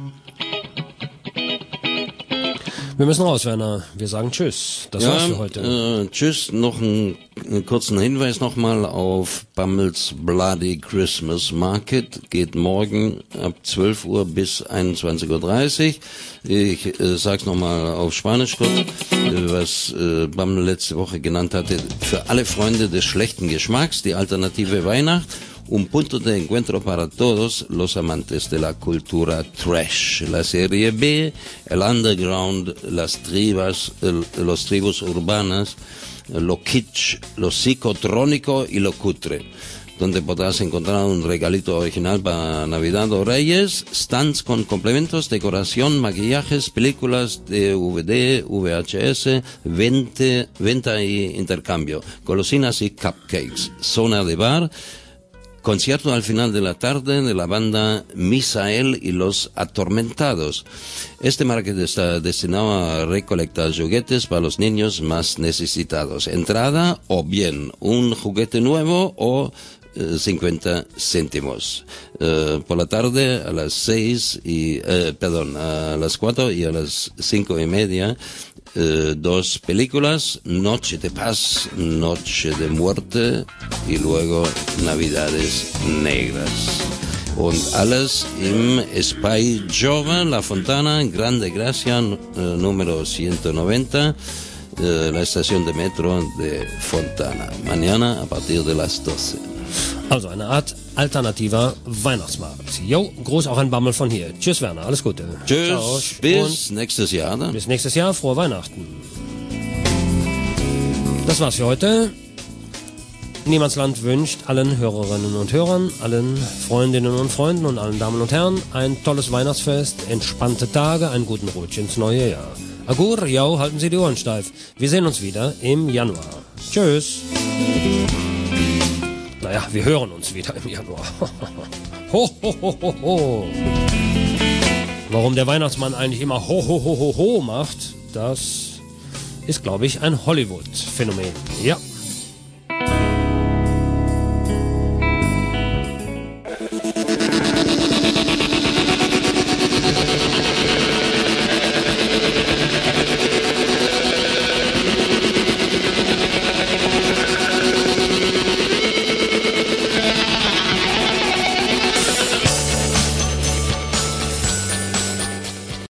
Wir müssen raus, Werner. Wir sagen Tschüss. Das
ja,
war's für heute.
Äh, tschüss. Noch einen, einen kurzen Hinweis nochmal auf Bammels Bloody Christmas Market. Geht morgen ab zwölf Uhr bis einundzwanzig Uhr dreißig. Ich äh, sag's nochmal auf Spanisch kurz, äh, was äh, Bammel letzte Woche genannt hatte. Für alle Freunde des schlechten Geschmacks, die alternative Weihnacht. Un punto de encuentro para todos los amantes de la cultura trash, la serie B, el underground, las tribus, el, los tribus urbanas, lo kitsch, lo psicotrónico y lo cutre, donde podrás encontrar un regalito original para Navidad o Reyes, stands con complementos, decoración, maquillajes, películas de V D, V H S, vente, venta y intercambio, golosinas y cupcakes, zona de bar. Concierto al final de la tarde de la banda Misael y los Atormentados. Este market está destinado a recolectar juguetes para los niños más necesitados. Entrada o bien un juguete nuevo o eh, cincuenta céntimos. Eh, por la tarde a las seis y, eh, perdón, a las cuatro y a las cinco y media. Uh, dos películas, Noche de Paz, Noche de Muerte y luego Navidades Negras. Und alles im Espai Jova, La Fontana, Grande Gracia, uh, número ciento noventa, uh, la estación de metro de Fontana. Mañana a partir de las doce.
Also eine Art alternativer Weihnachtsmarkt. Jo, groß auch ein Bammel von hier. Tschüss, Werner, alles Gute.
Tschüss,
Ciao.
bis Und nächstes Jahr dann.
Bis nächstes Jahr, frohe Weihnachten. Das war's für heute. Niemandsland wünscht allen Hörerinnen und Hörern, allen Freundinnen und Freunden und allen Damen und Herren ein tolles Weihnachtsfest, entspannte Tage, einen guten Rutsch ins neue Jahr. Agur, jau, halten Sie die Ohren steif. Wir sehen uns wieder im Januar. Tschüss. Naja, wir hören uns wieder im Januar. Ho, ho, ho, ho, ho. Warum der Weihnachtsmann eigentlich immer ho, ho, ho, ho, ho macht, das ist, glaube ich, ein Hollywood-Phänomen. Ja.